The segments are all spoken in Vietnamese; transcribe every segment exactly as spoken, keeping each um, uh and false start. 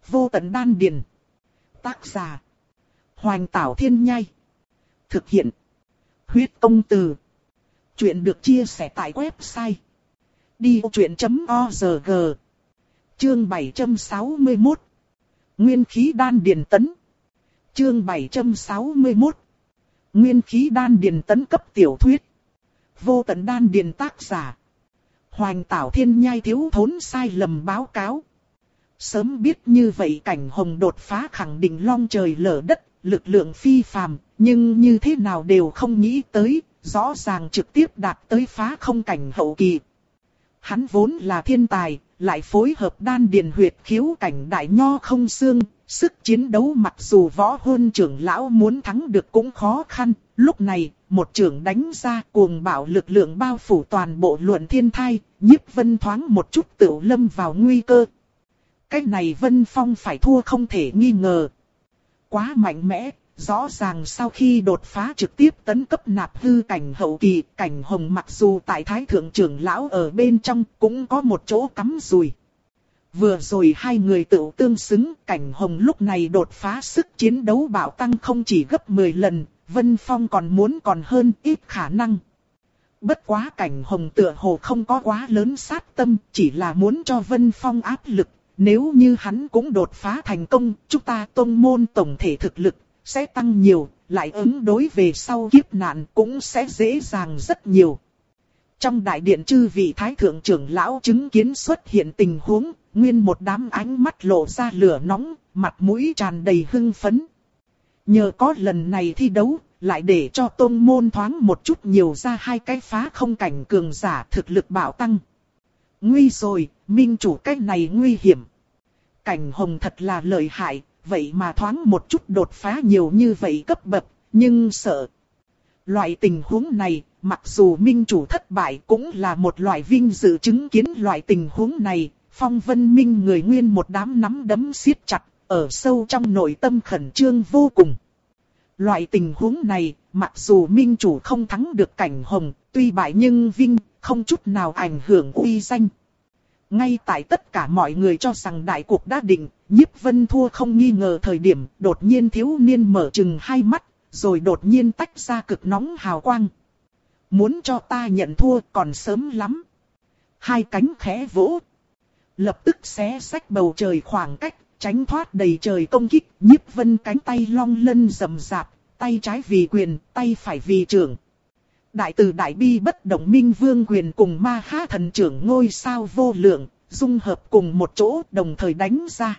Vô tận đan điền. Tác giả. Hoành Tảo Thiên Nhai. Thực hiện. Huyết Công Từ. Chuyện được chia sẻ tại website đi vô chuyện chấm org. Chương bảy trăm sáu mươi mốt. Nguyên khí đan điền tấn. Chương bảy trăm sáu mươi mốt. Nguyên khí đan điền tấn cấp tiểu thuyết. Vô tận đan điền tác giả. Hoành Tảo Thiên Nhai thiếu thốn sai lầm báo cáo. Sớm biết như vậy Cảnh Hồng đột phá khẳng định long trời lở đất, lực lượng phi phàm, nhưng như thế nào đều không nghĩ tới, rõ ràng trực tiếp đạt tới phá không cảnh hậu kỳ. Hắn vốn là thiên tài, lại phối hợp đan điền huyệt khiếu cảnh đại nho không xương, sức chiến đấu mặc dù võ huân trưởng lão muốn thắng được cũng khó khăn. Lúc này, một trưởng đánh ra cuồng bạo lực lượng bao phủ toàn bộ Luận Thiên Thai, Nhiếp Vân thoáng một chút tựu lâm vào nguy cơ. Cái này Vân Phong phải thua không thể nghi ngờ. Quá mạnh mẽ, rõ ràng sau khi đột phá trực tiếp tấn cấp nạp hư cảnh hậu kỳ, Cảnh Hồng mặc dù tại Thái Thượng trưởng lão ở bên trong cũng có một chỗ cắm rùi. Vừa rồi hai người tự tương xứng, Cảnh Hồng lúc này đột phá sức chiến đấu bạo tăng không chỉ gấp mười lần, Vân Phong còn muốn còn hơn ít khả năng. Bất quá Cảnh Hồng tựa hồ không có quá lớn sát tâm, chỉ là muốn cho Vân Phong áp lực. Nếu như hắn cũng đột phá thành công, chúng ta tông môn tổng thể thực lực sẽ tăng nhiều, lại ứng đối về sau kiếp nạn cũng sẽ dễ dàng rất nhiều. Trong đại điện chư vị Thái Thượng trưởng lão chứng kiến xuất hiện tình huống, nguyên một đám ánh mắt lộ ra lửa nóng, mặt mũi tràn đầy hưng phấn. Nhờ có lần này thi đấu, lại để cho tôn môn thoáng một chút nhiều ra hai cái phá không cảnh cường giả thực lực bạo tăng. Nguy rồi, minh chủ cái này nguy hiểm. Cảnh Hồng thật là lợi hại, vậy mà thoáng một chút đột phá nhiều như vậy cấp bậc, nhưng sợ. Loại tình huống này, mặc dù minh chủ thất bại cũng là một loại vinh dự chứng kiến loại tình huống này. Phong Vân Minh người nguyên một đám nắm đấm siết chặt, ở sâu trong nội tâm khẩn trương vô cùng. Loại tình huống này, mặc dù minh chủ không thắng được Cảnh Hồng, tuy bại nhưng vinh, không chút nào ảnh hưởng uy danh. Ngay tại tất cả mọi người cho rằng đại cuộc đã định, Nhiếp Vân thua không nghi ngờ thời điểm, đột nhiên thiếu niên mở trừng hai mắt, rồi đột nhiên tách ra cực nóng hào quang. Muốn cho ta nhận thua còn sớm lắm. Hai cánh khẽ vỗ. Lập tức xé xách bầu trời khoảng cách, tránh thoát đầy trời công kích. Nhiếp Vân cánh tay long lân rầm rạp, tay trái vì quyền, tay phải vì trưởng. Đại từ đại bi bất động minh vương quyền cùng ma ha thần trưởng ngôi sao vô lượng, dung hợp cùng một chỗ đồng thời đánh ra.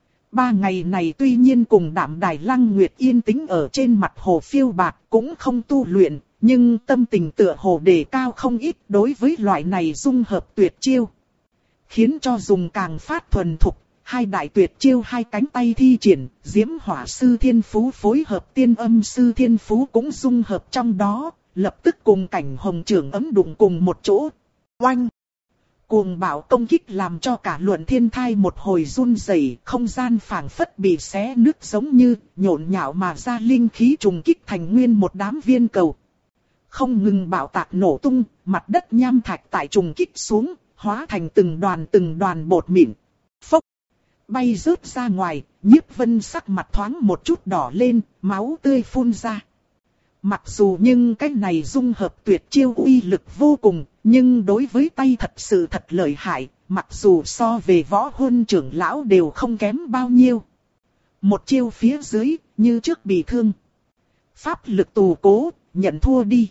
Ba ngày này tuy nhiên cùng Đạm Đài Lăng Nguyệt yên tĩnh ở trên mặt hồ phiêu bạc cũng không tu luyện, nhưng tâm tình tựa hồ đề cao không ít đối với loại này dung hợp tuyệt chiêu. Khiến cho dùng càng phát thuần thục, hai đại tuyệt chiêu hai cánh tay thi triển, Diễm Hỏa Sư Thiên Phú phối hợp Tiên Âm Sư Thiên Phú cũng dung hợp trong đó. Lập tức cùng Cảnh Hồng trưởng ấm đụng cùng một chỗ. Oanh! Cuồng bạo công kích làm cho cả Luận Thiên Thai một hồi run rẩy, không gian phảng phất bị xé nứt giống như nhộn nhạo mà ra linh khí trùng kích thành nguyên một đám viên cầu. Không ngừng bạo tạc nổ tung, mặt đất nham thạch tại trùng kích xuống, hóa thành từng đoàn từng đoàn bột mịn. Phốc! Bay rớt ra ngoài, Nhiếp Vân sắc mặt thoáng một chút đỏ lên, máu tươi phun ra. Mặc dù nhưng cái này dung hợp tuyệt chiêu uy lực vô cùng, nhưng đối với tay thật sự thật lợi hại, mặc dù so về võ huân trưởng lão đều không kém bao nhiêu. Một chiêu phía dưới, như trước bị thương. Pháp lực tù cố, nhận thua đi.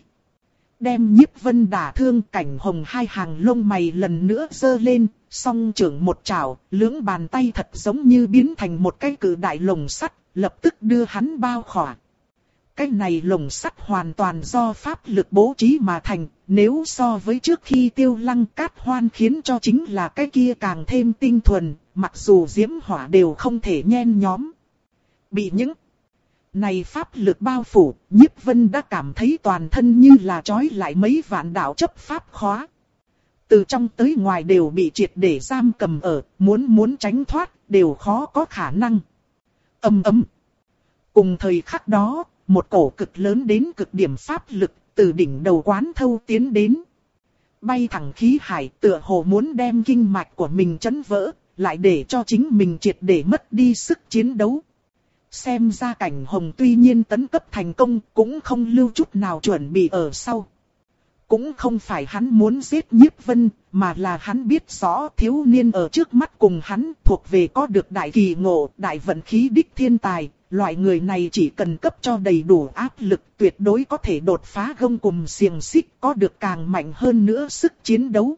Đem Nhiếp Vân đả thương, Cảnh Hồng hai hàng lông mày lần nữa giơ lên, song trưởng một chảo, lưỡng bàn tay thật giống như biến thành một cái cự đại lồng sắt, lập tức đưa hắn bao khỏa. Cái này lồng sắt hoàn toàn do pháp lực bố trí mà thành, nếu so với trước khi Tiêu Lăng Cát Hoan khiến cho chính là cái kia càng thêm tinh thuần, mặc dù diễm hỏa đều không thể nhen nhóm. Bị những này pháp lực bao phủ, Nhiếp Vân đã cảm thấy toàn thân như là trói lại mấy vạn đạo chấp pháp khóa. Từ trong tới ngoài đều bị triệt để giam cầm ở, muốn muốn tránh thoát, đều khó có khả năng. Ầm ầm. Cùng thời khắc đó, một cổ cực lớn đến cực điểm pháp lực từ đỉnh đầu quán thâu tiến đến. Bay thẳng khí hải tựa hồ muốn đem kinh mạch của mình chấn vỡ, lại để cho chính mình triệt để mất đi sức chiến đấu. Xem ra Cảnh Hồng tuy nhiên tấn cấp thành công cũng không lưu chút nào chuẩn bị ở sau. Cũng không phải hắn muốn giết Nhiếp Vân, mà là hắn biết rõ thiếu niên ở trước mắt cùng hắn thuộc về có được đại kỳ ngộ, đại vận khí đích thiên tài. Loại người này chỉ cần cấp cho đầy đủ áp lực tuyệt đối có thể đột phá gông cùm xiềng xích, có được càng mạnh hơn nữa sức chiến đấu.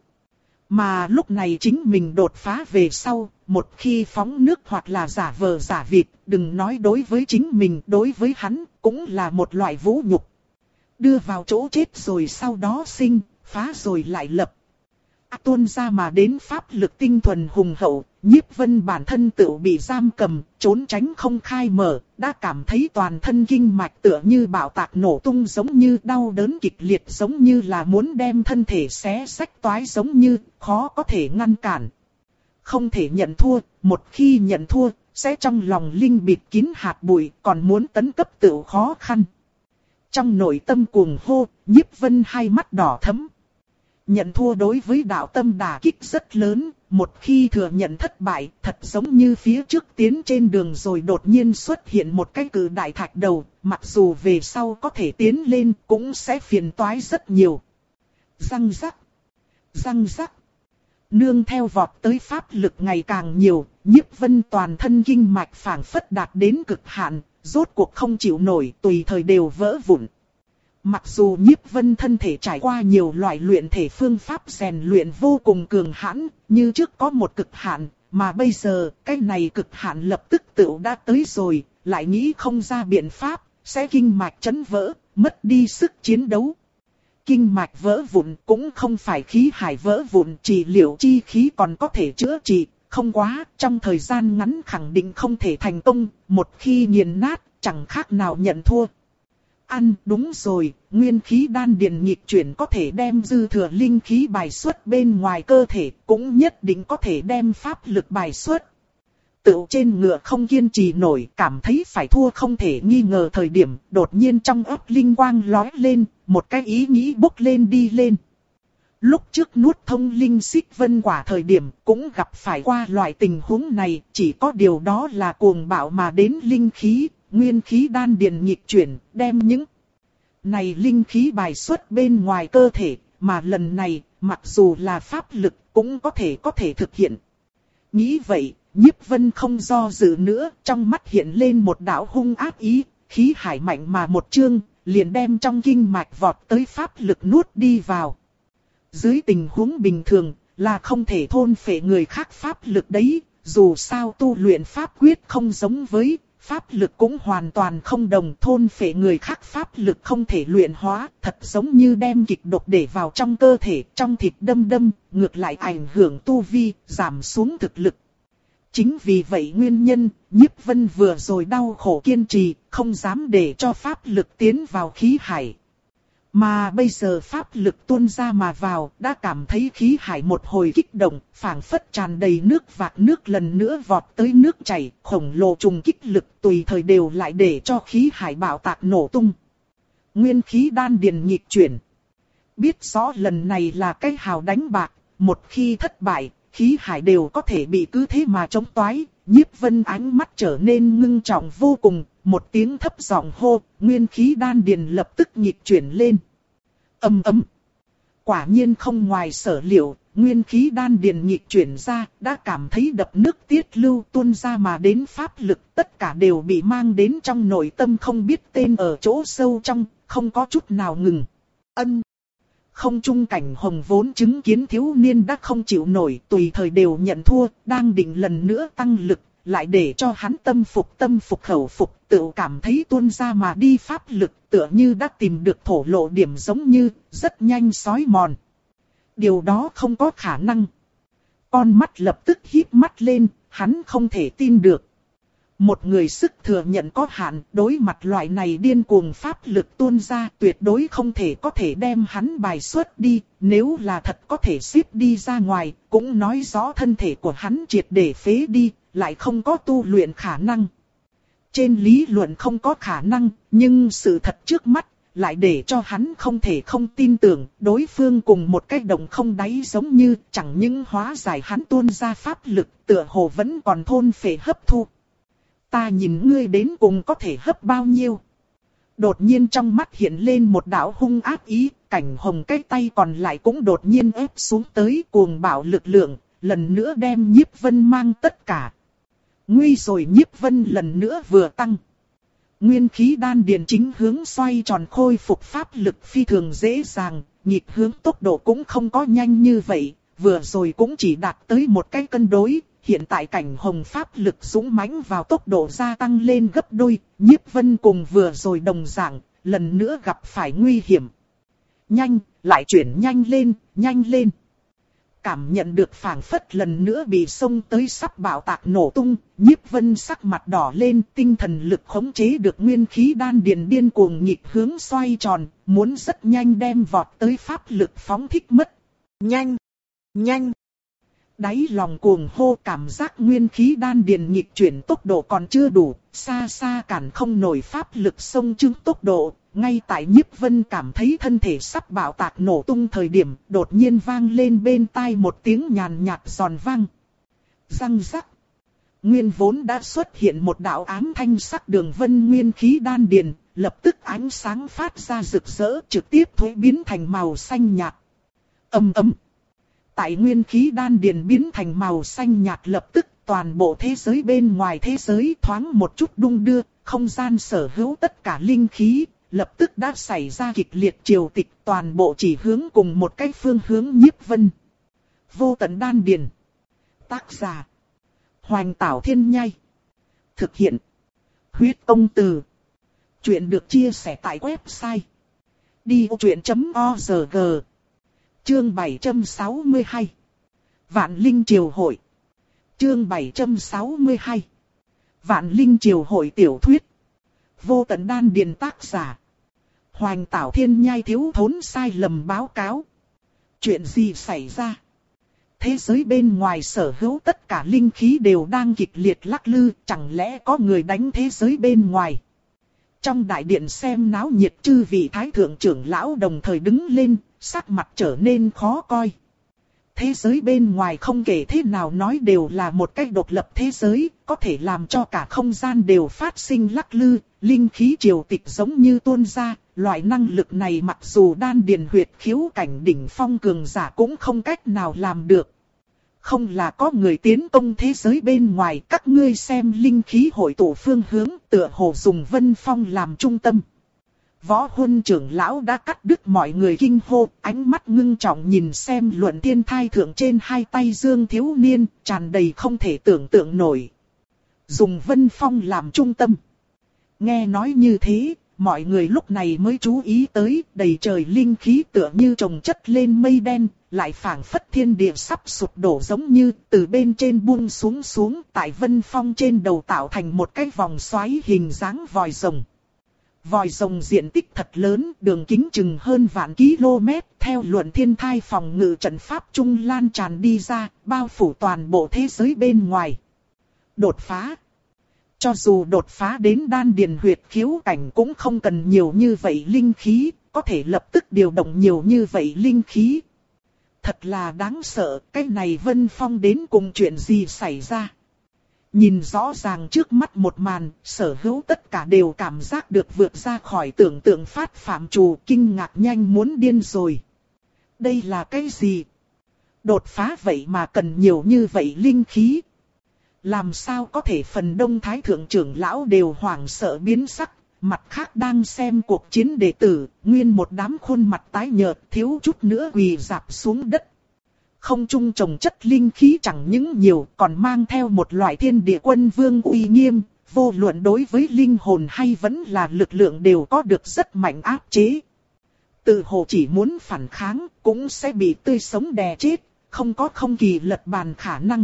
Mà lúc này chính mình đột phá về sau, một khi phóng nước hoặc là giả vờ giả vịt, đừng nói đối với chính mình, đối với hắn cũng là một loại vũ nhục. Đưa vào chỗ chết rồi sau đó sinh, phá rồi lại lập. À, tuôn ra mà đến pháp lực tinh thuần hùng hậu, Nhiếp Vân bản thân tự bị giam cầm, trốn tránh không khai mở, đã cảm thấy toàn thân kinh mạch tựa như bạo tạc nổ tung, giống như đau đớn kịch liệt, giống như là muốn đem thân thể xé xách toái, giống như khó có thể ngăn cản. Không thể nhận thua, một khi nhận thua, sẽ trong lòng linh bịt kín hạt bụi, còn muốn tấn cấp tự khó khăn. Trong nội tâm cuồng hô, Nhiếp Vân hai mắt đỏ thẫm. Nhận thua đối với đạo tâm đả kích rất lớn, một khi thừa nhận thất bại, thật giống như phía trước tiến trên đường rồi đột nhiên xuất hiện một cái cự đại thạch đầu, mặc dù về sau có thể tiến lên cũng sẽ phiền toái rất nhiều. Răng rắc, răng rắc. Nương theo vọt tới pháp lực ngày càng nhiều, Nhiếp Vân toàn thân kinh mạch phảng phất đạt đến cực hạn, rốt cuộc không chịu nổi, tùy thời đều vỡ vụn. Mặc dù Nhiếp Vân thân thể trải qua nhiều loại luyện thể phương pháp rèn luyện vô cùng cường hãn, như trước có một cực hạn, mà bây giờ cái này cực hạn lập tức tựu đã tới rồi, lại nghĩ không ra biện pháp, sẽ kinh mạch chấn vỡ, mất đi sức chiến đấu. Kinh mạch vỡ vụn cũng không phải khí hải vỡ vụn, trị liệu chi khí còn có thể chữa trị, không quá, trong thời gian ngắn khẳng định không thể thành công, một khi nghiền nát, chẳng khác nào nhận thua. Ăn, đúng rồi, nguyên khí đan điền nghịch chuyển có thể đem dư thừa linh khí bài xuất bên ngoài cơ thể, cũng nhất định có thể đem pháp lực bài xuất. Tự trên ngựa không kiên trì nổi, cảm thấy phải thua không thể nghi ngờ thời điểm, đột nhiên trong óc linh quang lóe lên, một cái ý nghĩ bốc lên đi lên. Lúc trước nuốt thông linh xích vân quả thời điểm cũng gặp phải qua loại tình huống này, chỉ có điều đó là cuồng bạo mà đến linh khí, nguyên khí đan điền nghịch chuyển, đem những này linh khí bài xuất bên ngoài cơ thể, mà lần này, mặc dù là pháp lực cũng có thể có thể thực hiện. Nghĩ vậy, Nhiếp Vân không do dự nữa, trong mắt hiện lên một đạo hung ác ý, khí hải mạnh mà một chương, liền đem trong kinh mạch vọt tới pháp lực nuốt đi vào. Dưới tình huống bình thường, là không thể thôn phệ người khác pháp lực đấy, dù sao tu luyện pháp quyết không giống với, pháp lực cũng hoàn toàn không đồng, thôn phệ người khác pháp lực không thể luyện hóa, thật giống như đem kịch độc để vào trong cơ thể, trong thịt đâm đâm, ngược lại ảnh hưởng tu vi, giảm xuống thực lực. Chính vì vậy nguyên nhân, Nhiếp Vân vừa rồi đau khổ kiên trì, không dám để cho pháp lực tiến vào khí hải. Mà bây giờ pháp lực tuôn ra mà vào, đã cảm thấy khí hải một hồi kích động, phảng phất tràn đầy nước vạc, nước lần nữa vọt tới nước chảy, khổng lồ trùng kích lực tùy thời đều lại để cho khí hải bạo tạc nổ tung. Nguyên khí đan điền nghịch chuyển. Biết rõ lần này là cái hào đánh bạc, một khi thất bại, khí hải đều có thể bị cứ thế mà chống toái. Nhiếp Vân ánh mắt trở nên ngưng trọng vô cùng, một tiếng thấp giọng hô, nguyên khí đan điền lập tức nghịch chuyển lên. Ầm ầm. Quả nhiên không ngoài sở liệu, nguyên khí đan điền nghịch chuyển ra, đã cảm thấy đập nước tiết lưu tuôn ra mà đến pháp lực, tất cả đều bị mang đến trong nội tâm không biết tên ở chỗ sâu trong, không có chút nào ngừng. Ân. Không trung Cảnh Hồng vốn chứng kiến thiếu niên đã không chịu nổi, tùy thời đều nhận thua, đang định lần nữa tăng lực, lại để cho hắn tâm phục tâm phục khẩu phục, tự cảm thấy tuôn ra mà đi pháp lực, tựa như đã tìm được thổ lộ điểm, giống như rất nhanh xói mòn. Điều đó không có khả năng. Con mắt lập tức híp mắt lên, hắn không thể tin được. Một người sức thừa nhận có hạn, đối mặt loại này điên cuồng pháp lực tuôn ra, tuyệt đối không thể có thể đem hắn bài xuất đi, nếu là thật có thể xếp đi ra ngoài, cũng nói rõ thân thể của hắn triệt để phế đi, lại không có tu luyện khả năng. Trên lý luận không có khả năng, nhưng sự thật trước mắt lại để cho hắn không thể không tin tưởng đối phương cùng một cái đồng không đáy giống như chẳng những hóa giải hắn tuôn ra pháp lực, tựa hồ vẫn còn thôn phệ hấp thu. Ta nhìn ngươi đến cùng có thể hấp bao nhiêu. Đột nhiên trong mắt hiện lên một đạo hung ác ý, Cảnh Hồng cái tay còn lại cũng đột nhiên ép xuống tới cuồng bạo lực lượng, lần nữa đem Nhiếp Vân mang tất cả. Nguy rồi, Nhiếp Vân lần nữa vừa tăng. Nguyên khí đan điền chính hướng xoay tròn khôi phục pháp lực phi thường dễ dàng, nhịp hướng tốc độ cũng không có nhanh như vậy, vừa rồi cũng chỉ đạt tới một cái cân đối. Hiện tại Cảnh Hồng pháp lực dũng mãnh vào tốc độ gia tăng lên gấp đôi, Nhiếp Vân cùng vừa rồi đồng dạng, lần nữa gặp phải nguy hiểm. Nhanh, lại chuyển nhanh lên, nhanh lên. Cảm nhận được phảng phất lần nữa bị xông tới sắp bạo tạc nổ tung, Nhiếp Vân sắc mặt đỏ lên, tinh thần lực khống chế được nguyên khí đan điền điên cuồng nhịp hướng xoay tròn, muốn rất nhanh đem vọt tới pháp lực phóng thích mất. Nhanh, nhanh. Đáy lòng cuồng hô, cảm giác nguyên khí đan điền nhịp chuyển tốc độ còn chưa đủ, xa xa cản không nổi pháp lực xông trương tốc độ. Ngay tại Nhiếp Vân cảm thấy thân thể sắp bạo tạc nổ tung thời điểm, đột nhiên vang lên bên tai một tiếng nhàn nhạt giòn vang. Răng rắc. Nguyên vốn đã xuất hiện một đạo ám thanh sắc đường vân nguyên khí đan điền, lập tức ánh sáng phát ra rực rỡ, trực tiếp thuế biến thành màu xanh nhạt. Ầm ầm. Tại nguyên khí đan điền biến thành màu xanh nhạt, lập tức toàn bộ thế giới bên ngoài thế giới thoáng một chút đung đưa, không gian sở hữu tất cả linh khí lập tức đã xảy ra kịch liệt triều tịch, toàn bộ chỉ hướng cùng một cái phương hướng. Nhiếp Vân. Vô tận đan điền. Tác giả: Hoành Tảo Thiên Nhai. Thực hiện: Huyết Công Từ. Chuyện được chia sẻ tại website đi vô chuyện chấm org. Chương bảy trăm sáu mươi hai. Vạn Linh Triều Hội. Chương bảy trăm sáu mươi hai. Vạn Linh Triều Hội tiểu thuyết. Vô tận đan điền. Tác giả: Hoành Tảo Thiên Nhai. Thiếu thốn sai lầm báo cáo. Chuyện gì xảy ra? Thế giới bên ngoài sở hữu tất cả linh khí đều đang kịch liệt lắc lư, chẳng lẽ có người đánh thế giới bên ngoài? Trong đại điện xem náo nhiệt chư vị thái thượng trưởng lão đồng thời đứng lên, sắc mặt trở nên khó coi. Thế giới bên ngoài không kể thế nào nói đều là một cách độc lập thế giới, có thể làm cho cả không gian đều phát sinh lắc lư, linh khí triều tịch giống như tuôn ra. Loại năng lực này mặc dù đan điền huyệt khiếu cảnh đỉnh phong cường giả cũng không cách nào làm được. Không là có người tiến công thế giới bên ngoài, các ngươi xem linh khí hội tụ phương hướng, tựa hồ dùng Vân Phong làm trung tâm. Võ Huân trưởng lão đã cắt đứt mọi người kinh hô, ánh mắt ngưng trọng nhìn xem Luận Thiên Thai thượng trên hai tay Dương thiếu niên, tràn đầy không thể tưởng tượng nổi. Dùng Vân Phong làm trung tâm. Nghe nói như thế, mọi người lúc này mới chú ý tới, đầy trời linh khí tựa như chồng chất lên mây đen, lại phảng phất thiên địa sắp sụp đổ giống như từ bên trên buông xuống xuống, tại Vân Phong trên đầu tạo thành một cái vòng xoáy hình dáng vòi rồng. Vòi rồng diện tích thật lớn, đường kính chừng hơn vạn km, theo Luận Thiên Thai phòng ngự trận pháp trung lan tràn đi ra, bao phủ toàn bộ thế giới bên ngoài. Đột phá. Cho dù đột phá đến đan điền huyệt khiếu cảnh cũng không cần nhiều như vậy linh khí, có thể lập tức điều động nhiều như vậy linh khí. Thật là đáng sợ, cái này Vân Phong đến cùng chuyện gì xảy ra? Nhìn rõ ràng trước mắt một màn, sở hữu tất cả đều cảm giác được vượt ra khỏi tưởng tượng phát phạm trù, kinh ngạc nhanh muốn điên rồi. Đây là cái gì? Đột phá vậy mà cần nhiều như vậy linh khí. Làm sao có thể? Phần đông thái thượng trưởng lão đều hoảng sợ biến sắc, mặt khác đang xem cuộc chiến đệ tử, nguyên một đám khuôn mặt tái nhợt thiếu chút nữa quỳ rạp xuống đất. Không trung trồng chất linh khí chẳng những nhiều còn mang theo một loại thiên địa quân vương uy nghiêm, vô luận đối với linh hồn hay vẫn là lực lượng đều có được rất mạnh áp chế. Tự hồ chỉ muốn phản kháng cũng sẽ bị tươi sống đè chết, không có không kỳ lật bàn khả năng.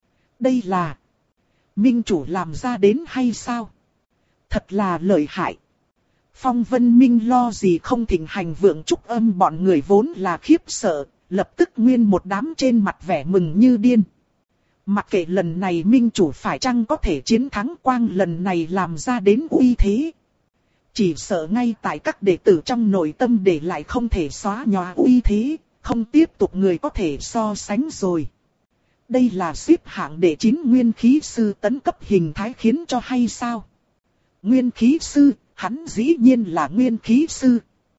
Đây là Minh chủ làm ra đến hay sao? Thật là lợi hại. Phong Vân Minh lo gì không thịnh hành Vượng Trúc Âm bọn người vốn là khiếp sợ, lập tức nguyên một đám trên mặt vẻ mừng như điên. Mặc kệ lần này Minh chủ phải chăng có thể chiến thắng, quang lần này làm ra đến uy thế. Chỉ sợ ngay tại các đệ tử trong nội tâm để lại không thể xóa nhòa uy thế, không tiếp tục người có thể so sánh rồi. Đây là xếp hạng đệ chín nguyên khí sư tấn cấp hình thái khiến cho hay sao? Nguyên khí sư, hắn dĩ nhiên là nguyên khí sư.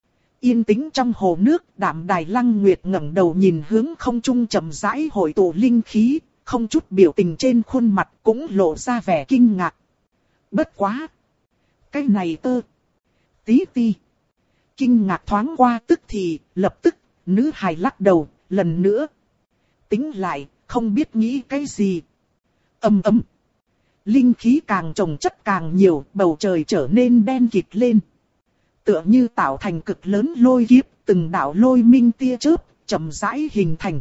Yên tĩnh trong hồ nước, Đạm Đài Lăng Nguyệt ngẩng đầu nhìn hướng không trung chậm rãi hội tụ linh khí, không chút biểu tình trên khuôn mặt cũng lộ ra vẻ kinh ngạc. Bất quá! Cái này tơ! Tí ti! Kinh ngạc thoáng qua tức thì, lập tức, nữ hài lắc đầu, lần nữa. Tính lại, không biết nghĩ cái gì. Ầm ầm. Linh khí càng trồng chất càng nhiều, bầu trời trở nên đen kịt lên. Tựa như tạo thành cực lớn lôi kiếp, từng đạo lôi minh tia chớp, chậm rãi hình thành.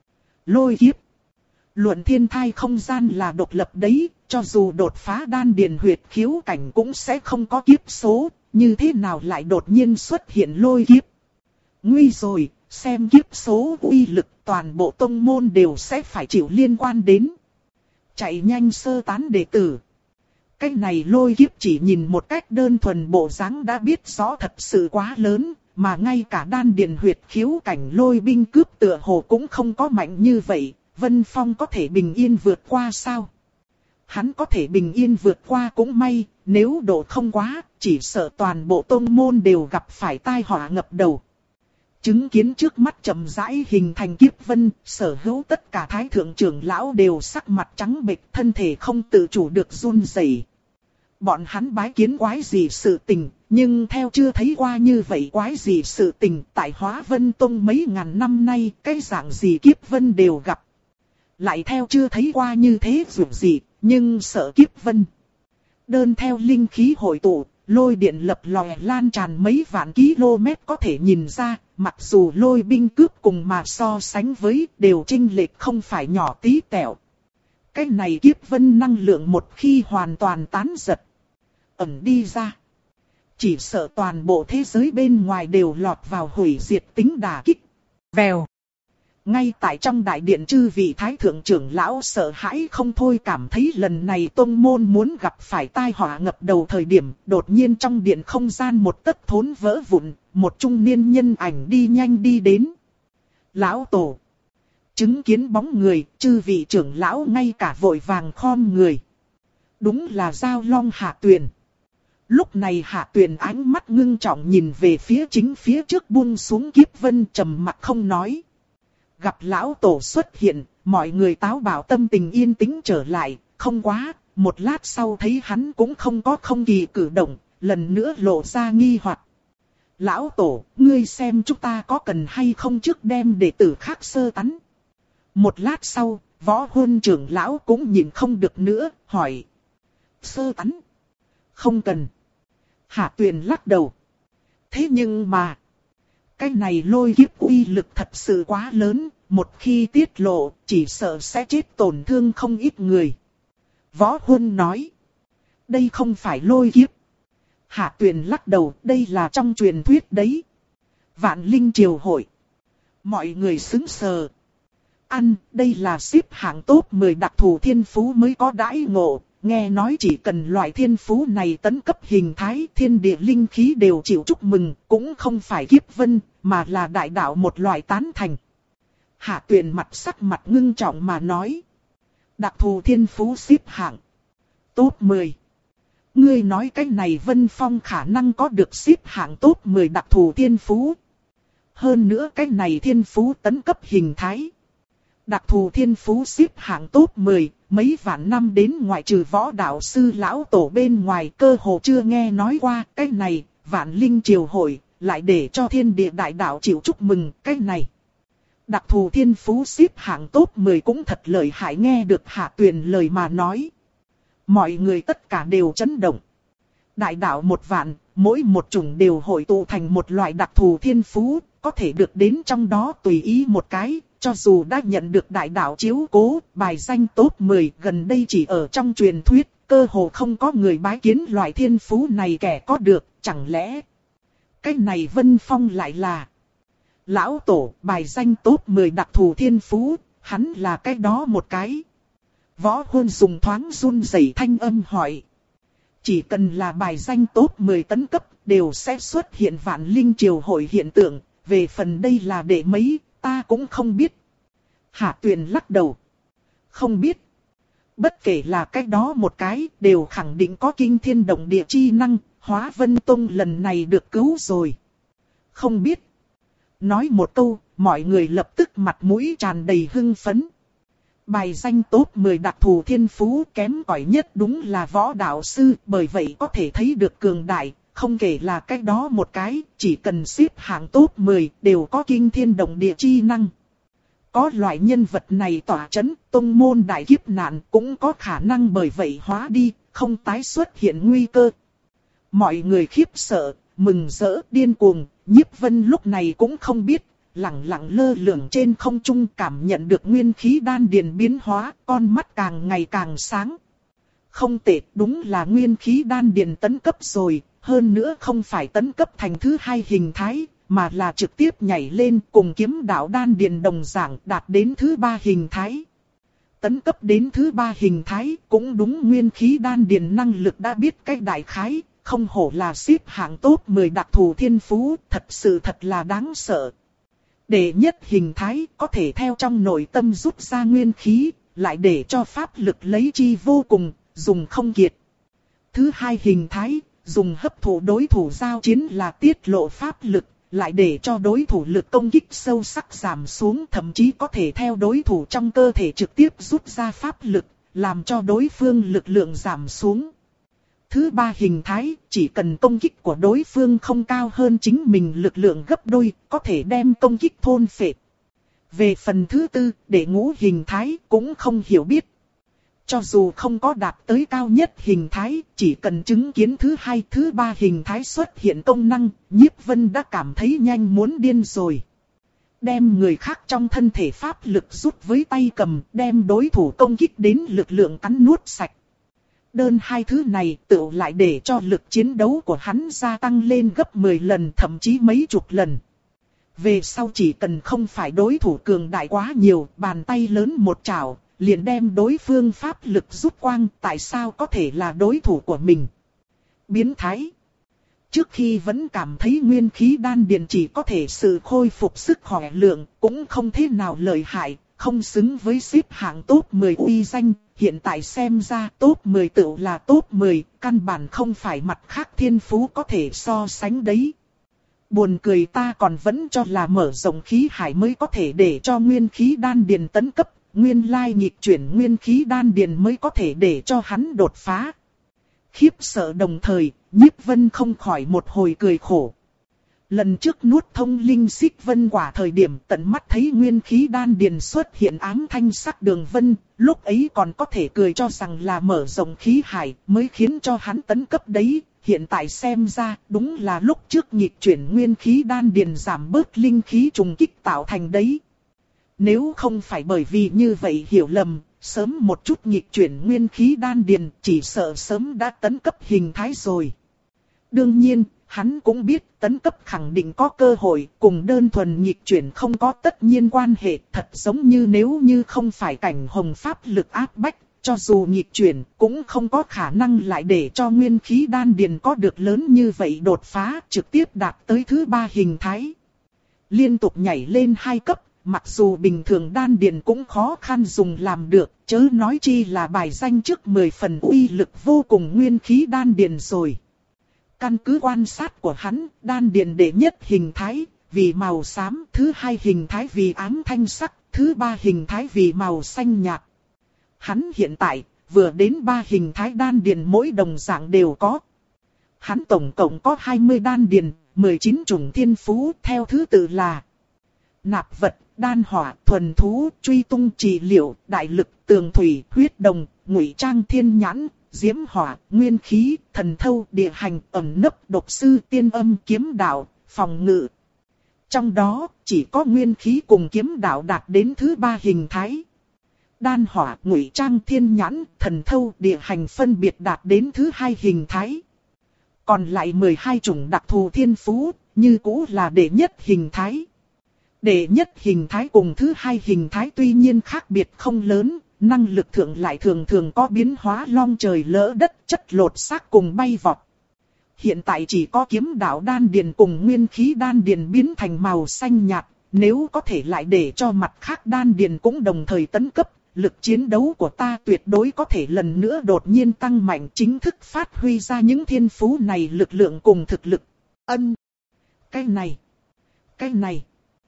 Lôi kiếp. Luận thiên thai không gian là độc lập đấy, cho dù đột phá đan điền huyệt khiếu cảnh cũng sẽ không có kiếp số, như thế nào lại đột nhiên xuất hiện lôi kiếp. Nguy rồi, xem kiếp số uy lực toàn bộ tông môn đều sẽ phải chịu liên quan đến. Chạy nhanh sơ tán đệ tử. Cái này lôi kiếp chỉ nhìn một cách đơn thuần bộ dáng đã biết rõ thật sự quá lớn, mà ngay cả đan điền huyệt khiếu cảnh lôi binh cướp tựa hồ cũng không có mạnh như vậy, Vân Phong có thể bình yên vượt qua sao? Hắn có thể bình yên vượt qua cũng may, nếu độ không quá, chỉ sợ toàn bộ tông môn đều gặp phải tai họa ngập đầu. Chứng kiến trước mắt chậm rãi hình thành kiếp vân, sở hữu tất cả thái thượng trưởng lão đều sắc mặt trắng bệch, thân thể không tự chủ được run rẩy. Bọn hắn bái kiến quái gì sự tình, nhưng theo chưa thấy qua như vậy quái gì sự tình, tại Hóa Vân Tông mấy ngàn năm nay, cái dạng gì kiếp vân đều gặp. Lại theo chưa thấy qua như thế dù gì, nhưng sợ kiếp vân. Đơn theo linh khí hội tụ, lôi điện lập lòe lan tràn mấy vạn km có thể nhìn ra, mặc dù lôi binh cướp cùng mà so sánh với đều chênh lệch không phải nhỏ tí tẹo. Cái này kiếp vân năng lượng một khi hoàn toàn tán giật, ẩn đi ra. Chỉ sợ toàn bộ thế giới bên ngoài đều lọt vào hủy diệt tính đả kích. Vèo. Ngay tại trong đại điện chư vị thái thượng trưởng lão sợ hãi không thôi, cảm thấy lần này tông môn muốn gặp phải tai họa ngập đầu thời điểm, đột nhiên trong điện không gian một tấc thốn vỡ vụn, một trung niên nhân ảnh đi nhanh đi đến. Lão tổ. Chứng kiến bóng người, chư vị trưởng lão ngay cả vội vàng khom người. Đúng là Giao Long Hạ Tuyền. Lúc này Hạ Tuyền ánh mắt ngưng trọng nhìn về phía chính phía trước buông xuống kiếp vân, trầm mặc không nói. Gặp lão tổ xuất hiện, mọi người táo bảo tâm tình yên tĩnh trở lại, không quá, một lát sau thấy hắn cũng không có không kỳ cử động, lần nữa lộ ra nghi hoặc. Lão tổ, ngươi xem chúng ta có cần hay không trước đem đệ tử khác sơ tán. Một lát sau, Võ Huân trưởng lão cũng nhìn không được nữa, hỏi. Sơ tán? Không cần. Hạ Tuyền lắc đầu. Thế nhưng mà, cái này lôi kiếp uy lực thật sự quá lớn, một khi tiết lộ, chỉ sợ sẽ chết tổn thương không ít người. Võ Huân nói. Đây không phải lôi kiếp. Hạ Tuyền lắc đầu, đây là trong truyền thuyết đấy. Vạn Linh Triều Hội. Mọi người sững sờ. Ăn, đây là xếp hạng top mười đặc thù thiên phú mới có đãi ngộ. Nghe nói chỉ cần loại thiên phú này tấn cấp hình thái, thiên địa linh khí đều chịu chúc mừng, cũng không phải kiếp vân, mà là đại đạo một loại tán thành. Hạ Tuyền mặt sắc mặt ngưng trọng mà nói. Đặc thù thiên phú xếp hạng top mười. Ngươi nói cái này Vân Phong khả năng có được xếp hạng top mười đặc thù thiên phú. Hơn nữa cái này thiên phú tấn cấp hình thái. Đặc thù thiên phú xếp hạng top mười, mấy vạn năm đến ngoại trừ võ đạo sư lão tổ bên ngoài cơ hồ chưa nghe nói qua cái này, Vạn Linh Triều Hội, lại để cho thiên địa đại đạo chịu chúc mừng cái này. Đặc thù thiên phú xếp hạng top mười cũng thật lợi hại, nghe được Hạ Tuyền lời mà nói. Mọi người tất cả đều chấn động. Đại đạo một vạn, mỗi một chủng đều hội tụ thành một loại đặc thù thiên phú, có thể được đến trong đó tùy ý một cái. Cho dù đã nhận được đại đạo chiếu cố, bài danh top mười gần đây chỉ ở trong truyền thuyết, cơ hồ không có người bái kiến loại thiên phú này kẻ có được, chẳng lẽ cái này Vân Phong lại là lão tổ bài danh top mười đặc thù thiên phú, hắn là cái đó một cái. Võ Huân dùng thoáng run rẩy thanh âm hỏi. Chỉ cần là bài danh top mười tấn cấp, đều sẽ xuất hiện vạn linh triều hội hiện tượng. Về phần đây là để mấy, ta cũng không biết. Hạ Tuyền lắc đầu. Không biết. Bất kể là cái đó một cái, đều khẳng định có kinh thiên động địa chi năng, Hóa Vân Tông lần này được cứu rồi. Không biết. Nói một câu, mọi người lập tức mặt mũi tràn đầy hưng phấn. Bài danh top mười đặc thù thiên phú kém cỏi nhất đúng là võ đạo sư, bởi vậy có thể thấy được cường đại, không kể là cái đó một cái, chỉ cần xếp hạng top mười đều có kinh thiên động địa chi năng. Có loại nhân vật này tỏa chấn, tông môn đại kiếp nạn cũng có khả năng bởi vậy hóa đi, không tái xuất hiện nguy cơ. Mọi người khiếp sợ, mừng rỡ, điên cuồng, Nhiếp Vân lúc này cũng không biết, lẳng lặng lơ lửng trên không trung cảm nhận được nguyên khí đan điền biến hóa, con mắt càng ngày càng sáng. Không tệ, đúng là nguyên khí đan điền tấn cấp rồi, hơn nữa không phải tấn cấp thành thứ hai hình thái, mà là trực tiếp nhảy lên cùng kiếm đạo đan điền đồng dạng đạt đến thứ ba hình thái. Tấn cấp đến thứ ba hình thái cũng đúng nguyên khí đan điền năng lực đã biết cách đại khái, không hổ là xếp hạng top mười đặc thù thiên phú, thật sự thật là đáng sợ. Đệ nhất hình thái có thể theo trong nội tâm rút ra nguyên khí, lại để cho pháp lực lấy chi vô cùng, dùng không kiệt. Thứ hai hình thái, dùng hấp thụ đối thủ giao chiến là tiết lộ pháp lực, lại để cho đối thủ lực công kích sâu sắc giảm xuống, thậm chí có thể theo đối thủ trong cơ thể trực tiếp rút ra pháp lực, làm cho đối phương lực lượng giảm xuống. Thứ ba hình thái, chỉ cần công kích của đối phương không cao hơn chính mình lực lượng gấp đôi, có thể đem công kích thôn phệ. Về phần thứ tư, đệ ngũ hình thái cũng không hiểu biết. Cho dù không có đạt tới cao nhất hình thái, chỉ cần chứng kiến thứ hai, thứ ba hình thái xuất hiện công năng, Nhiếp Vân đã cảm thấy nhanh muốn điên rồi. Đem người khác trong thân thể pháp lực rút với tay cầm, đem đối thủ công kích đến lực lượng cắn nuốt sạch. Đơn hai thứ này tự lại để cho lực chiến đấu của hắn gia tăng lên gấp mười lần, thậm chí mấy chục lần. Về sau chỉ cần không phải đối thủ cường đại quá nhiều, bàn tay lớn một chảo, liền đem đối phương pháp lực rút quang, tại sao có thể là đối thủ của mình. Biến thái. Trước khi vẫn cảm thấy nguyên khí đan điền chỉ có thể sự khôi phục sức khỏe lượng, cũng không thế nào lợi hại, không xứng với xếp hạng top mười uy danh, hiện tại xem ra top mười tự là top mười, căn bản không phải mặt khác thiên phú có thể so sánh đấy. Buồn cười, ta còn vẫn cho là mở rộng khí hải mới có thể để cho nguyên khí đan điền tấn cấp, nguyên lai nghịch chuyển nguyên khí đan điền mới có thể để cho hắn đột phá. Khiếp sợ đồng thời, Nhiếp Vân không khỏi một hồi cười khổ. Lần trước nuốt thông linh xích vân quả thời điểm tận mắt thấy nguyên khí đan điền xuất hiện ám thanh sắc đường vân, lúc ấy còn có thể cười cho rằng là mở rộng khí hải mới khiến cho hắn tấn cấp đấy. Hiện tại xem ra đúng là lúc trước nghịch chuyển nguyên khí đan điền giảm bớt linh khí trùng kích tạo thành đấy. Nếu không phải bởi vì như vậy hiểu lầm, sớm một chút nghịch chuyển nguyên khí đan điền chỉ sợ sớm đã tấn cấp hình thái rồi. Đương nhiên, hắn cũng biết tấn cấp khẳng định có cơ hội, cùng đơn thuần nghịch chuyển không có tất nhiên quan hệ, thật giống như nếu như không phải cảnh hồng pháp lực áp bách, cho dù nghịch chuyển cũng không có khả năng lại để cho nguyên khí đan điền có được lớn như vậy đột phá, trực tiếp đạt tới thứ ba hình thái. Liên tục nhảy lên hai cấp, mặc dù bình thường đan điền cũng khó khăn dùng làm được, chớ nói chi là bài danh trước mười phần uy lực vô cùng nguyên khí đan điền rồi. Căn cứ quan sát của hắn, đan điền đệ nhất hình thái vì màu xám, thứ hai hình thái vì ám thanh sắc, thứ ba hình thái vì màu xanh nhạt. Hắn hiện tại vừa đến ba hình thái đan điền mỗi đồng dạng đều có. Hắn tổng cộng có hai mươi đan điền, mười chín chủng thiên phú theo thứ tự là nạp vật, đan hỏa, thuần thú, truy tung, trị liệu, đại lực, tường thủy, huyết đồng, ngụy trang, thiên nhãn, diễm hỏa, nguyên khí, thần thâu, địa hành, ẩn nấp, độc sư, tiên âm, kiếm đạo, phòng ngự. Trong đó, chỉ có nguyên khí cùng kiếm đạo đạt đến thứ ba hình thái. Đan hỏa, ngụy trang, thiên nhãn, thần thâu, địa hành phân biệt đạt đến thứ hai hình thái. Còn lại mười hai chủng đặc thù thiên phú, như cũ là đệ nhất hình thái. Đệ nhất hình thái cùng thứ hai hình thái tuy nhiên khác biệt không lớn, năng lực thượng lại thường thường có biến hóa long trời lỡ đất, chất lột xác cùng bay vọt. Hiện tại chỉ có kiếm đạo đan điền cùng nguyên khí đan điền biến thành màu xanh nhạt, nếu có thể lại để cho mặt khác đan điền cũng đồng thời tấn cấp, lực chiến đấu của ta tuyệt đối có thể lần nữa đột nhiên tăng mạnh, chính thức phát huy ra những thiên phú này lực lượng cùng thực lực. Ân, cái này, cái này,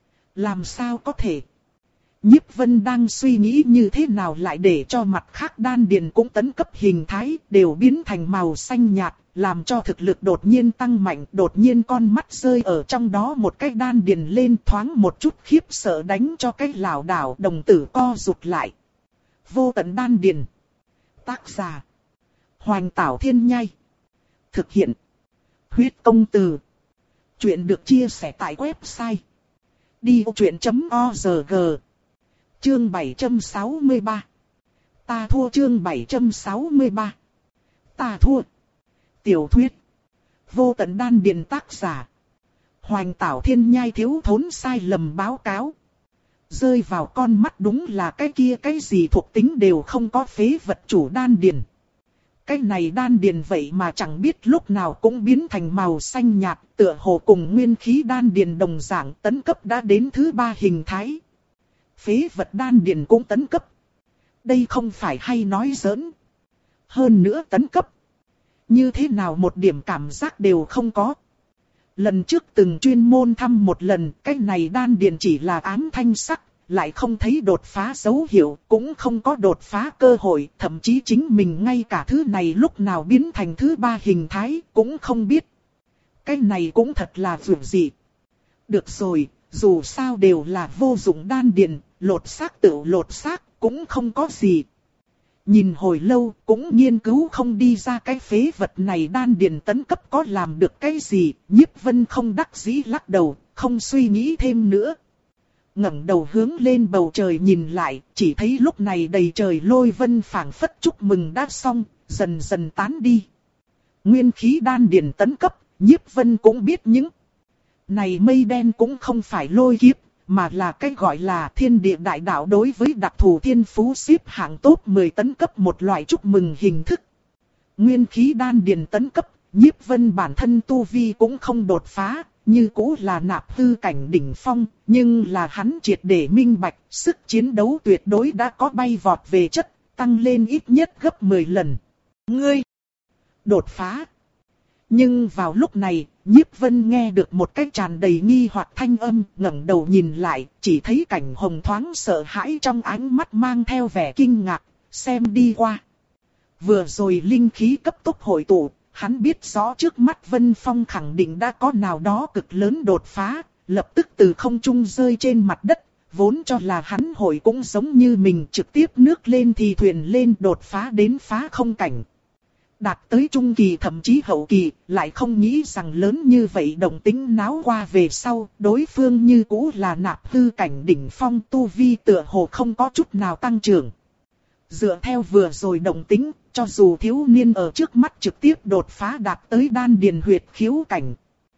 làm sao có thể? Nhiếp Vân đang suy nghĩ như thế nào lại để cho mặt khác đan điền cũng tấn cấp hình thái, đều biến thành màu xanh nhạt, làm cho thực lực đột nhiên tăng mạnh, đột nhiên con mắt rơi ở trong đó một cái đan điền lên, thoáng một chút khiếp sợ đánh cho cái lảo đảo đồng tử co rụt lại. Vô tận đan điền. Tác giả: Hoành Tảo Thiên Nhai. Thực hiện: Huyết Công Từ. Chuyện được chia sẻ tại website đi vô chuyện chấm org. Chương bảy trăm sáu mươi ba. Ta thua. Chương bảy trăm sáu mươi ba. Ta thua. Tiểu thuyết. Vô tận đan điền. Tác giả: Hoành Tảo Thiên Nhai. Thiếu thốn sai lầm báo cáo. Rơi vào con mắt đúng là cái kia cái gì thuộc tính đều không có phế vật chủ đan điền. Cái này đan điền vậy mà chẳng biết lúc nào cũng biến thành màu xanh nhạt, tựa hồ cùng nguyên khí đan điền đồng dạng, tấn cấp đã đến thứ ba hình thái. Phế vật đan điền cũng tấn cấp. Đây không phải hay nói giỡn. Hơn nữa tấn cấp. Như thế nào một điểm cảm giác đều không có. Lần trước từng chuyên môn thăm một lần, cái này đan điền chỉ là ám thanh sắc, lại không thấy đột phá dấu hiệu, cũng không có đột phá cơ hội, thậm chí chính mình ngay cả thứ này lúc nào biến thành thứ ba hình thái, cũng không biết. Cái này cũng thật là vượt dị. Được rồi, dù sao đều là vô dụng đan điền, lột xác tự lột xác, cũng không có gì. Nhìn hồi lâu, cũng nghiên cứu không đi ra cái phế vật này đan điền tấn cấp có làm được cái gì, Nhiếp Vân không đắc dĩ lắc đầu, không suy nghĩ thêm nữa. Ngẩng đầu hướng lên bầu trời nhìn lại, chỉ thấy lúc này đầy trời lôi vân phảng phất chúc mừng đã xong, dần dần tán đi. Nguyên khí đan điền tấn cấp, Nhiếp Vân cũng biết những này mây đen cũng không phải lôi kiếp, mà là cái gọi là thiên địa đại đạo đối với đặc thù thiên phú xếp hạng top mười tấn cấp một loại chúc mừng hình thức. Nguyên khí đan điền tấn cấp, Nhiếp Vân bản thân tu vi cũng không đột phá, như cũ là nạp hư cảnh đỉnh phong, nhưng là hắn triệt để minh bạch, sức chiến đấu tuyệt đối đã có bay vọt về chất, tăng lên ít nhất gấp mười lần. Ngươi đột phá. Nhưng vào lúc này, Nhiếp Vân nghe được một cái tràn đầy nghi hoặc thanh âm, ngẩng đầu nhìn lại, chỉ thấy Cảnh Hồng thoáng sợ hãi trong ánh mắt mang theo vẻ kinh ngạc, xem đi qua. Vừa rồi linh khí cấp tốc hội tụ, hắn biết rõ trước mắt Vân Phong khẳng định đã có nào đó cực lớn đột phá, lập tức từ không trung rơi trên mặt đất, vốn cho là hắn hội cũng giống như mình trực tiếp nước lên thì thuyền lên đột phá đến phá không cảnh. Đạt tới trung kỳ thậm chí hậu kỳ, lại không nghĩ rằng lớn như vậy động tĩnh náo qua về sau, đối phương như cũ là nạp hư cảnh đỉnh phong, tu vi tựa hồ không có chút nào tăng trưởng. Dựa theo vừa rồi động tĩnh, cho dù thiếu niên ở trước mắt trực tiếp đột phá đạt tới đan điền huyệt khiếu cảnh,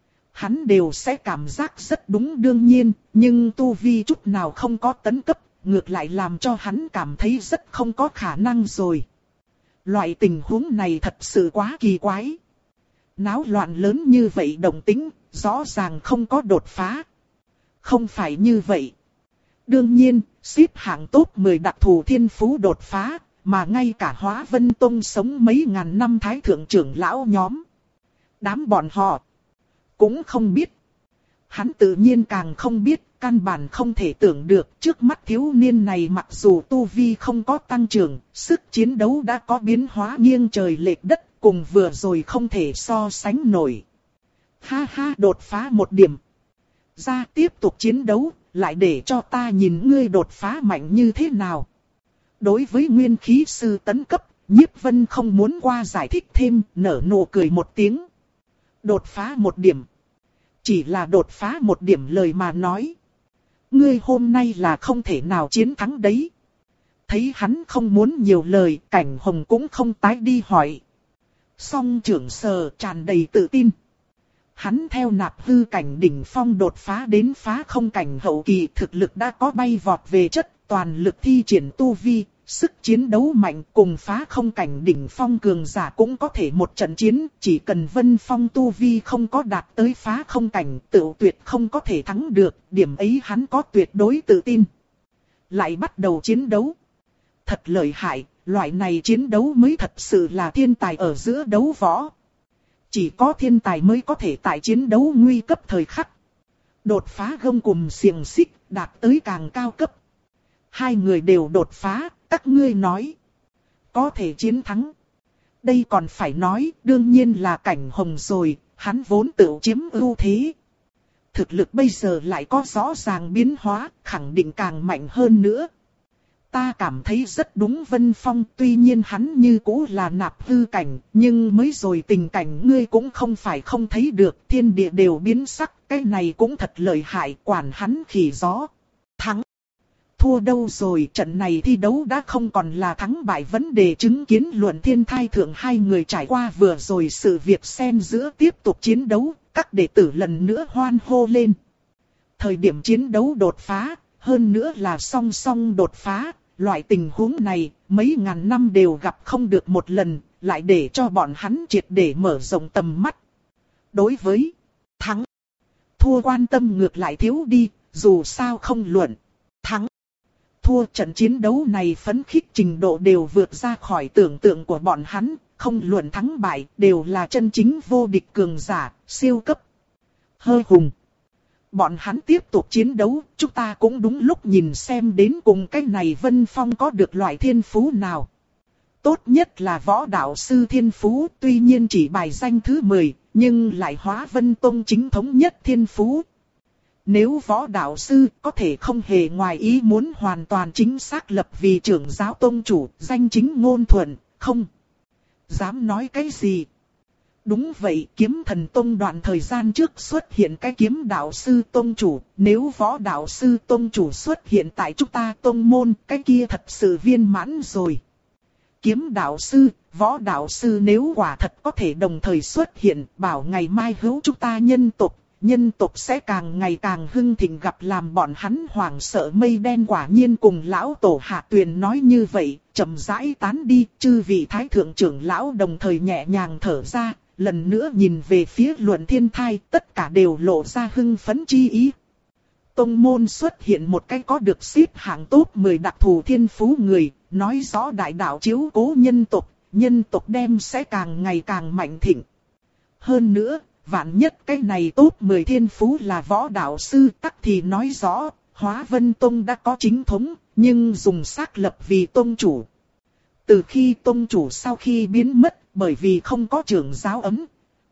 hắn đều sẽ cảm giác rất đúng đương nhiên, nhưng tu vi chút nào không có tấn cấp, ngược lại làm cho hắn cảm thấy rất không có khả năng rồi. Loại tình huống này thật sự quá kỳ quái. Náo loạn lớn như vậy động tĩnh, rõ ràng không có đột phá. Không phải như vậy. Đương nhiên, xếp hạng top mười đặc thù thiên phú đột phá, mà ngay cả Hóa Vân Tông sống mấy ngàn năm thái thượng trưởng lão nhóm. Đám bọn họ cũng không biết. Hắn tự nhiên càng không biết, căn bản không thể tưởng được trước mắt thiếu niên này mặc dù tu vi không có tăng trưởng, sức chiến đấu đã có biến hóa nghiêng trời lệch đất, cùng vừa rồi không thể so sánh nổi. Ha ha, đột phá một điểm. Ra tiếp tục chiến đấu, lại để cho ta nhìn ngươi đột phá mạnh như thế nào. Đối với nguyên khí sư tấn cấp, Nhiếp Vân không muốn qua giải thích thêm, nở nụ cười một tiếng. Đột phá một điểm. Chỉ là đột phá một điểm lời mà nói. Ngươi hôm nay là không thể nào chiến thắng đấy. Thấy hắn không muốn nhiều lời, Cảnh Hồng cũng không tái đi hỏi. Song trưởng Sở tràn đầy tự tin. Hắn theo nạp hư cảnh đỉnh phong đột phá đến phá không cảnh hậu kỳ, thực lực đã có bay vọt về chất, toàn lực thi triển tu vi, sức chiến đấu mạnh cùng phá không cảnh đỉnh phong cường giả cũng có thể một trận chiến, chỉ cần Vân Phong tu vi không có đạt tới phá không cảnh tự tuyệt không có thể thắng được, điểm ấy hắn có tuyệt đối tự tin. Lại bắt đầu chiến đấu. Thật lợi hại, loại này chiến đấu mới thật sự là thiên tài ở giữa đấu võ. Chỉ có thiên tài mới có thể tại chiến đấu nguy cấp thời khắc đột phá gông cùm xiềng xích, đạt tới càng cao cấp. Hai người đều đột phá, các ngươi nói có thể chiến thắng. Đây còn phải nói, đương nhiên là Cảnh Hồng rồi, hắn vốn tự chiếm ưu thế. Thực lực bây giờ lại có rõ ràng biến hóa, khẳng định càng mạnh hơn nữa. Ta cảm thấy rất đúng Vân Phong, tuy nhiên hắn như cũ là nạp hư cảnh, nhưng mới rồi tình cảnh ngươi cũng không phải không thấy được, thiên địa đều biến sắc, cái này cũng thật lợi hại, quản hắn khỉ gió. Thắng. Thua đâu rồi, trận này thi đấu đã không còn là thắng bại vấn đề, chứng kiến Luận Thiên Thai thượng hai người trải qua vừa rồi sự việc xen giữa tiếp tục chiến đấu, các đệ tử lần nữa hoan hô lên. Thời điểm chiến đấu đột phá, hơn nữa là song song đột phá, loại tình huống này mấy ngàn năm đều gặp không được một lần, lại để cho bọn hắn triệt để mở rộng tầm mắt. Đối với thắng, thua quan tâm ngược lại thiếu đi, dù sao không luận thắng. Thua trận chiến đấu này phấn khích trình độ đều vượt ra khỏi tưởng tượng của bọn hắn, không luận thắng bại đều là chân chính vô địch cường giả, siêu cấp. Hơ hùng. Bọn hắn tiếp tục chiến đấu, chúng ta cũng đúng lúc nhìn xem đến cùng cái này Vân Phong có được loại thiên phú nào. Tốt nhất là võ đạo sư thiên phú, tuy nhiên chỉ bài danh thứ mười, nhưng lại hóa Vân Tông chính thống nhất thiên phú. Nếu võ đạo sư có thể không hề ngoài ý muốn hoàn toàn chính xác lập vì trưởng giáo tông chủ, danh chính ngôn thuận, không dám nói cái gì. Đúng vậy, Kiếm Thần Tông đoạn thời gian trước xuất hiện cái kiếm đạo sư tông chủ, nếu võ đạo sư tông chủ xuất hiện tại chúng ta tông môn, cái kia thật sự viên mãn rồi. Kiếm đạo sư, võ đạo sư nếu quả thật có thể đồng thời xuất hiện, bảo ngày mai hữu chúng ta nhân tộc, nhân tộc sẽ càng ngày càng hưng thịnh, gặp làm bọn hắn hoảng sợ mây đen. Quả nhiên cùng lão tổ Hạ Tuyền nói như vậy, chậm rãi tán đi, chư vị thái thượng trưởng lão đồng thời nhẹ nhàng thở ra. Lần nữa nhìn về phía Luận Thiên Thai, tất cả đều lộ ra hưng phấn chi ý. Tông môn xuất hiện một cái có được xếp hạng top mười đặc thù thiên phú người, nói rõ đại đạo chiếu cố nhân tộc, nhân tộc đem sẽ càng ngày càng mạnh thịnh. Hơn nữa, vạn nhất cái này top mười thiên phú là võ đạo sư, tắc thì nói rõ, Hóa Vân Tông đã có chính thống, nhưng dùng xác lập vì tông chủ. Từ khi tông chủ sau khi biến mất, bởi vì không có trưởng giáo ấm,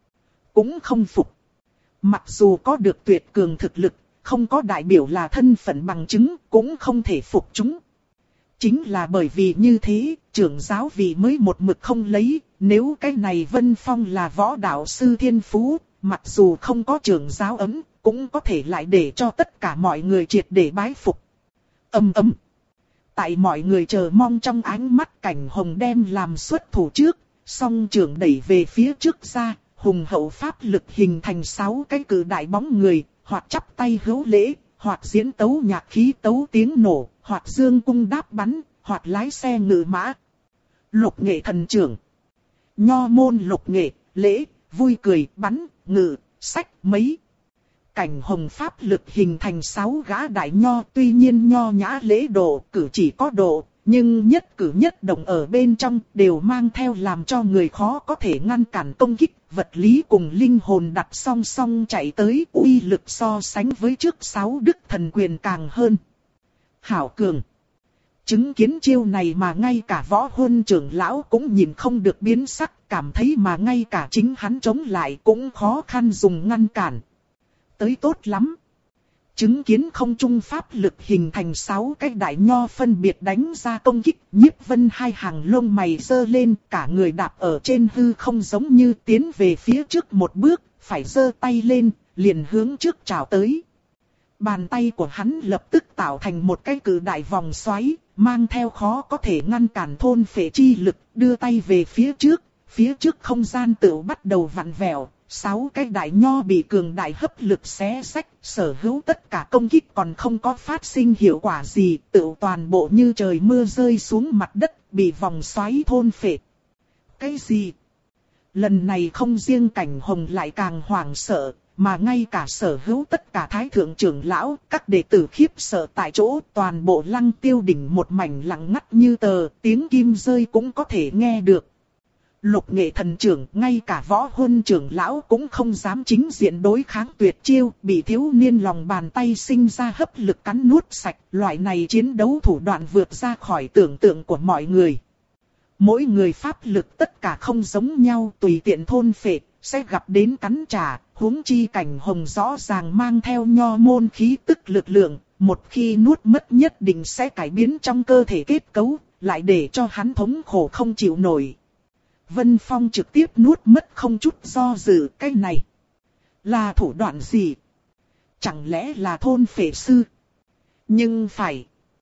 cũng không phục. Mặc dù có được tuyệt cường thực lực, không có đại biểu là thân phận bằng chứng, cũng không thể phục chúng. Chính là bởi vì như thế, trưởng giáo vị mới một mực không lấy, nếu cái này Vân Phong là võ đạo sư thiên phú, mặc dù không có trưởng giáo ấm, cũng có thể lại để cho tất cả mọi người triệt để bái phục. Ầm ầm. Tại mọi người chờ mong trong ánh mắt, Cảnh Hồng đem làm xuất thủ trước, song trưởng đẩy về phía trước ra, hùng hậu pháp lực hình thành sáu cái cự đại bóng người, hoặc chắp tay hữu lễ, hoặc diễn tấu nhạc khí tấu tiếng nổ, hoặc dương cung đáp bắn, hoặc lái xe ngự mã. Lục nghệ thần trưởng. Nho môn lục nghệ, lễ, vui cười, bắn, ngự, sách, mấy. Cảnh Hồng pháp lực hình thành sáu gã đại nho, tuy nhiên nho nhã lễ độ, cử chỉ có độ, nhưng nhất cử nhất động ở bên trong đều mang theo làm cho người khó có thể ngăn cản công kích, vật lý cùng linh hồn đặt song song chạy tới, uy lực so sánh với trước sáu đức thần quyền càng hơn. Hảo cường. Chứng kiến chiêu này mà ngay cả võ huân trưởng lão cũng nhìn không được biến sắc, cảm thấy mà ngay cả chính hắn chống lại cũng khó khăn dùng ngăn cản. Tới tốt lắm. Chứng kiến không trung pháp lực hình thành sáu cái đại nho phân biệt đánh ra công kích, Nhiếp Vân hai hàng lông mày giơ lên, cả người đạp ở trên hư không giống như tiến về phía trước một bước, phải giơ tay lên, liền hướng trước chào tới. Bàn tay của hắn lập tức tạo thành một cái cự đại vòng xoáy, mang theo khó có thể ngăn cản thôn phệ chi lực, đưa tay về phía trước, phía trước không gian tự bắt đầu vặn vẹo, Sáu cái đại nho bị cường đại hấp lực xé xách, sở hữu tất cả công kích còn không có phát sinh hiệu quả gì, tự toàn bộ như trời mưa rơi xuống mặt đất, bị vòng xoáy thôn phệ. Cái gì? Lần này không riêng Cảnh Hồng lại càng hoảng sợ, mà ngay cả sở hữu tất cả thái thượng trưởng lão, các đệ tử khiếp sợ tại chỗ, toàn bộ Lăng Tiêu đỉnh một mảnh lặng ngắt như tờ, tiếng kim rơi cũng có thể nghe được. Lục Nghệ thần trưởng, ngay cả Võ Huân trưởng lão cũng không dám chính diện đối kháng tuyệt chiêu, bị thiếu niên lòng bàn tay sinh ra hấp lực cắn nuốt sạch, loại này chiến đấu thủ đoạn vượt ra khỏi tưởng tượng của mọi người. Mỗi người pháp lực tất cả không giống nhau, tùy tiện thôn phệ, sẽ gặp đến cắn trả, huống chi Cảnh Hồng rõ ràng mang theo nho môn khí tức lực lượng, một khi nuốt mất nhất định sẽ cải biến trong cơ thể kết cấu, lại để cho hắn thống khổ không chịu nổi. Vân Phong trực tiếp nuốt mất không chút do dự, cái này là thủ đoạn gì? Chẳng lẽ là thôn phệ sư? Nhưng phải,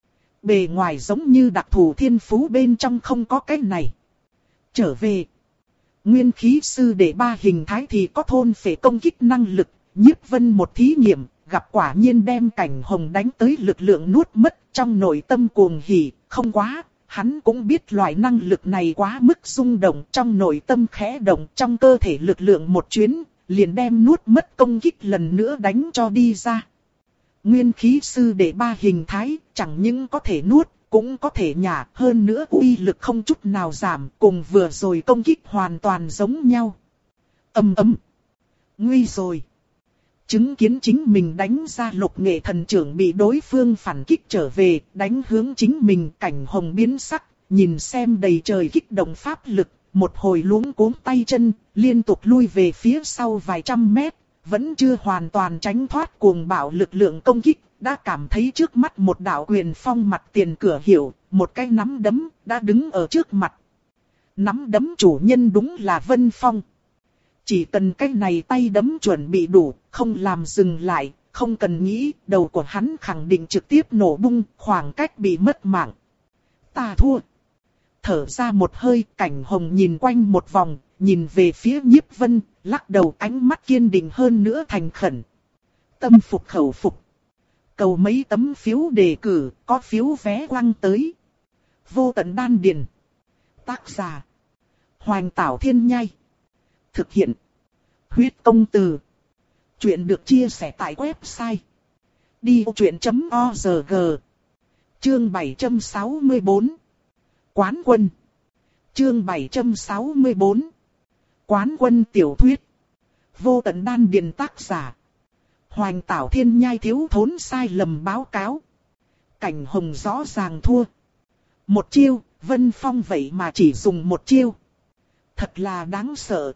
bề ngoài giống như đặc thù thiên phú bên trong không có cái này. Trở về, nguyên khí sư đệ ba hình thái thì có thôn phệ công kích năng lực, Nhiếp Vân một thí nghiệm, gặp quả nhiên đem Cảnh Hồng đánh tới lực lượng nuốt mất, trong nội tâm cuồng hỉ, không quá. Hắn cũng biết loại năng lực này quá mức rung động, trong nội tâm khẽ động, trong cơ thể lực lượng một chuyến, liền đem nuốt mất công kích lần nữa đánh cho đi ra. Nguyên khí sư đệ ba hình thái, chẳng những có thể nuốt, cũng có thể nhả, hơn nữa uy lực không chút nào giảm, cùng vừa rồi công kích hoàn toàn giống nhau. Ầm ầm, nguy rồi. Chứng kiến chính mình đánh ra Lục Nghệ thần trưởng bị đối phương phản kích trở về, đánh hướng chính mình, Cảnh Hồng biến sắc, nhìn xem đầy trời kích động pháp lực, một hồi luống cuống tay chân, liên tục lui về phía sau vài trăm mét, vẫn chưa hoàn toàn tránh thoát cuồng bạo lực lượng công kích, đã cảm thấy trước mắt một đạo quyền phong mặt tiền cửa hiệu, một cái nắm đấm, đã đứng ở trước mặt. Nắm đấm chủ nhân đúng là Vân Phong. Chỉ cần cái này tay đấm chuẩn bị đủ, không làm dừng lại, không cần nghĩ, đầu của hắn khẳng định trực tiếp nổ bung, khoảng cách bị mất mạng. Ta thua. Thở ra một hơi, Cảnh Hồng nhìn quanh một vòng, nhìn về phía Nhiếp Vân, lắc đầu, ánh mắt kiên định hơn nữa thành khẩn. Tâm phục khẩu phục. Cầu mấy tấm phiếu đề cử, có phiếu vé quăng tới. Vô tận đan điền. Tác giả: Hoành Tảo Thiên Nhai. Thực hiện: Huyết Công Từ. Chuyện được chia sẻ tại website đi vô chuyện chấm org. Chương bảy trăm sáu mươi tư. Quán quân. Chương bảy trăm sáu mươi tư. Quán quân tiểu thuyết. Vô tận đan điền. Tác giả: Hoành Tảo Thiên Nhai. Thiếu thốn sai lầm báo cáo. Cảnh Hồng rõ ràng thua. Một chiêu, Vân Phong vậy mà chỉ dùng một chiêu. Thật là đáng sợ.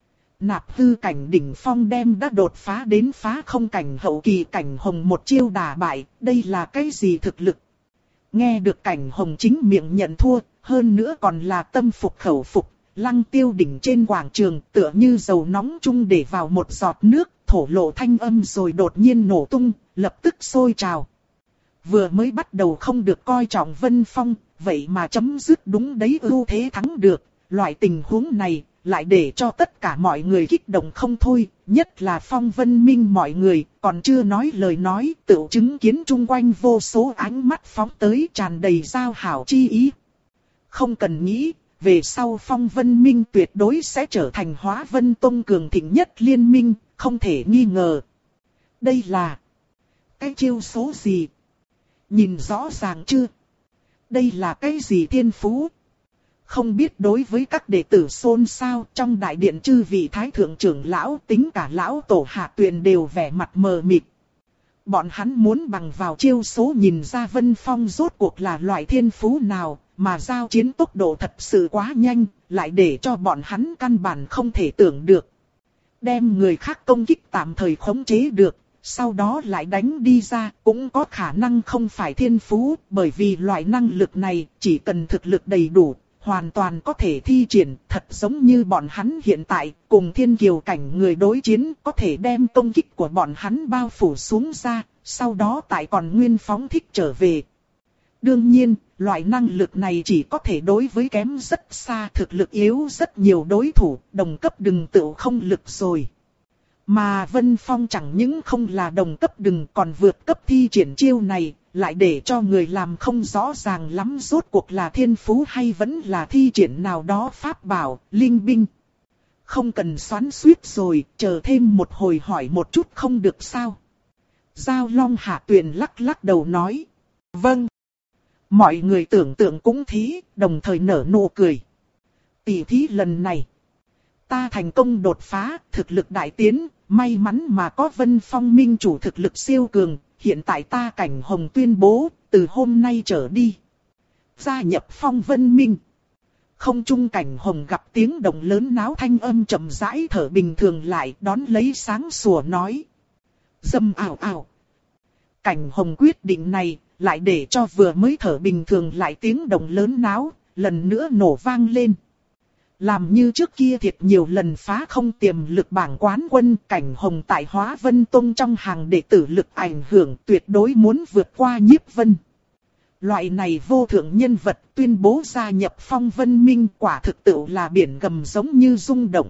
Nạp hư cảnh đỉnh phong đem đã đột phá đến phá không cảnh hậu kỳ, Cảnh Hồng một chiêu đả bại, đây là cái gì thực lực? Nghe được Cảnh Hồng chính miệng nhận thua, hơn nữa còn là tâm phục khẩu phục, Lăng Tiêu đỉnh trên quảng trường tựa như dầu nóng chung để vào một giọt nước, thổ lộ thanh âm rồi đột nhiên nổ tung, lập tức sôi trào. Vừa mới bắt đầu không được coi trọng Vân Phong, vậy mà chấm dứt đúng đấy ưu thế thắng được, loại tình huống này lại để cho tất cả mọi người kích động không thôi, nhất là Phong Vân Minh mọi người, còn chưa nói lời nói, tự chứng kiến chung quanh vô số ánh mắt phóng tới tràn đầy giao hảo chi ý. Không cần nghĩ, về sau Phong Vân Minh tuyệt đối sẽ trở thành Hóa Vân Tông cường thịnh nhất liên minh, không thể nghi ngờ. Đây là cái chiêu số gì? Nhìn rõ ràng chưa? Đây là cái gì thiên phú? Không biết đối với các đệ tử xôn xao, trong đại điện chư vị thái thượng trưởng lão, tính cả lão tổ Hạ Tuyền đều vẻ mặt mờ mịt. Bọn hắn muốn bằng vào chiêu số nhìn ra Vân Phong rốt cuộc là loại thiên phú nào, mà giao chiến tốc độ thật sự quá nhanh, lại để cho bọn hắn căn bản không thể tưởng được. Đem người khác công kích tạm thời khống chế được, sau đó lại đánh đi ra, cũng có khả năng không phải thiên phú, bởi vì loại năng lực này chỉ cần thực lực đầy đủ, hoàn toàn có thể thi triển, thật giống như bọn hắn hiện tại, cùng thiên kiều cảnh người đối chiến, có thể đem công kích của bọn hắn bao phủ xuống ra, sau đó tại còn nguyên phóng thích trở về. Đương nhiên, loại năng lực này chỉ có thể đối với kém rất xa, thực lực yếu rất nhiều đối thủ, đồng cấp đừng tự không lực rồi. Mà Vân Phong chẳng những không là đồng cấp đừng còn vượt cấp thi triển chiêu này, lại để cho người làm không rõ ràng lắm rốt cuộc là thiên phú hay vẫn là thi triển nào đó pháp bảo, linh binh. Không cần xoắn xuýt rồi, chờ thêm một hồi hỏi một chút không được sao? Giao Long Hạ Tuyền lắc lắc đầu nói. Vâng. Mọi người tưởng tượng cũng thế, đồng thời nở nụ cười. Tỷ thí lần này, ta thành công đột phá, thực lực đại tiến, may mắn mà có Vân Phong minh chủ thực lực siêu cường, hiện tại ta Cảnh Hồng tuyên bố, từ hôm nay trở đi, gia nhập Phong Vân Minh. Không trung Cảnh Hồng gặp tiếng động lớn náo thanh âm chậm rãi thở bình thường lại, đón lấy sáng sủa nói. Dâm ảo ảo. Cảnh Hồng quyết định này, lại để cho vừa mới thở bình thường lại tiếng động lớn náo, lần nữa nổ vang lên. Làm như trước kia thiệt nhiều lần phá không tiềm lực bảng quán quân, Cảnh Hồng tại Hóa Vân Tông trong hàng đệ tử lực ảnh hưởng tuyệt đối muốn vượt qua Nhiếp Vân. Loại này vô thượng nhân vật tuyên bố gia nhập Phong Vân Minh quả thực tự là biển gầm giống như rung động.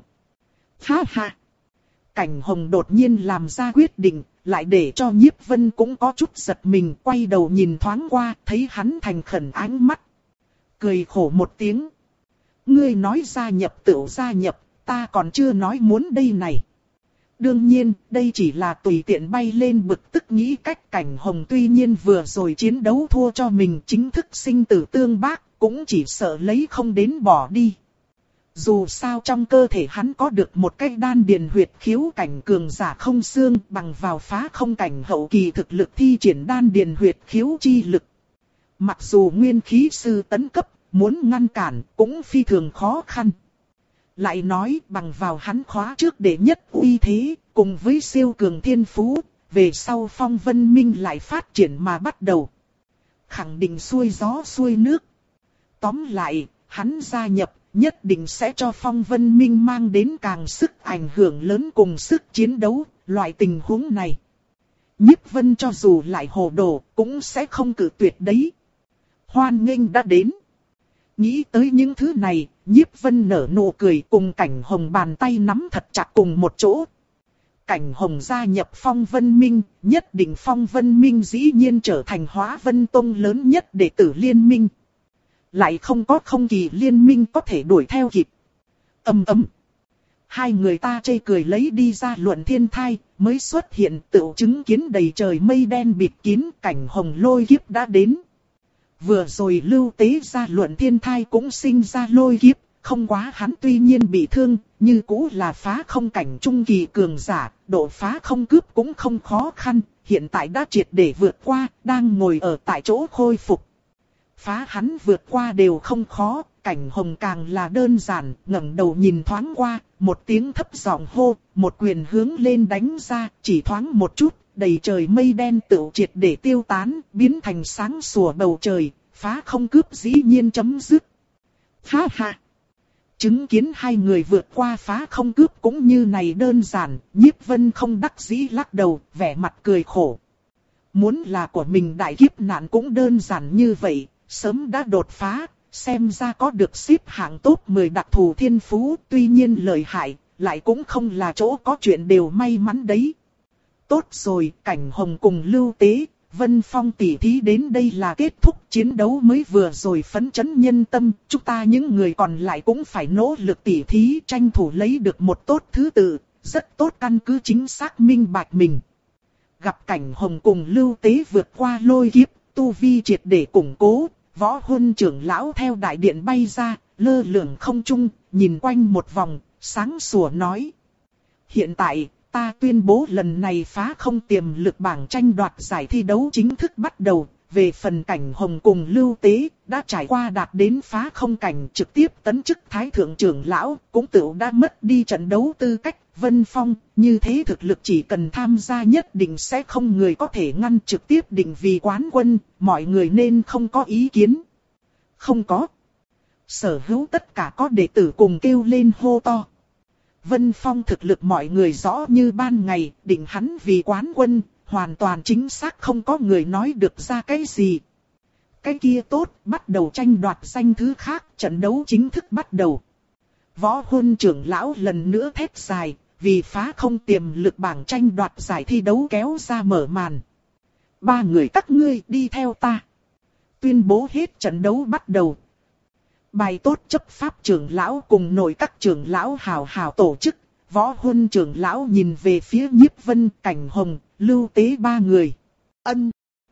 Ha ha! Cảnh Hồng đột nhiên làm ra quyết định, lại để cho Nhiếp Vân cũng có chút giật mình, quay đầu nhìn thoáng qua, thấy hắn thành khẩn ánh mắt. Cười khổ một tiếng. Ngươi nói gia nhập tự gia nhập, ta còn chưa nói muốn đây này. Đương nhiên, đây chỉ là tùy tiện bay lên bực tức nghĩ cách. Cảnh Hồng tuy nhiên vừa rồi chiến đấu thua cho mình chính thức sinh tử tương bác, cũng chỉ sợ lấy không đến bỏ đi. Dù sao trong cơ thể hắn có được một cái đan điền huyệt khiếu cảnh cường giả không xương, bằng vào phá không cảnh hậu kỳ thực lực thi triển đan điền huyệt khiếu chi lực. Mặc dù nguyên khí sư tấn cấp, muốn ngăn cản cũng phi thường khó khăn. Lại nói bằng vào hắn khóa trước đệ nhất uy thế, cùng với siêu cường thiên phú, về sau Phong Vân Minh lại phát triển mà bắt đầu. Khẳng định xuôi gió xuôi nước. Tóm lại, hắn gia nhập, nhất định sẽ cho Phong Vân Minh mang đến càng sức ảnh hưởng lớn cùng sức chiến đấu, loại tình huống này. Nhiếp Vân cho dù lại hồ đồ, cũng sẽ không cự tuyệt đấy. Hoan nghênh đã đến. Nghĩ tới những thứ này, Nhiếp Vân nở nụ cười cùng Cảnh Hồng bàn tay nắm thật chặt cùng một chỗ. Cảnh Hồng gia nhập Phong Vân Minh, nhất định Phong Vân Minh dĩ nhiên trở thành Hóa Vân Tông lớn nhất đệ tử liên minh. Lại không có không kỳ liên minh có thể đuổi theo kịp. Ầm ầm. Hai người ta chê cười lấy đi ra luận thiên thai, mới xuất hiện tựu chứng kiến đầy trời mây đen bịt kín. Cảnh Hồng lôi kiếp đã đến. Vừa rồi Lưu Tế ra luận thiên thai cũng sinh ra lôi kiếp, không quá hắn tuy nhiên bị thương, như cũ là phá không cảnh trung kỳ cường giả, độ phá không cướp cũng không khó khăn, hiện tại đã triệt để vượt qua, đang ngồi ở tại chỗ khôi phục. Phá hắn vượt qua đều không khó, Cảnh Hồng càng là đơn giản, ngẩng đầu nhìn thoáng qua, một tiếng thấp giọng hô, một quyền hướng lên đánh ra, chỉ thoáng một chút. Đầy trời mây đen tựu triệt để tiêu tán, biến thành sáng sủa bầu trời, phá không cướp dĩ nhiên chấm dứt. Ha ha! Chứng kiến hai người vượt qua phá không cướp cũng như này đơn giản, Nhiếp Vân không đắc dĩ lắc đầu, vẻ mặt cười khổ. Muốn là của mình đại kiếp nạn cũng đơn giản như vậy, sớm đã đột phá, xem ra có được xếp hạng top mười đặc thù thiên phú, tuy nhiên lợi hại, lại cũng không là chỗ có chuyện đều may mắn đấy. Tốt rồi, Cảnh Hồng cùng Lưu Tế, Vân Phong tỉ thí đến đây là kết thúc, chiến đấu mới vừa rồi phấn chấn nhân tâm, chúng ta những người còn lại cũng phải nỗ lực tỉ thí, tranh thủ lấy được một tốt thứ tự, rất tốt căn cứ chính xác minh bạch mình. Gặp Cảnh Hồng cùng Lưu Tế vượt qua lôi kiếp, tu vi triệt để củng cố, Võ Huân trưởng lão theo đại điện bay ra, lơ lửng không trung, nhìn quanh một vòng, sáng sủa nói. Hiện tại, ta tuyên bố lần này phá không tiềm lực bảng tranh đoạt giải thi đấu chính thức bắt đầu. Về phần Cảnh Hồng cùng Lưu Tế, đã trải qua đạt đến phá không cảnh trực tiếp tấn chức Thái Thượng trưởng lão, cũng tự đã mất đi trận đấu tư cách. Vân Phong, như thế thực lực chỉ cần tham gia nhất định sẽ không người có thể ngăn, trực tiếp định vì quán quân, mọi người nên không có ý kiến. Không có. Sở hữu tất cả có đệ tử cùng kêu lên hô to. Vân Phong thực lực mọi người rõ như ban ngày, định hắn vì quán quân, hoàn toàn chính xác không có người nói được ra cái gì. Cái kia tốt, bắt đầu tranh đoạt danh thứ khác, trận đấu chính thức bắt đầu. Võ Huân trưởng lão lần nữa thét dài, vì phá không tiềm lực bảng tranh đoạt giải thi đấu kéo ra mở màn. Ba người các ngươi đi theo ta. Tuyên bố hết trận đấu bắt đầu. Bài tốt chấp pháp trưởng lão cùng nội các trưởng lão hào hào tổ chức. Võ Huân trưởng lão nhìn về phía Nhiếp Vân, Cảnh Hồng, Lưu Tế ba người. Ân.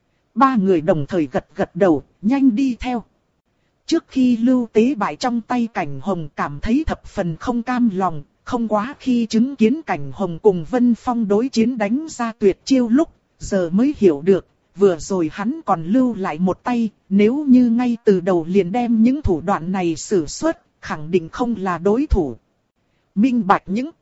Ba người đồng thời gật gật đầu, nhanh đi theo. Trước khi Lưu Tế bại trong tay Cảnh Hồng cảm thấy thập phần không cam lòng, không quá khi chứng kiến Cảnh Hồng cùng Vân Phong đối chiến đánh ra tuyệt chiêu lúc, giờ mới hiểu được, vừa rồi hắn còn lưu lại một tay, nếu như ngay từ đầu liền đem những thủ đoạn này sử xuất, khẳng định không là đối thủ. Minh bạch những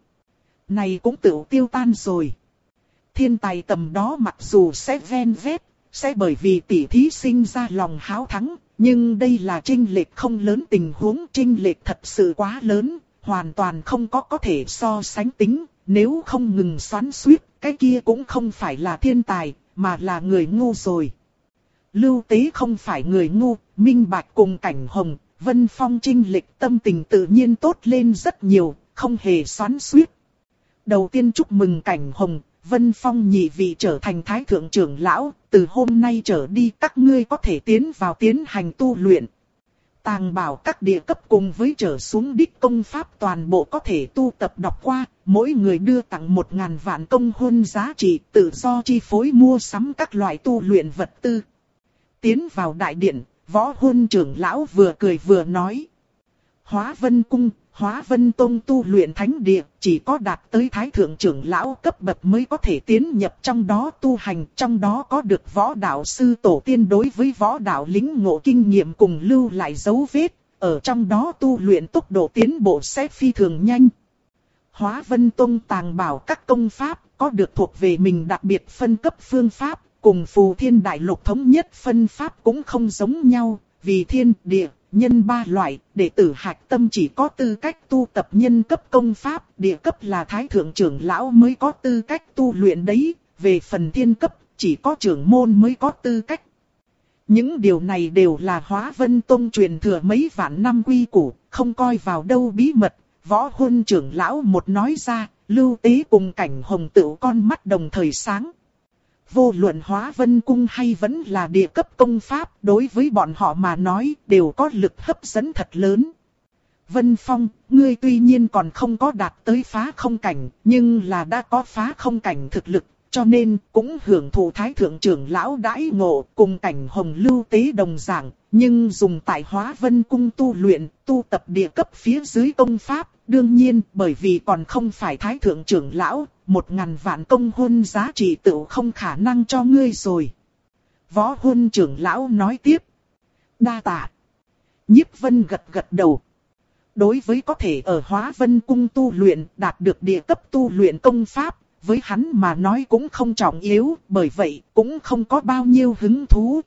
này cũng tự tiêu tan rồi. Thiên tài tầm đó mặc dù sẽ ven vét, sẽ bởi vì tỷ thí sinh ra lòng háo thắng, nhưng đây là chênh lệch không lớn, tình huống chênh lệch thật sự quá lớn, hoàn toàn không có có thể so sánh tính, nếu không ngừng xoắn xuýt, cái kia cũng không phải là thiên tài, mà là người ngu rồi. Lưu Tế không phải người ngu, minh bạch cùng Cảnh Hồng, Vân Phong chênh lệch, tâm tình tự nhiên tốt lên rất nhiều, không hề xoắn xuýt. Đầu tiên chúc mừng Cảnh Hồng, Vân Phong nhị vị trở thành thái thượng trưởng lão, từ hôm nay trở đi các ngươi có thể tiến vào tiến hành tu luyện. Tàng bảo các địa cấp cùng với trở xuống đích công pháp toàn bộ có thể tu tập đọc qua, mỗi người đưa tặng một ngàn vạn công huân giá trị, tự do chi phối mua sắm các loại tu luyện vật tư. Tiến vào đại điện, Võ Huân trưởng lão vừa cười vừa nói. Hóa Vân Cung, Hóa Vân Tông tu luyện thánh địa, chỉ có đạt tới thái thượng trưởng lão cấp bậc mới có thể tiến nhập trong đó tu hành, trong đó có được võ đạo sư tổ tiên đối với võ đạo lĩnh ngộ kinh nghiệm cùng lưu lại dấu vết, ở trong đó tu luyện tốc độ tiến bộ sẽ phi thường nhanh. Hóa Vân Tông tàng bảo các công pháp, có được thuộc về mình đặc biệt phân cấp phương pháp, cùng Phù Thiên Đại Lục thống nhất phân pháp cũng không giống nhau, vì thiên, địa, nhân ba loại, đệ tử hạch tâm chỉ có tư cách tu tập nhân cấp công pháp, địa cấp là thái thượng trưởng lão mới có tư cách tu luyện đấy, về phần thiên cấp, chỉ có trưởng môn mới có tư cách. Những điều này đều là Hóa Vân Tông truyền thừa mấy vạn năm quy củ, không coi vào đâu bí mật. Võ Huân trưởng lão một nói ra, Lưu Tế cùng Cảnh Hồng tựu con mắt đồng thời sáng. Vô luận Hóa Vân Cung hay vẫn là địa cấp công pháp, đối với bọn họ mà nói đều có lực hấp dẫn thật lớn. Vân Phong, ngươi tuy nhiên còn không có đạt tới phá không cảnh, nhưng là đã có phá không cảnh thực lực, cho nên cũng hưởng thụ thái thượng trưởng lão đãi ngộ cùng Cảnh Hồng Lưu Tế đồng dạng, nhưng dùng tại Hóa Vân Cung tu luyện, tu tập địa cấp phía dưới công pháp, đương nhiên bởi vì còn không phải thái thượng trưởng lão, một ngàn vạn công huân giá trị tự không khả năng cho ngươi rồi. Võ Huân trưởng lão nói tiếp. Đa tạ. Nhiếp Vân gật gật đầu. Đối với có thể ở Hóa Vân Cung tu luyện, đạt được địa cấp tu luyện công pháp, với hắn mà nói cũng không trọng yếu, bởi vậy cũng không có bao nhiêu hứng thú.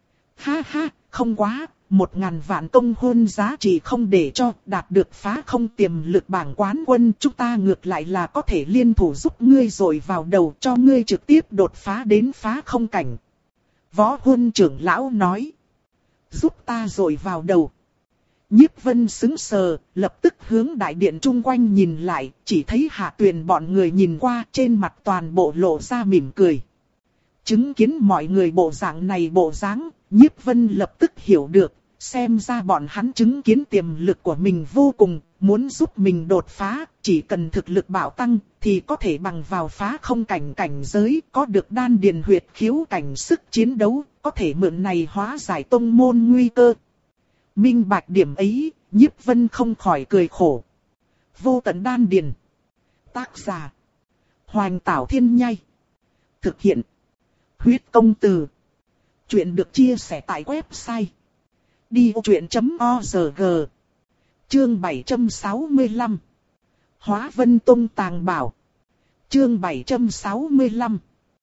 Ha ha, không quá, một ngàn vạn công huân giá trị không để cho đạt được phá không tiềm lực bảng quán quân, chúng ta ngược lại là có thể liên thủ giúp ngươi rồi vào đầu cho ngươi trực tiếp đột phá đến phá không cảnh. Võ Huân trưởng lão nói. Giúp ta rồi vào đầu. Nhiếp Vân sững sờ, lập tức hướng đại điện chung quanh nhìn lại, chỉ thấy Hạ Tuyền bọn người nhìn qua, trên mặt toàn bộ lộ ra mỉm cười. Chứng kiến mọi người bộ dạng này bộ dáng, Nhiếp Vân lập tức hiểu được, xem ra bọn hắn chứng kiến tiềm lực của mình vô cùng, muốn giúp mình đột phá, chỉ cần thực lực bạo tăng, thì có thể bằng vào phá không cảnh cảnh giới, có được đan điền huyệt khiếu cảnh sức chiến đấu, có thể mượn này hóa giải tông môn nguy cơ. Minh bạch điểm ấy, Nhiếp Vân không khỏi cười khổ. Vô tận đan điền. Tác giả. Hoành Tảo Thiên Nhai. Thực hiện. Huyết công từ. Chuyện được chia sẻ tại website. đi ô chuyện chấm o rờ giê. Chương bảy trăm sáu mươi lăm. Hóa Vân Tông tàng bảo. Chương bảy trăm sáu mươi lăm.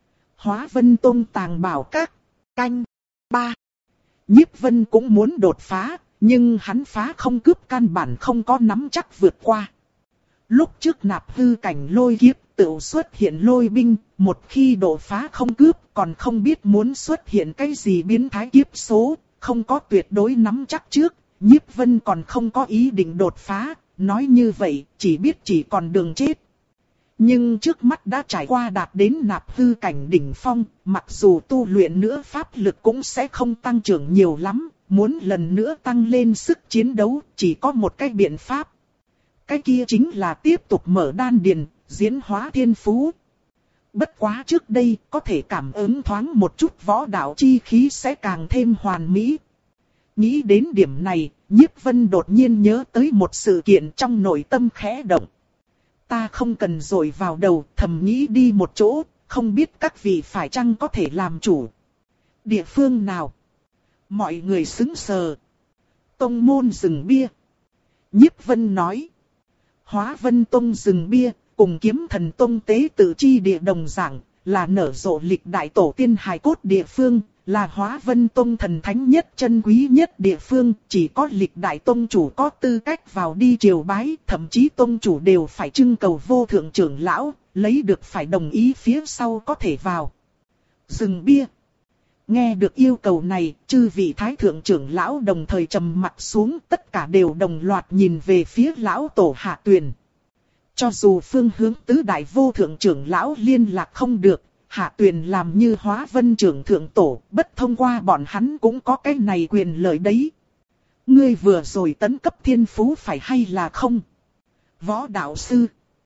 Hóa Vân Tông tàng bảo các. Canh. ba. Nhiếp Vân cũng muốn đột phá, nhưng hắn phá không cướp căn bản không có nắm chắc vượt qua. Lúc trước nạp hư cảnh lôi kiếp tự xuất hiện lôi binh, một khi đột phá không cướp còn không biết muốn xuất hiện cái gì biến thái kiếp số, không có tuyệt đối nắm chắc trước, Nhiếp Vân còn không có ý định đột phá, nói như vậy chỉ biết chỉ còn đường chết. Nhưng trước mắt đã trải qua đạt đến nạp hư cảnh đỉnh phong, mặc dù tu luyện nữa pháp lực cũng sẽ không tăng trưởng nhiều lắm, muốn lần nữa tăng lên sức chiến đấu chỉ có một cái biện pháp. Cái kia chính là tiếp tục mở đan điền, diễn hóa thiên phú. Bất quá trước đây có thể cảm ứng thoáng một chút võ đạo chi khí sẽ càng thêm hoàn mỹ. Nghĩ đến điểm này, Nhiếp Vân đột nhiên nhớ tới một sự kiện trong nội tâm khẽ động. Ta không cần dội vào đầu, thầm nghĩ đi một chỗ, không biết các vị phải chăng có thể làm chủ. Địa phương nào? Mọi người sững sờ. Tông môn rừng bia. Nhiếp Vân nói. Hóa Vân Tông rừng bia, cùng Kiếm Thần Tông tế tự chi địa đồng dạng, là nở rộ lịch đại tổ tiên hài cốt địa phương, là Hóa Vân Tông thần thánh nhất chân quý nhất địa phương, chỉ có lịch đại tông chủ có tư cách vào đi triều bái, thậm chí tông chủ đều phải trưng cầu vô thượng trưởng lão, lấy được phải đồng ý phía sau có thể vào. Rừng bia. Nghe được yêu cầu này, chư vị thái thượng trưởng lão đồng thời trầm mặt xuống, tất cả đều đồng loạt nhìn về phía lão tổ Hạ Tuyền. Cho dù phương hướng tứ đại vô thượng trưởng lão liên lạc không được, Hạ Tuyền làm như Hóa Vân trưởng thượng tổ, bất thông qua bọn hắn cũng có cái này quyền lợi đấy. Ngươi vừa rồi tấn cấp thiên phú phải hay là không? Võ đạo sư.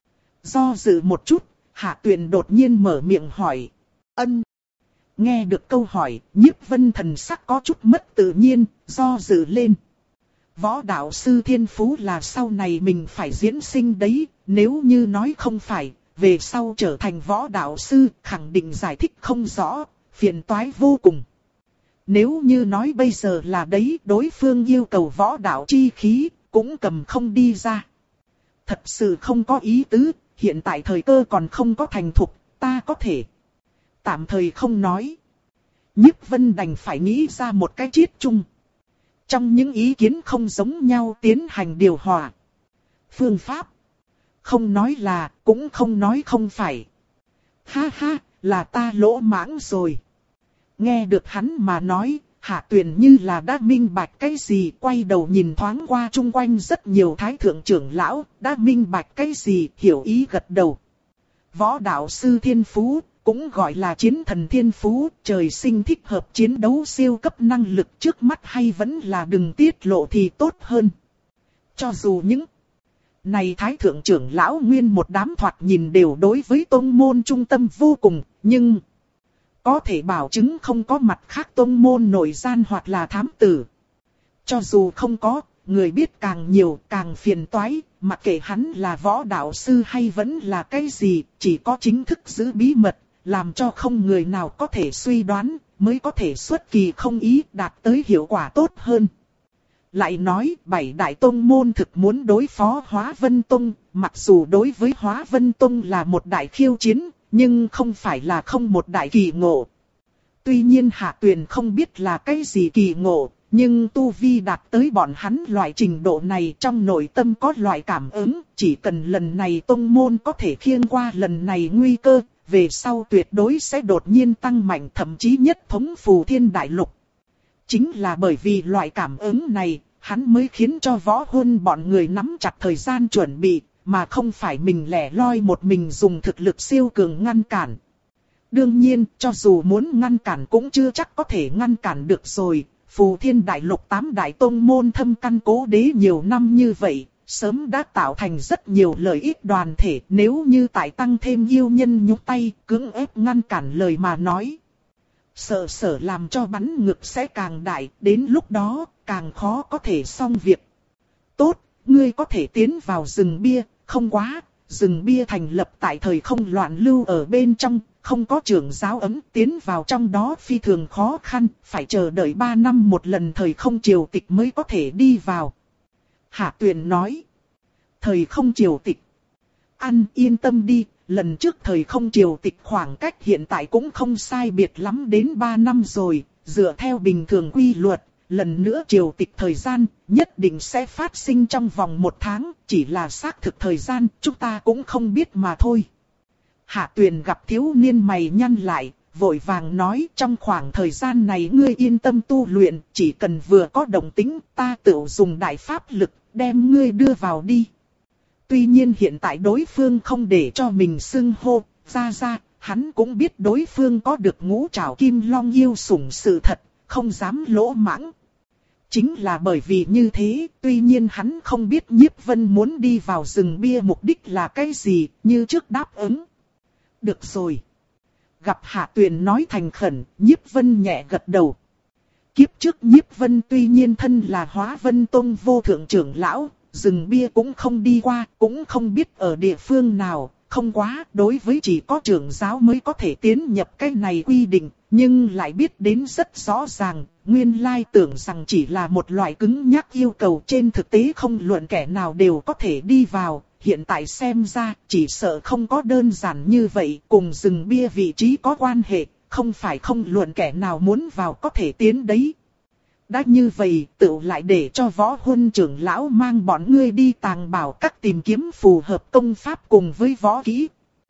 Do dự một chút, Hạ Tuyền đột nhiên mở miệng hỏi. Ân. Nghe được câu hỏi, Nhiếp Vân thần sắc có chút mất tự nhiên, do dự lên. Võ đạo sư thiên phú là sau này mình phải diễn sinh đấy, nếu như nói không phải, về sau trở thành võ đạo sư, khẳng định giải thích không rõ, phiền toái vô cùng. Nếu như nói bây giờ là đấy, đối phương yêu cầu võ đạo chi khí, cũng cầm không đi ra. Thật sự không có ý tứ, hiện tại thời cơ còn không có thành thục, ta có thể. Tạm thời không nói. Nhiếp Vân đành phải nghĩ ra một cái chiết chung. Trong những ý kiến không giống nhau tiến hành điều hòa. Phương pháp. Không nói là, cũng không nói không phải. Ha ha, là ta lỗ mãng rồi. Nghe được hắn mà nói, Hạ Tuyền như là đã minh bạch cái gì, quay đầu nhìn thoáng qua chung quanh rất nhiều thái thượng trưởng lão, đã minh bạch cái gì, hiểu ý gật đầu. Võ đạo sư thiên phú, cũng gọi là chiến thần thiên phú, trời sinh thích hợp chiến đấu siêu cấp năng lực, trước mắt hay vẫn là đừng tiết lộ thì tốt hơn. Cho dù những này thái thượng trưởng lão nguyên một đám thoạt nhìn đều đối với tông môn trung tâm vô cùng, nhưng có thể bảo chứng không có mặt khác tông môn nội gian hoặc là thám tử. Cho dù không có, người biết càng nhiều càng phiền toái, mặc kệ hắn là võ đạo sư hay vẫn là cái gì, chỉ có chính thức giữ bí mật, làm cho không người nào có thể suy đoán, mới có thể xuất kỳ không ý đạt tới hiệu quả tốt hơn. Lại nói, bảy đại tông môn thực muốn đối phó Hóa Vân Tông, mặc dù đối với Hóa Vân Tông là một đại khiêu chiến, nhưng không phải là không một đại kỳ ngộ. Tuy nhiên Hạ Tuyền không biết là cái gì kỳ ngộ, nhưng tu vi đạt tới bọn hắn loại trình độ này trong nội tâm có loại cảm ứng, chỉ cần lần này tông môn có thể khiêng qua lần này nguy cơ, về sau tuyệt đối sẽ đột nhiên tăng mạnh, thậm chí nhất thống phù thiên đại lục. Chính là bởi vì loại cảm ứng này, hắn mới khiến cho Võ Huân bọn người nắm chặt thời gian chuẩn bị, mà không phải mình lẻ loi một mình dùng thực lực siêu cường ngăn cản. Đương nhiên, cho dù muốn ngăn cản cũng chưa chắc có thể ngăn cản được rồi. Phù thiên đại lục tám đại tông môn thâm căn cố đế nhiều năm như vậy, sớm đã tạo thành rất nhiều lợi ích đoàn thể. Nếu như tại tăng thêm yêu nhân nhúc tay, cưỡng ép ngăn cản lời mà nói, sợ sở làm cho bắn ngực sẽ càng đại, đến lúc đó càng khó có thể xong việc. Tốt, ngươi có thể tiến vào rừng bia, không quá, rừng bia thành lập tại thời không loạn lưu ở bên trong, không có trưởng giáo ấm, tiến vào trong đó phi thường khó khăn, phải chờ đợi ba năm một lần thời không triều tịch mới có thể đi vào. Hạ Tuyền nói, thời không triều tịch. Ăn yên tâm đi, lần trước thời không triều tịch khoảng cách hiện tại cũng không sai biệt lắm đến ba năm rồi, dựa theo bình thường quy luật, lần nữa triều tịch thời gian, nhất định sẽ phát sinh trong vòng một tháng, chỉ là xác thực thời gian, chúng ta cũng không biết mà thôi. Hạ Tuyền gặp thiếu niên mày nhăn lại, vội vàng nói trong khoảng thời gian này ngươi yên tâm tu luyện, chỉ cần vừa có động tĩnh, ta tự dùng đại pháp lực, đem ngươi đưa vào đi. Tuy nhiên hiện tại đối phương không để cho mình xưng hô, ra ra, hắn cũng biết đối phương có được ngũ trảo kim long yêu sủng sự thật, không dám lỗ mãng. Chính là bởi vì như thế, tuy nhiên hắn không biết Nhiếp Vân muốn đi vào rừng bia mục đích là cái gì, như trước đáp ứng. Được rồi. Gặp Hạ Tuyền nói thành khẩn, Nhiếp Vân nhẹ gật đầu. Kiếp trước Nhiếp Vân tuy nhiên thân là Hóa Vân Tông vô thượng trưởng lão, rừng bia cũng không đi qua, cũng không biết ở địa phương nào, không quá, đối với chỉ có trưởng giáo mới có thể tiến nhập cái này quy định, nhưng lại biết đến rất rõ ràng, nguyên lai tưởng rằng chỉ là một loại cứng nhắc yêu cầu, trên thực tế không luận kẻ nào đều có thể đi vào, hiện tại xem ra chỉ sợ không có đơn giản như vậy, cùng rừng bia vị trí có quan hệ, không phải không luận kẻ nào muốn vào có thể tiến đấy. Đã như vậy, tự lại để cho Võ Huân trưởng lão mang bọn ngươi đi tàng bảo các tìm kiếm phù hợp công pháp cùng với võ kỹ.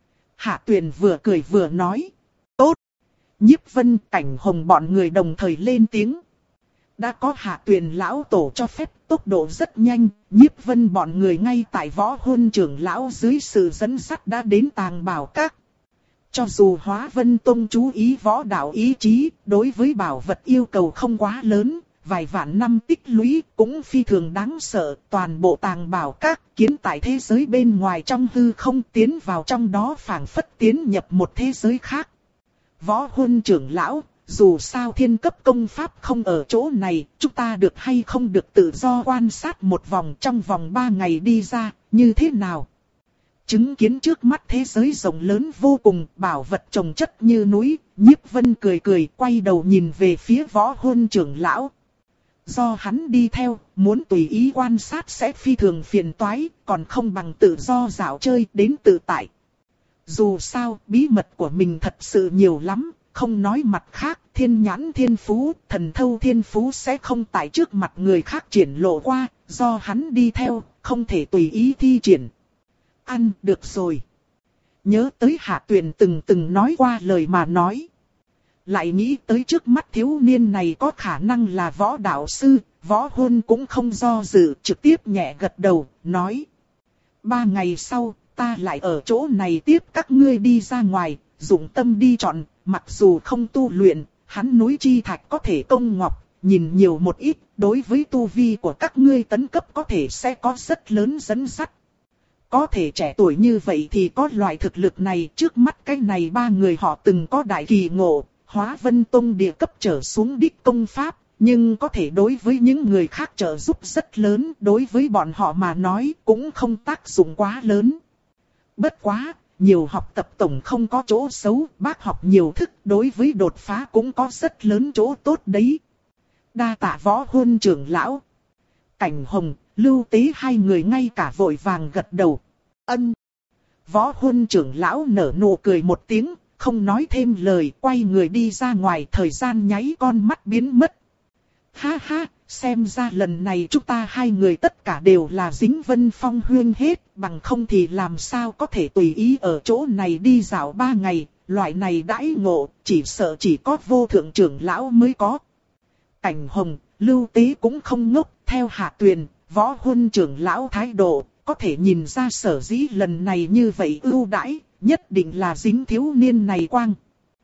Hạ Tuyền vừa cười vừa nói. Tốt. Nhiếp Vân, Cảnh Hồng bọn người đồng thời lên tiếng. Đã có Hạ Tuyền lão tổ cho phép, tốc độ rất nhanh, Nhiếp Vân bọn người ngay tại Võ Huân trưởng lão dưới sự dẫn dắt đã đến tàng bảo các. Cho dù Hóa Vân Tông chú ý võ đạo ý chí, đối với bảo vật yêu cầu không quá lớn, vài vạn năm tích lũy cũng phi thường đáng sợ, toàn bộ tàng bảo các kiến tại thế giới bên ngoài trong hư không tiến vào trong đó phảng phất tiến nhập một thế giới khác. Võ Huân trưởng lão, dù sao thiên cấp công pháp không ở chỗ này, chúng ta được hay không được tự do quan sát một vòng trong vòng ba ngày đi ra, như thế nào? Chứng kiến trước mắt thế giới rộng lớn vô cùng, bảo vật chồng chất như núi, Nhiếp Vân cười cười quay đầu nhìn về phía Võ Huân trưởng lão. Do hắn đi theo, muốn tùy ý quan sát sẽ phi thường phiền toái, còn không bằng tự do dạo chơi đến tự tại. Dù sao, bí mật của mình thật sự nhiều lắm, không nói mặt khác, thiên nhãn thiên phú, thần thâu thiên phú sẽ không tại trước mặt người khác triển lộ qua, do hắn đi theo, không thể tùy ý thi triển. Ăn được rồi. Nhớ tới Hạ Tuyền từng từng nói qua lời mà nói. Lại nghĩ tới trước mắt thiếu niên này có khả năng là võ đạo sư, Võ Huân cũng không do dự, trực tiếp nhẹ gật đầu, nói. Ba ngày sau, ta lại ở chỗ này tiếp các ngươi đi ra ngoài, dụng tâm đi chọn, mặc dù không tu luyện, hắn núi chi thạch có thể công ngọc, nhìn nhiều một ít, đối với tu vi của các ngươi tấn cấp có thể sẽ có rất lớn dẫn dắt. Có thể trẻ tuổi như vậy thì có loại thực lực này, trước mắt cái này ba người họ từng có đại kỳ ngộ, Hóa Vân Tông địa cấp trở xuống đích công pháp, nhưng có thể đối với những người khác trợ giúp rất lớn, đối với bọn họ mà nói cũng không tác dụng quá lớn. Bất quá, nhiều học tập tổng không có chỗ xấu, bác học nhiều thức đối với đột phá cũng có rất lớn chỗ tốt đấy. Đa tạ Võ Huân trưởng lão. Cảnh Hồng, Lưu Tế hai người ngay cả vội vàng gật đầu. Ân. Võ Huân trưởng lão nở nụ cười một tiếng, không nói thêm lời, quay người đi ra ngoài, thời gian nháy con mắt biến mất. Ha ha, xem ra lần này chúng ta hai người tất cả đều là dính Vân Phong huyên hết, bằng không thì làm sao có thể tùy ý ở chỗ này đi dạo ba ngày, loại này đãi ngộ, chỉ sợ chỉ có vô thượng trưởng lão mới có. Cảnh Hồng, Lưu Tế cũng không ngốc, theo Hạ Tuyền, Võ Huân trưởng lão thái độ, có thể nhìn ra sở dĩ lần này như vậy ưu đãi, nhất định là dính thiếu niên này quang.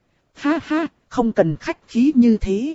Ha ha, không cần khách khí như thế.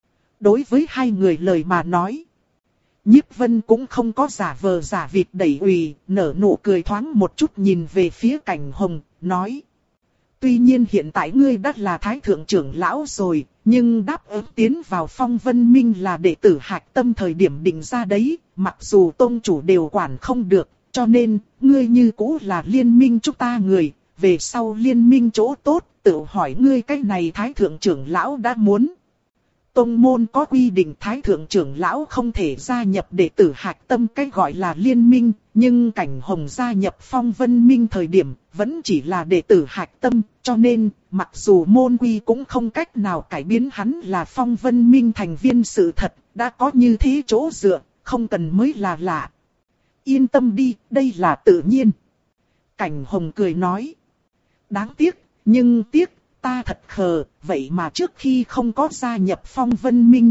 Đối với hai người lời mà nói, Nhiếp Vân cũng không có giả vờ giả vịt đẩy ủy, nở nụ cười thoáng một chút nhìn về phía Cảnh Hồng, nói. Tuy nhiên hiện tại ngươi đã là thái thượng trưởng lão rồi, nhưng đáp ứng tiến vào Phong Vân Minh là đệ tử hạch tâm thời điểm định ra đấy, mặc dù tông chủ đều quản không được, cho nên, ngươi như cũ là liên minh chúng ta người, về sau liên minh chỗ tốt, tự hỏi ngươi cái này thái thượng trưởng lão đã muốn. Tông môn có quy định thái thượng trưởng lão không thể gia nhập đệ tử hạch tâm cái gọi là liên minh, nhưng Cảnh Hồng gia nhập Phong Vân Minh thời điểm vẫn chỉ là đệ tử hạch tâm, cho nên mặc dù môn quy cũng không cách nào cải biến hắn là Phong Vân Minh thành viên sự thật, đã có như thế chỗ dựa, không cần mới là lạ. Yên tâm đi, đây là tự nhiên. Cảnh Hồng cười nói. Đáng tiếc, nhưng tiếc. Ta thật khờ, vậy mà trước khi không có gia nhập Phong Vân Minh.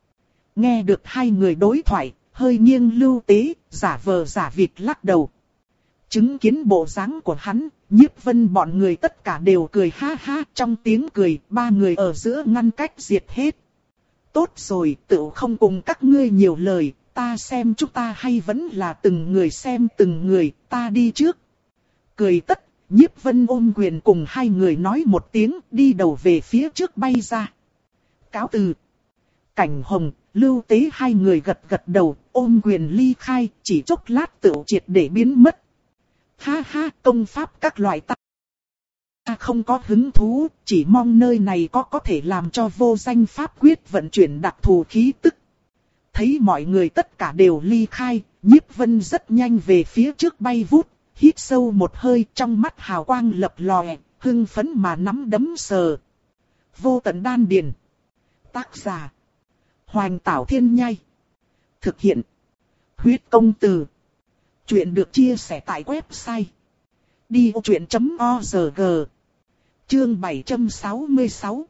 Nghe được hai người đối thoại, hơi nghiêng Lưu Tế, giả vờ giả vịt lắc đầu. Chứng kiến bộ dáng của hắn, Nhiếp Vân bọn người tất cả đều cười ha ha, trong tiếng cười, ba người ở giữa ngăn cách diệt hết. Tốt rồi, tựu không cùng các ngươi nhiều lời, ta xem chúng ta hay vẫn là từng người xem từng người, ta đi trước. Cười tất, Nhiếp Vân ôm quyền cùng hai người nói một tiếng, đi đầu về phía trước bay ra. Cáo từ. Cảnh Hồng, Lưu Tế hai người gật gật đầu, ôm quyền ly khai, chỉ chốc lát tựu triệt để biến mất. Ha ha, công pháp các loại ta không có hứng thú, chỉ mong nơi này có có thể làm cho vô danh pháp quyết vận chuyển đặc thù khí tức. Thấy mọi người tất cả đều ly khai, Nhiếp Vân rất nhanh về phía trước bay vút, hít sâu một hơi, trong mắt hào quang lập lòe, hưng phấn mà nắm đấm sờ. Vô tận đan điền. Tác giả: Hoành Tảo Thiên Nhai. Thực hiện: Huyết Công Từ. Chuyện được chia sẻ tại website đi ô chuyện chấm org. Chương bảy trăm sáu mươi sáu.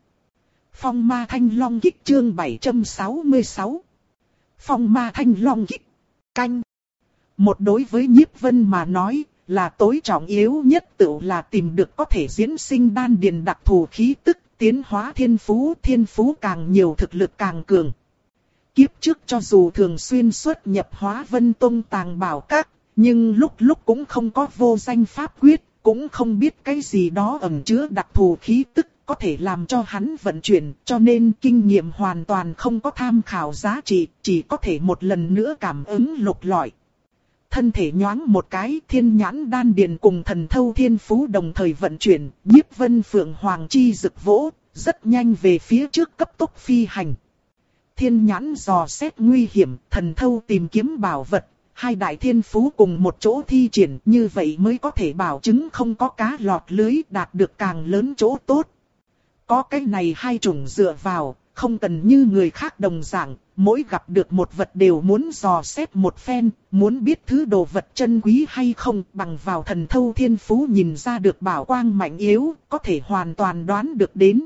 Phong Ma Thanh Long Kích. Chương bảy trăm sáu mươi sáu. Phong Ma Thanh Long Kích. Canh. Một đối với Nhiếp Vân mà nói, là tối trọng yếu nhất tự là tìm được có thể diễn sinh đan điền đặc thù khí tức, tiến hóa thiên phú, thiên phú càng nhiều thực lực càng cường. Kiếp trước cho dù thường xuyên xuất nhập Hóa Vân Tông tàng bảo các, nhưng lúc lúc cũng không có vô danh pháp quyết, cũng không biết cái gì đó ẩn chứa đặc thù khí tức có thể làm cho hắn vận chuyển, cho nên kinh nghiệm hoàn toàn không có tham khảo giá trị, chỉ có thể một lần nữa cảm ứng lục lọi. Thân thể nhoáng một cái, thiên nhãn đan điền cùng thần thâu thiên phú đồng thời vận chuyển, Nhiếp Vân Phượng Hoàng chi rực vỗ, rất nhanh về phía trước cấp tốc phi hành. Thiên nhãn dò xét nguy hiểm, thần thâu tìm kiếm bảo vật, hai đại thiên phú cùng một chỗ thi triển, như vậy mới có thể bảo chứng không có cá lọt lưới, đạt được càng lớn chỗ tốt. Có cái này hai chủng dựa vào, không cần như người khác đồng dạng, mỗi gặp được một vật đều muốn dò xét một phen, muốn biết thứ đồ vật chân quý hay không, bằng vào thần thâu thiên phú nhìn ra được bảo quang mạnh yếu, có thể hoàn toàn đoán được đến.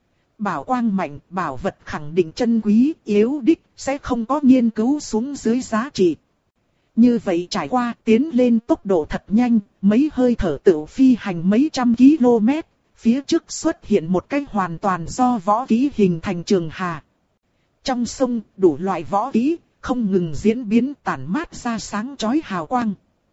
Bảo quang mạnh, bảo vật khẳng định chân quý, yếu đích, sẽ không có nghiên cứu xuống dưới giá trị. Như vậy trải qua tiến lên tốc độ thật nhanh, mấy hơi thở tự phi hành mấy trăm km, phía trước xuất hiện một cái hoàn toàn do võ kỹ hình thành trường hà. Trong sông đủ loại võ kỹ, không ngừng diễn biến tản mát ra sáng chói hào quang.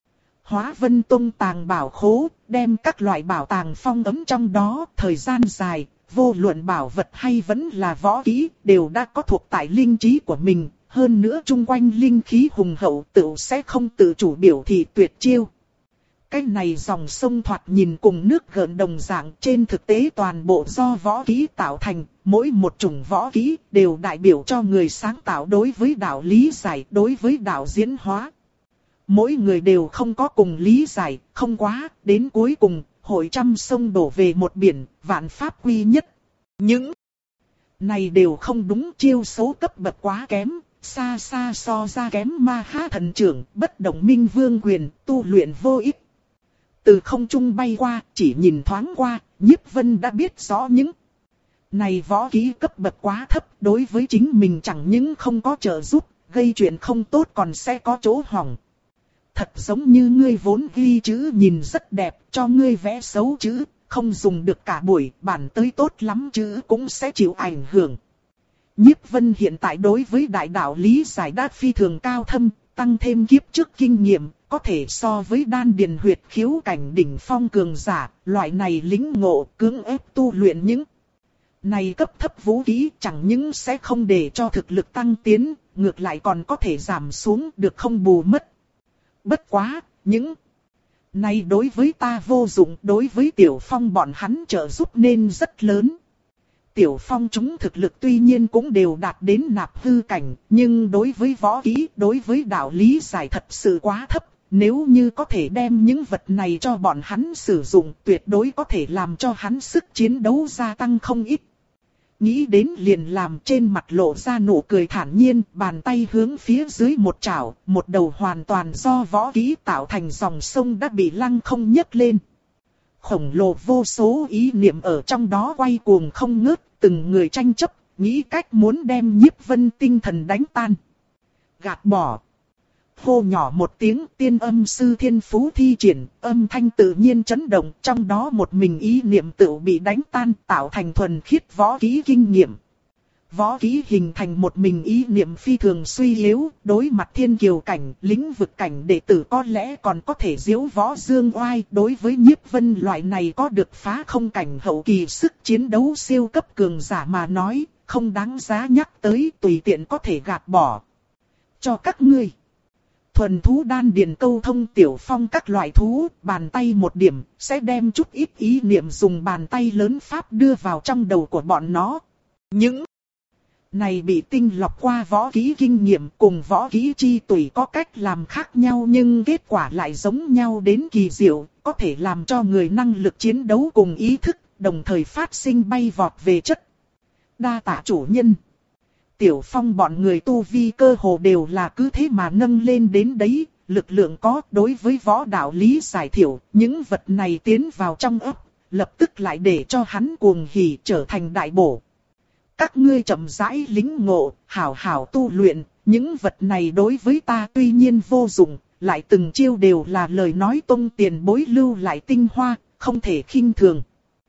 Hóa Vân Tông tàng bảo khố, đem các loại bảo tàng phong ấm trong đó, thời gian dài, vô luận bảo vật hay vẫn là võ kỹ, đều đã có thuộc tại linh trí của mình. Hơn nữa chung quanh linh khí hùng hậu tự sẽ không tự chủ biểu thị tuyệt chiêu. Cái này dòng sông thoạt nhìn cùng nước gợn đồng dạng, trên thực tế toàn bộ do võ kỹ tạo thành, mỗi một chủng võ kỹ đều đại biểu cho người sáng tạo đối với đạo lý giải, đối với đạo diễn hóa. Mỗi người đều không có cùng lý giải, không quá, đến cuối cùng, hội trăm sông đổ về một biển, vạn pháp quy nhất. Những này đều không đúng, chiêu số cấp bậc quá kém. Xa xa so ra kém Ma Ha thần trưởng, bất động minh vương quyền, tu luyện vô ích. Từ không trung bay qua, chỉ nhìn thoáng qua, Nhiếp Vân đã biết rõ những này võ kỹ cấp bậc quá thấp, đối với chính mình chẳng những không có trợ giúp, gây chuyện không tốt còn sẽ có chỗ hỏng. Thật giống như ngươi vốn ghi chữ nhìn rất đẹp, cho ngươi vẽ xấu chữ, không dùng được cả buổi, bản tới tốt lắm chữ cũng sẽ chịu ảnh hưởng. Nhiếp Vân hiện tại đối với đại đạo lý giải đã phi thường cao thâm, tăng thêm kiếp trước kinh nghiệm, có thể so với đan điền huyệt khiếu cảnh đỉnh phong cường giả, loại này lĩnh ngộ cưỡng ép tu luyện những này cấp thấp vũ kỹ chẳng những sẽ không để cho thực lực tăng tiến, ngược lại còn có thể giảm xuống được không bù mất. Bất quá, những này đối với ta vô dụng, đối với Tiểu Phong bọn hắn trợ giúp nên rất lớn. Tiểu Phong chúng thực lực tuy nhiên cũng đều đạt đến nạp hư cảnh, nhưng đối với võ kỹ, đối với đạo lý giải thật sự quá thấp. Nếu như có thể đem những vật này cho bọn hắn sử dụng, tuyệt đối có thể làm cho hắn sức chiến đấu gia tăng không ít. Nghĩ đến liền làm trên mặt lộ ra nụ cười thản nhiên, bàn tay hướng phía dưới một chảo, một đầu hoàn toàn do võ kỹ tạo thành dòng sông đã bị lăng không nhấc lên. Khổng lồ vô số ý niệm ở trong đó quay cuồng không ngớt, từng người tranh chấp, nghĩ cách muốn đem Nhiếp Vân tinh thần đánh tan. Gạt bỏ. hô nhỏ một tiếng, tiên âm sư thiên phú thi triển, âm thanh tự nhiên chấn động, trong đó một mình ý niệm tự bị đánh tan, tạo thành thuần khiết võ kỹ kinh nghiệm. Võ kỹ hình thành một mình ý niệm phi thường suy yếu, đối mặt thiên kiều cảnh, lĩnh vực cảnh đệ tử có lẽ còn có thể diếu võ dương oai, đối với Nhiếp Vân loại này có được phá không cảnh hậu kỳ sức chiến đấu siêu cấp cường giả mà nói, không đáng giá nhắc tới, tùy tiện có thể gạt bỏ. Cho các ngươi thuần thú đan điền câu thông tiểu phong các loại thú, bàn tay một điểm, sẽ đem chút ít ý niệm dùng bàn tay lớn pháp đưa vào trong đầu của bọn nó. Những này bị tinh lọc qua võ kỹ kinh nghiệm cùng võ kỹ chi tùy có cách làm khác nhau nhưng kết quả lại giống nhau đến kỳ diệu, có thể làm cho người năng lực chiến đấu cùng ý thức, đồng thời phát sinh bay vọt về chất. Đa tạ chủ nhân. Tiểu Phong bọn người tu vi cơ hồ đều là cứ thế mà nâng lên đến đấy, lực lượng có, đối với võ đạo lý giải thiểu, những vật này tiến vào trong ấp, lập tức lại để cho hắn cuồng hỉ trở thành đại bổ. Các ngươi chậm rãi lĩnh ngộ, hảo hảo tu luyện, những vật này đối với ta tuy nhiên vô dụng, lại từng chiêu đều là lời nói tông tiền bối lưu lại tinh hoa, không thể khinh thường.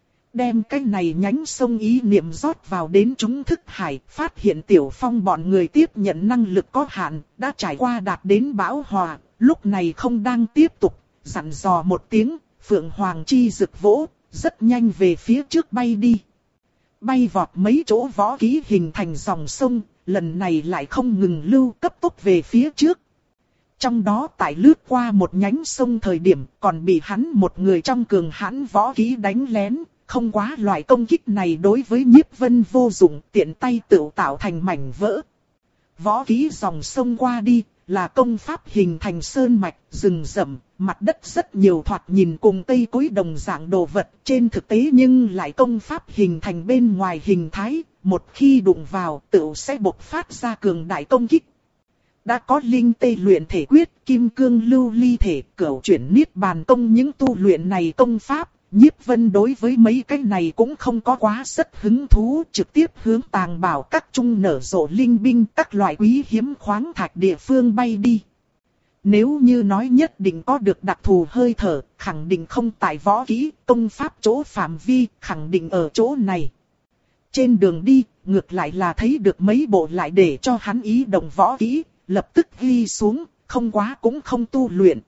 Đem cái này nhánh sông ý niệm rót vào đến chúng thức hải, phát hiện Tiểu Phong bọn người tiếp nhận năng lực có hạn, đã trải qua đạt đến bão hòa, lúc này không đang tiếp tục, dặn dò một tiếng, Phượng Hoàng chi rực vỗ, rất nhanh về phía trước bay đi. Bay vọt mấy chỗ võ kỹ hình thành dòng sông, lần này lại không ngừng lưu cấp tốc về phía trước. Trong đó tại lướt qua một nhánh sông thời điểm còn bị hắn một người trong cường hãn võ kỹ đánh lén. Không quá loại công kích này đối với Nhiếp Vân vô dụng, tiện tay tự tạo thành mảnh vỡ. Võ kỹ dòng sông qua đi, là công pháp hình thành sơn mạch, rừng rậm, mặt đất rất nhiều thoạt nhìn cùng cây cối đồng dạng đồ vật, trên thực tế nhưng lại công pháp hình thành bên ngoài hình thái, một khi đụng vào tự sẽ bộc phát ra cường đại công kích. Đã có linh tê luyện thể quyết, kim cương lưu ly thể, cửu chuyển niết bàn công những tu luyện này công pháp. Nhiếp Vân đối với mấy cái này cũng không có quá rất hứng thú, trực tiếp hướng tàng bảo các trung nở rộ linh binh các loại quý hiếm khoáng thạch địa phương bay đi. Nếu như nói nhất định có được đặc thù hơi thở, khẳng định không tại võ kỹ, công pháp chỗ phạm vi, khẳng định ở chỗ này. Trên đường đi, ngược lại là thấy được mấy bộ lại để cho hắn ý động võ kỹ, lập tức ghi xuống, không quá cũng không tu luyện.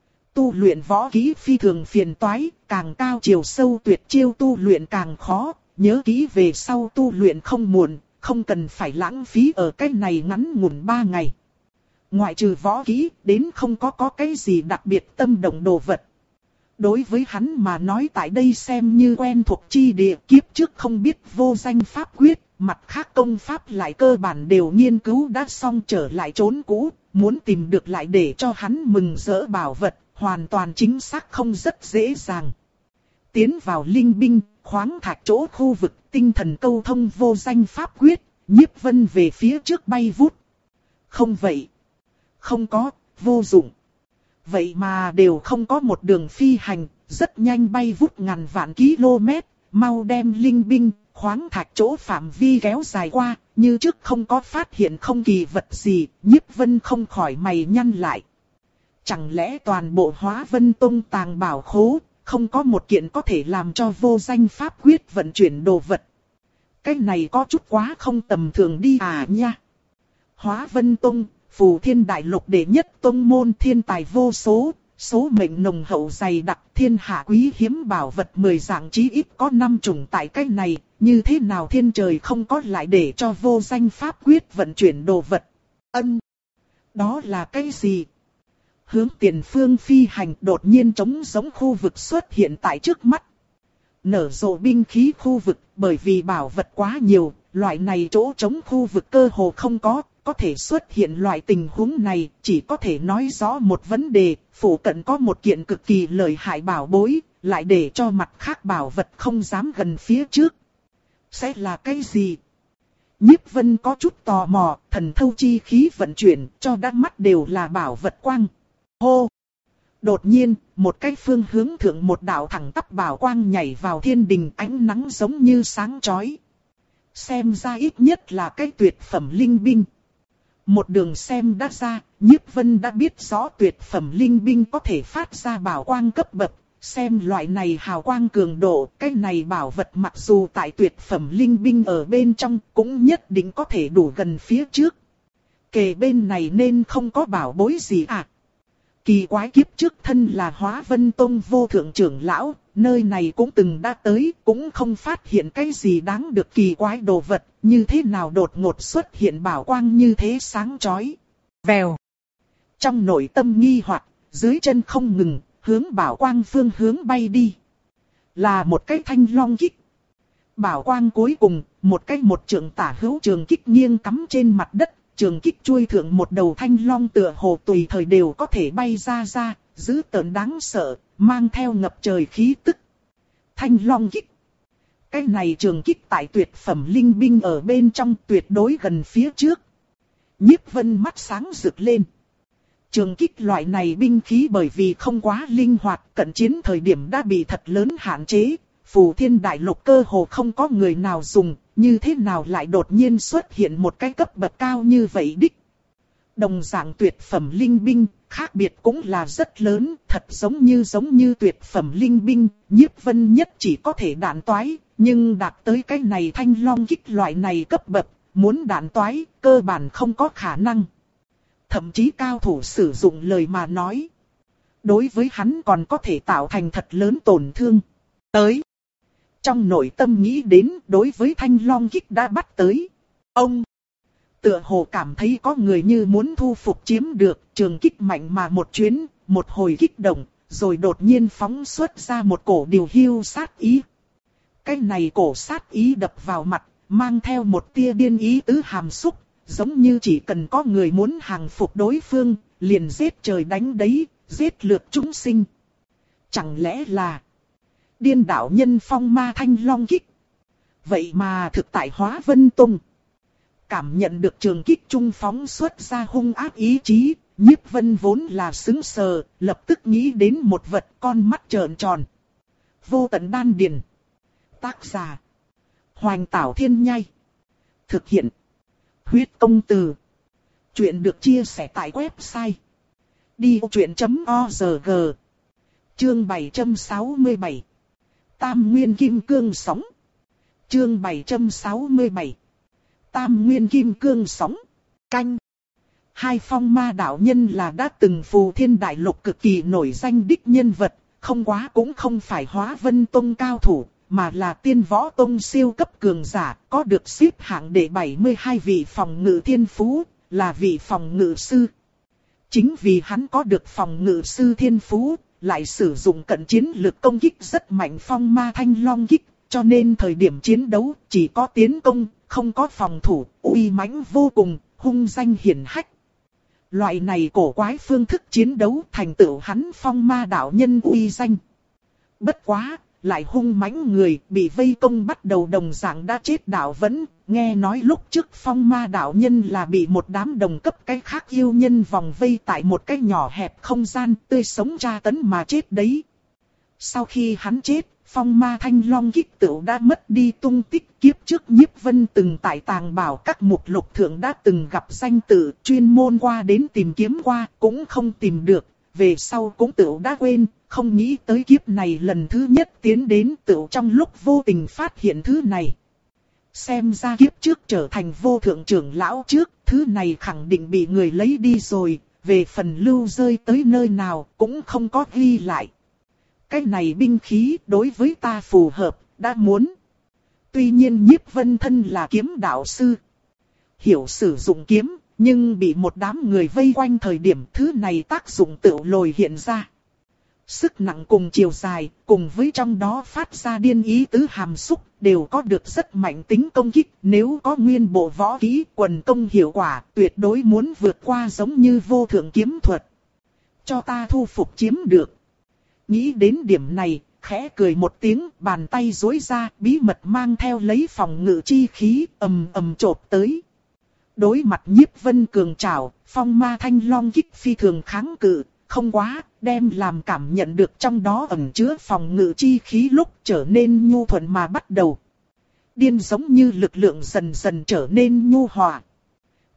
Tu luyện võ kỹ phi thường phiền toái, càng cao chiều sâu tuyệt chiêu tu luyện càng khó, nhớ kỹ về sau tu luyện không muộn, không cần phải lãng phí ở cái này ngắn ngủn ba ngày. Ngoại trừ võ kỹ, đến không có có cái gì đặc biệt tâm động đồ vật. Đối với hắn mà nói tại đây xem như quen thuộc chi địa, kiếp trước không biết vô danh pháp quyết, mặt khác công pháp lại cơ bản đều nghiên cứu đã xong trở lại trốn cũ, muốn tìm được lại để cho hắn mừng rỡ bảo vật. Hoàn toàn chính xác không rất dễ dàng. Tiến vào linh binh, khoáng thạch chỗ khu vực, tinh thần câu thông vô danh pháp quyết, Nhiếp Vân về phía trước bay vút. Không vậy. Không có, vô dụng. Vậy mà đều không có một đường phi hành, rất nhanh bay vút ngàn vạn km, mau đem linh binh, khoáng thạch chỗ phạm vi kéo dài qua, như trước không có phát hiện không kỳ vật gì, Nhiếp Vân không khỏi mày nhăn lại. Chẳng lẽ toàn bộ Hóa Vân Tông tàng bảo khố, không có một kiện có thể làm cho vô danh pháp quyết vận chuyển đồ vật. Cái này có chút quá không tầm thường đi à nha. Hóa Vân Tông, Phù Thiên Đại Lục đệ nhất tông môn thiên tài vô số, số mệnh nồng hậu dày đặc thiên hạ quý hiếm bảo vật mười dạng chí ít có năm chủng tại cái này, như thế nào thiên trời không có lại để cho vô danh pháp quyết vận chuyển đồ vật. Ân, đó là cái gì? Hướng tiền phương phi hành đột nhiên trống giống khu vực xuất hiện tại trước mắt. Nở rộ binh khí khu vực bởi vì bảo vật quá nhiều, loại này chỗ trống khu vực cơ hồ không có, có thể xuất hiện loại tình huống này chỉ có thể nói rõ một vấn đề, phủ cận có một kiện cực kỳ lợi hại bảo bối, lại để cho mặt khác bảo vật không dám gần phía trước. Sẽ là cái gì? Nhiếp Vân có chút tò mò, thần thâu chi khí vận chuyển cho đắc mắt đều là bảo vật quang. Hô! Đột nhiên, một cái phương hướng thượng một đạo thẳng tắp bảo quang nhảy vào thiên đình, ánh nắng giống như sáng chói. Xem ra ít nhất là cái tuyệt phẩm linh binh. Một đường xem đã ra, Nhiếp Vân đã biết rõ tuyệt phẩm linh binh có thể phát ra bảo quang cấp bậc. Xem loại này hào quang cường độ, cái này bảo vật mặc dù tại tuyệt phẩm linh binh ở bên trong cũng nhất định có thể đủ gần phía trước. Kề bên này nên không có bảo bối gì à. Kỳ quái, kiếp trước thân là Hóa Vân Tông vô thượng trưởng lão, nơi này cũng từng đã tới, cũng không phát hiện cái gì đáng được kỳ quái đồ vật, như thế nào đột ngột xuất hiện bảo quang như thế sáng chói. Vèo. Trong nội tâm nghi hoặc, dưới chân không ngừng, hướng bảo quang phương hướng bay đi. Là một cái thanh long kích. Bảo quang cuối cùng, một cái một trường tả hữu trường kích nghiêng cắm trên mặt đất. Trường kích chuôi thượng một đầu thanh long tựa hồ tùy thời đều có thể bay ra ra, dữ tợn đáng sợ, mang theo ngập trời khí tức. Thanh long kích. Cái này trường kích tại tuyệt phẩm linh binh ở bên trong tuyệt đối gần phía trước. Nhiếp Vân mắt sáng rực lên. Trường kích loại này binh khí bởi vì không quá linh hoạt, cận chiến thời điểm đã bị thật lớn hạn chế. Phù Thiên Đại Lục cơ hồ không có người nào dùng, như thế nào lại đột nhiên xuất hiện một cái cấp bậc cao như vậy đích. Đồng dạng tuyệt phẩm linh binh, khác biệt cũng là rất lớn, thật giống như giống như tuyệt phẩm linh binh, Nhiếp Vân nhất chỉ có thể đạn toái, nhưng đạt tới cái này thanh long kích loại này cấp bậc, muốn đạn toái, cơ bản không có khả năng. Thậm chí cao thủ sử dụng lời mà nói. Đối với hắn còn có thể tạo thành thật lớn tổn thương. Tới. Trong nội tâm nghĩ đến đối với thanh long kích đã bắt tới. Ông. Tựa hồ cảm thấy có người như muốn thu phục chiếm được, trường kích mạnh mà một chuyến, một hồi kích động, rồi đột nhiên phóng xuất ra một cổ điều hưu sát ý. Cái này cổ sát ý đập vào mặt, mang theo một tia điên ý tứ hàm xúc, giống như chỉ cần có người muốn hàng phục đối phương, liền giết trời đánh đấy, giết lượt chúng sinh. Chẳng lẽ là điên đạo nhân phong ma thanh long kích? Vậy mà thực tại Hóa Vân Tông. Cảm nhận được trường kích trung phóng xuất ra hung ác ý chí, Nhiếp Vân vốn là sững sờ, lập tức nghĩ đến một vật, con mắt trợn tròn. Vô tận đan điền. Tác giả Hoành Tảo Thiên Nhai. Thực hiện Huyết Công Từ. Chuyện được chia sẻ tại website đi ô chuyện chấm org. Chương bảy trăm sáu mươi bảy. Tam Nguyên Kim Cương Sóng. Chương bảy trăm sáu mươi bảy. Tam Nguyên Kim Cương Sóng. Canh. Hai phong ma đạo nhân là đã từng Phù Thiên Đại Lục cực kỳ nổi danh đích nhân vật, không quá cũng không phải Hóa Vân Tông cao thủ, mà là Tiên Võ Tông siêu cấp cường giả, có được xếp hạng đệ bảy mươi hai vị phòng ngự thiên phú, là vị phòng ngự sư. Chính vì hắn có được phòng ngự sư thiên phú, lại sử dụng cận chiến lực công kích rất mạnh phong ma thanh long kích, cho nên thời điểm chiến đấu chỉ có tiến công, không có phòng thủ, uy mãnh vô cùng, hung danh hiển hách. Loại này cổ quái phương thức chiến đấu thành tựu hắn phong ma đạo nhân uy danh. Bất quá, lại hung mãnh người bị vây công bắt đầu đồng dạng đã chết đạo vẫn, nghe nói lúc trước phong ma đạo nhân là bị một đám đồng cấp cái khác yêu nhân vòng vây tại một cái nhỏ hẹp không gian tươi sống tra tấn mà chết đấy. Sau khi hắn chết, phong ma thanh long kích tựu đã mất đi tung tích. Kiếp trước Nhiếp Vân từng tại tàng bảo các mục lục thượng đã từng gặp danh tự, chuyên môn qua đến tìm kiếm qua, cũng không tìm được, về sau cũng tựu đã quên, không nghĩ tới kiếp này lần thứ nhất tiến đến tựu trong lúc vô tình phát hiện thứ này. Xem ra kiếp trước trở thành vô thượng trưởng lão trước, thứ này khẳng định bị người lấy đi rồi, về phần lưu rơi tới nơi nào cũng không có ghi lại. Cái này binh khí đối với ta phù hợp, đã muốn. Tuy nhiên Nhiếp Vân thân là kiếm đạo sư, hiểu sử dụng kiếm, nhưng bị một đám người vây quanh thời điểm thứ này tác dụng tự lồi hiện ra. Sức nặng cùng chiều dài, cùng với trong đó phát ra điên ý tứ hàm xúc, đều có được rất mạnh tính công kích. Nếu có nguyên bộ võ kỹ quần công hiệu quả, tuyệt đối muốn vượt qua giống như vô thượng kiếm thuật. Cho ta thu phục chiếm được. Nghĩ đến điểm này, khẽ cười một tiếng, bàn tay duỗi ra, bí mật mang theo lấy phòng ngự chi khí, ầm ầm chộp tới. Đối mặt Nhiếp Vân cường trảo, phong ma thanh long kích phi thường kháng cự, không quá, đem làm cảm nhận được trong đó ẩn chứa phòng ngự chi khí lúc trở nên nhu thuận mà bắt đầu. Điên giống như lực lượng dần dần trở nên nhu hòa.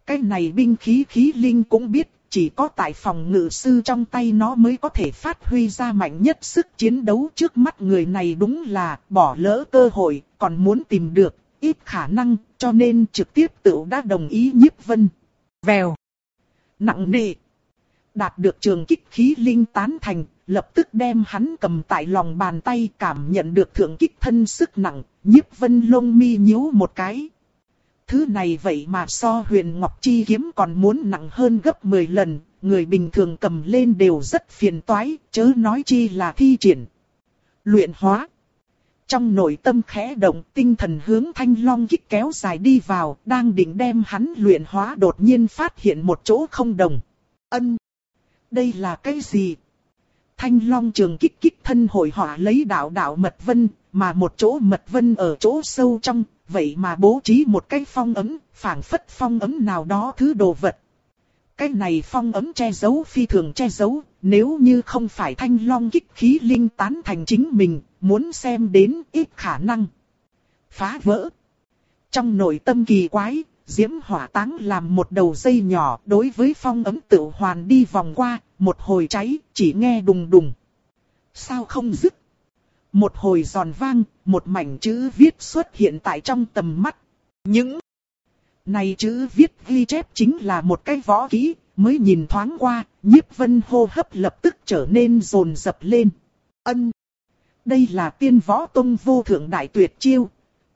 Cái này binh khí khí linh cũng biết, chỉ có tại phòng ngự sư trong tay nó mới có thể phát huy ra mạnh nhất sức chiến đấu. Trước mắt người này đúng là bỏ lỡ cơ hội, còn muốn tìm được, ít khả năng, cho nên trực tiếp tự đã đồng ý Nhiếp Vân. Vèo. Nặng nề. Đạt được trường kích khí linh tán thành, lập tức đem hắn cầm tại lòng bàn tay, cảm nhận được thượng kích thân sức nặng, Nhiếp Vân lông mi nhíu một cái. Thứ này vậy mà so Huyền Ngọc Chi kiếm còn muốn nặng hơn gấp mười lần, người bình thường cầm lên đều rất phiền toái, chớ nói chi là thi triển. Luyện hóa. Trong nội tâm khẽ động, tinh thần hướng Thanh Long kích kéo dài đi vào, đang định đem hắn luyện hóa, đột nhiên phát hiện một chỗ không đồng. Ân! Đây là cái gì? Thanh Long trường kích kích thân hội họa lấy đạo đạo mật vân, mà một chỗ mật vân ở chỗ sâu trong, vậy mà bố trí một cái phong ấm, phảng phất phong ấm nào đó thứ đồ vật. Cái này phong ấm che giấu phi thường che giấu, nếu như không phải Thanh Long kích khí linh tán thành chính mình, muốn xem đến ít khả năng phá vỡ. Trong nội tâm kỳ quái, Diễm Hỏa Táng làm một đầu dây nhỏ, đối với phong ấm tự hoàn đi vòng qua, một hồi cháy, chỉ nghe đùng đùng. Sao không dứt? Một hồi giòn vang, một mảnh chữ viết xuất hiện tại trong tầm mắt. Những này chữ viết ghi chép chính là một cái võ kỹ, mới nhìn thoáng qua, Nhiếp Vân hô hấp lập tức trở nên dồn dập lên. Ân! Đây là Tiên Võ Tông vô thượng đại tuyệt chiêu.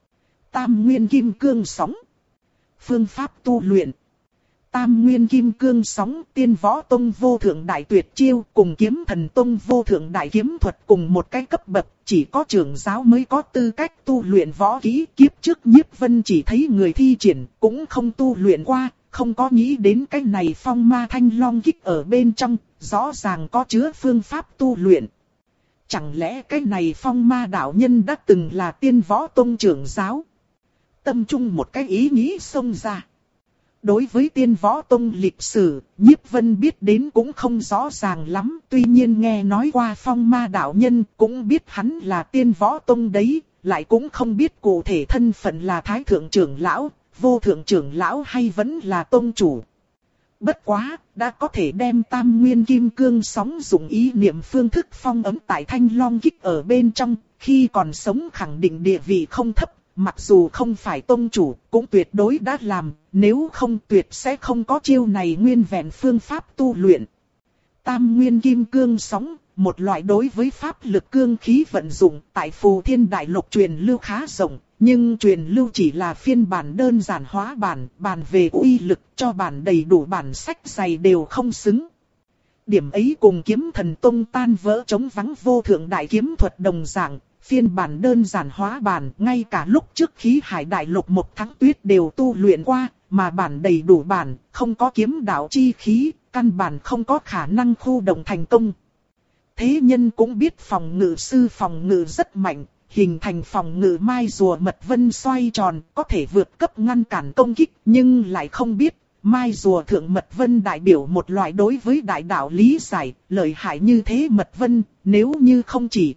Tam Nguyên Kim Cương Sóng. Phương pháp tu luyện. Tam Nguyên Kim Cương Sóng, Tiên Võ Tông vô thượng đại tuyệt chiêu, cùng Kiếm Thần Tông vô thượng đại kiếm thuật cùng một cái cấp bậc, chỉ có trưởng giáo mới có tư cách tu luyện võ kỹ. Kiếp trước Nhiếp Vân chỉ thấy người thi triển, cũng không tu luyện qua, không có nghĩ đến cái này phong ma Thanh Long kích ở bên trong, rõ ràng có chứa phương pháp tu luyện. Chẳng lẽ cái này phong ma đạo nhân đã từng là Tiên Võ Tông trưởng giáo? Tâm trung một cái ý nghĩ xông ra. Đối với Tiên Võ Tông lịch sử, Nhiếp Vân biết đến cũng không rõ ràng lắm. Tuy nhiên nghe nói qua phong ma đạo nhân, cũng biết hắn là Tiên Võ Tông đấy, lại cũng không biết cụ thể thân phận là Thái Thượng trưởng lão, Vô Thượng trưởng lão hay vẫn là Tông chủ. Bất quá, đã có thể đem Tam Nguyên Kim Cương Sóng dùng ý niệm phương thức phong ấm tại Thanh Long kích ở bên trong, khi còn sống khẳng định địa vị không thấp. Mặc dù không phải tông chủ, cũng tuyệt đối đã làm, nếu không tuyệt sẽ không có chiêu này nguyên vẹn phương pháp tu luyện. Tam Nguyên Kim Cương Sóng, một loại đối với pháp lực cương khí vận dụng, tại Phù Thiên Đại Lục truyền lưu khá rộng, nhưng truyền lưu chỉ là phiên bản đơn giản hóa bản, bản về uy lực cho bản đầy đủ bản sách dày đều không xứng. Điểm ấy cùng Kiếm Thần Tông tan vỡ chống vắng vô thượng đại kiếm thuật đồng dạng. Phiên bản đơn giản hóa bản, ngay cả lúc trước Khí Hải Đại Lục một tháng tuyết đều tu luyện qua, mà bản đầy đủ bản, không có kiếm đạo chi khí, căn bản không có khả năng khu động thành công. Thế nhân cũng biết phòng ngự sư phòng ngự rất mạnh, hình thành phòng ngự mai rùa mật vân xoay tròn, có thể vượt cấp ngăn cản công kích, nhưng lại không biết, mai rùa thượng mật vân đại biểu một loại đối với đại đạo lý giải, lợi hại như thế mật vân, nếu như không chỉ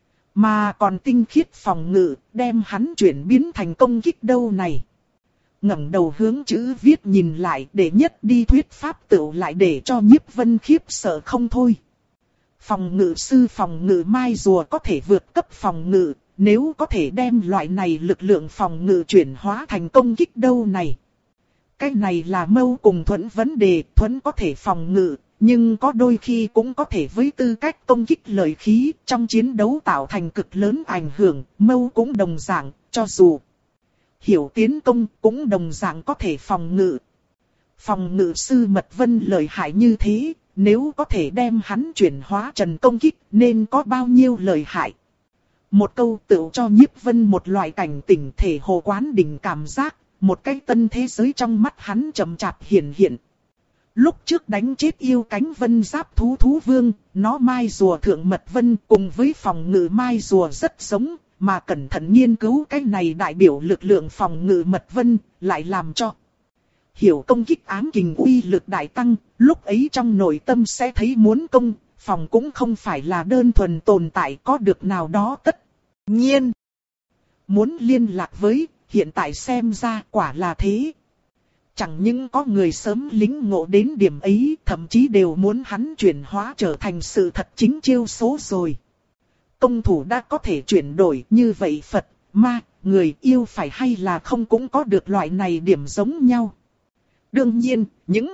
mà còn tinh khiết phòng ngự, đem hắn chuyển biến thành công kích đâu này. Ngẩng đầu hướng chữ viết nhìn lại, để nhất đi thuyết pháp tựu lại để cho Nhiếp Vân khiếp sợ không thôi. Phòng ngự sư phòng ngự mai rùa có thể vượt cấp phòng ngự, nếu có thể đem loại này lực lượng phòng ngự chuyển hóa thành công kích đâu này. Cái này là mâu cùng Thuẫn vấn đề, Thuẫn có thể phòng ngự. Nhưng có đôi khi cũng có thể với tư cách công kích lợi khí, trong chiến đấu tạo thành cực lớn ảnh hưởng, mâu cũng đồng dạng, cho dù hiểu tiến công cũng đồng dạng có thể phòng ngự. Phòng ngự sư Mật Vân lợi hại như thế, nếu có thể đem hắn chuyển hóa trần công kích nên có bao nhiêu lợi hại. Một câu tựu cho Nhiếp Vân một loại cảnh tỉnh thể hồ quán đỉnh cảm giác, một cái tân thế giới trong mắt hắn chậm chạp hiện hiện. Lúc trước đánh chết yêu cánh vân giáp thú thú vương, nó mai rùa thượng mật vân cùng với phòng ngự mai rùa rất giống, mà cẩn thận nghiên cứu cái này đại biểu lực lượng phòng ngự mật vân, lại làm cho hiểu công kích ám kình uy lực đại tăng, lúc ấy trong nội tâm sẽ thấy muốn công, phòng cũng không phải là đơn thuần tồn tại có được nào đó tất nhiên. Muốn liên lạc với, hiện tại xem ra quả là thế. Chẳng những có người sớm lĩnh ngộ đến điểm ấy, thậm chí đều muốn hắn chuyển hóa trở thành sự thật chính chiêu số rồi. Công thủ đã có thể chuyển đổi, như vậy Phật, ma, người yêu phải hay là không cũng có được loại này điểm giống nhau. Đương nhiên, những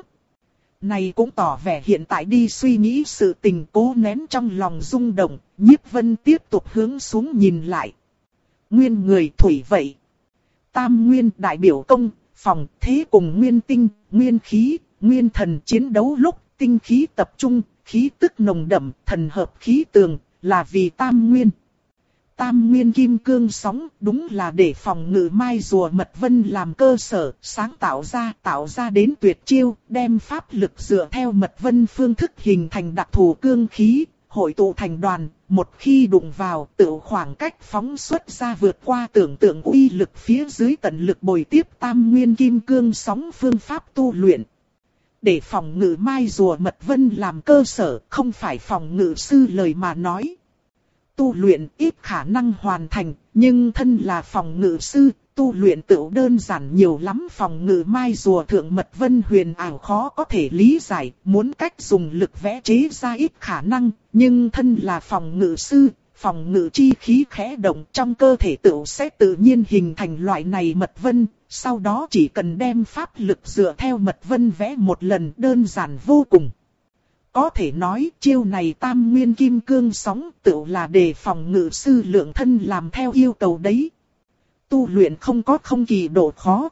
này cũng tỏ vẻ hiện tại đi suy nghĩ sự tình, cố nén trong lòng rung động, Nhiếp Vân tiếp tục hướng xuống nhìn lại. Nguyên người thủy vậy. Tam nguyên đại biểu công, phòng, thế cùng nguyên tinh, nguyên khí, nguyên thần chiến đấu lúc tinh khí tập trung, khí tức nồng đậm, thần hợp khí tường, là vì tam nguyên. Tam nguyên kim cương sóng đúng là để phòng ngự mai rùa mật vân làm cơ sở, sáng tạo ra, tạo ra đến tuyệt chiêu, đem pháp lực dựa theo mật vân phương thức hình thành đặc thù cương khí, hội tụ thành đoàn, một khi đụng vào tự khoảng cách phóng xuất ra vượt qua tưởng tượng uy lực phía dưới tận lực bồi tiếp tam nguyên kim cương sóng phương pháp tu luyện. Để phòng ngự mai rùa mật vân làm cơ sở, không phải phòng ngự sư lời mà nói. Tu luyện ít khả năng hoàn thành, nhưng thân là phòng ngự sư, tu luyện tự đơn giản nhiều lắm. Phòng ngự mai rùa thượng mật vân huyền ảo khó có thể lý giải, muốn cách dùng lực vẽ chế ra ít khả năng, nhưng thân là phòng ngự sư, phòng ngự chi khí khẽ động trong cơ thể tự sẽ tự nhiên hình thành loại này mật vân, sau đó chỉ cần đem pháp lực dựa theo mật vân vẽ một lần đơn giản vô cùng. Có thể nói chiêu này tam nguyên kim cương sóng tự là để phòng ngự sư lượng thân làm theo yêu cầu đấy. Tu luyện không có không kỳ độ khó.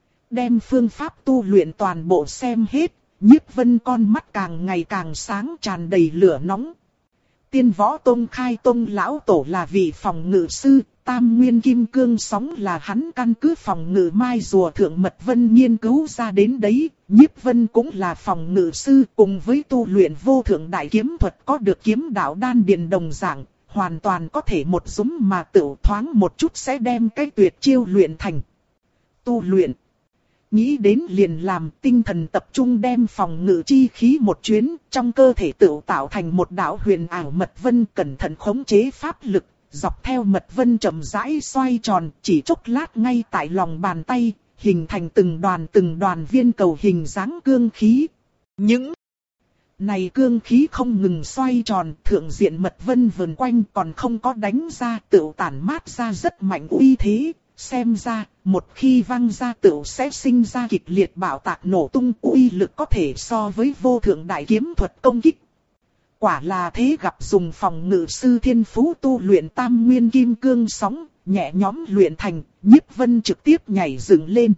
Đem phương pháp tu luyện toàn bộ xem hết, Nhiếp Vân con mắt càng ngày càng sáng tràn đầy lửa nóng. Tiên Võ Tông khai tông lão tổ là vị phòng ngự sư, tam nguyên kim cương sóng là hắn căn cứ phòng ngự mai rùa thượng mật vân nghiên cứu ra đến đấy. Nhiếp Vân cũng là phòng ngự sư, cùng với tu luyện vô thượng đại kiếm thuật có được kiếm đạo đan điền đồng dạng, hoàn toàn có thể một dúm mà tự thoáng một chút sẽ đem cái tuyệt chiêu luyện thành. Tu luyện. Nghĩ đến liền làm, tinh thần tập trung đem phòng ngự chi khí một chuyến, trong cơ thể tự tạo thành một đạo huyền ảo mật vân, cẩn thận khống chế pháp lực, dọc theo mật vân chậm rãi xoay tròn, chỉ chốc lát ngay tại lòng bàn tay, hình thành từng đoàn từng đoàn viên cầu hình dáng cương khí. Những này cương khí không ngừng xoay tròn, thượng diện mật vân vần quanh còn không có đánh ra, tự tản mát ra rất mạnh uy thế. Xem ra, một khi văng ra tựu sẽ sinh ra kịch liệt bạo tạc nổ tung, uy lực có thể so với vô thượng đại kiếm thuật công kích. Quả là thế, gặp dùng phòng ngự sư thiên phú tu luyện tam nguyên kim cương sóng, nhẹ nhõm luyện thành, Nhiếp Vân trực tiếp nhảy dựng lên.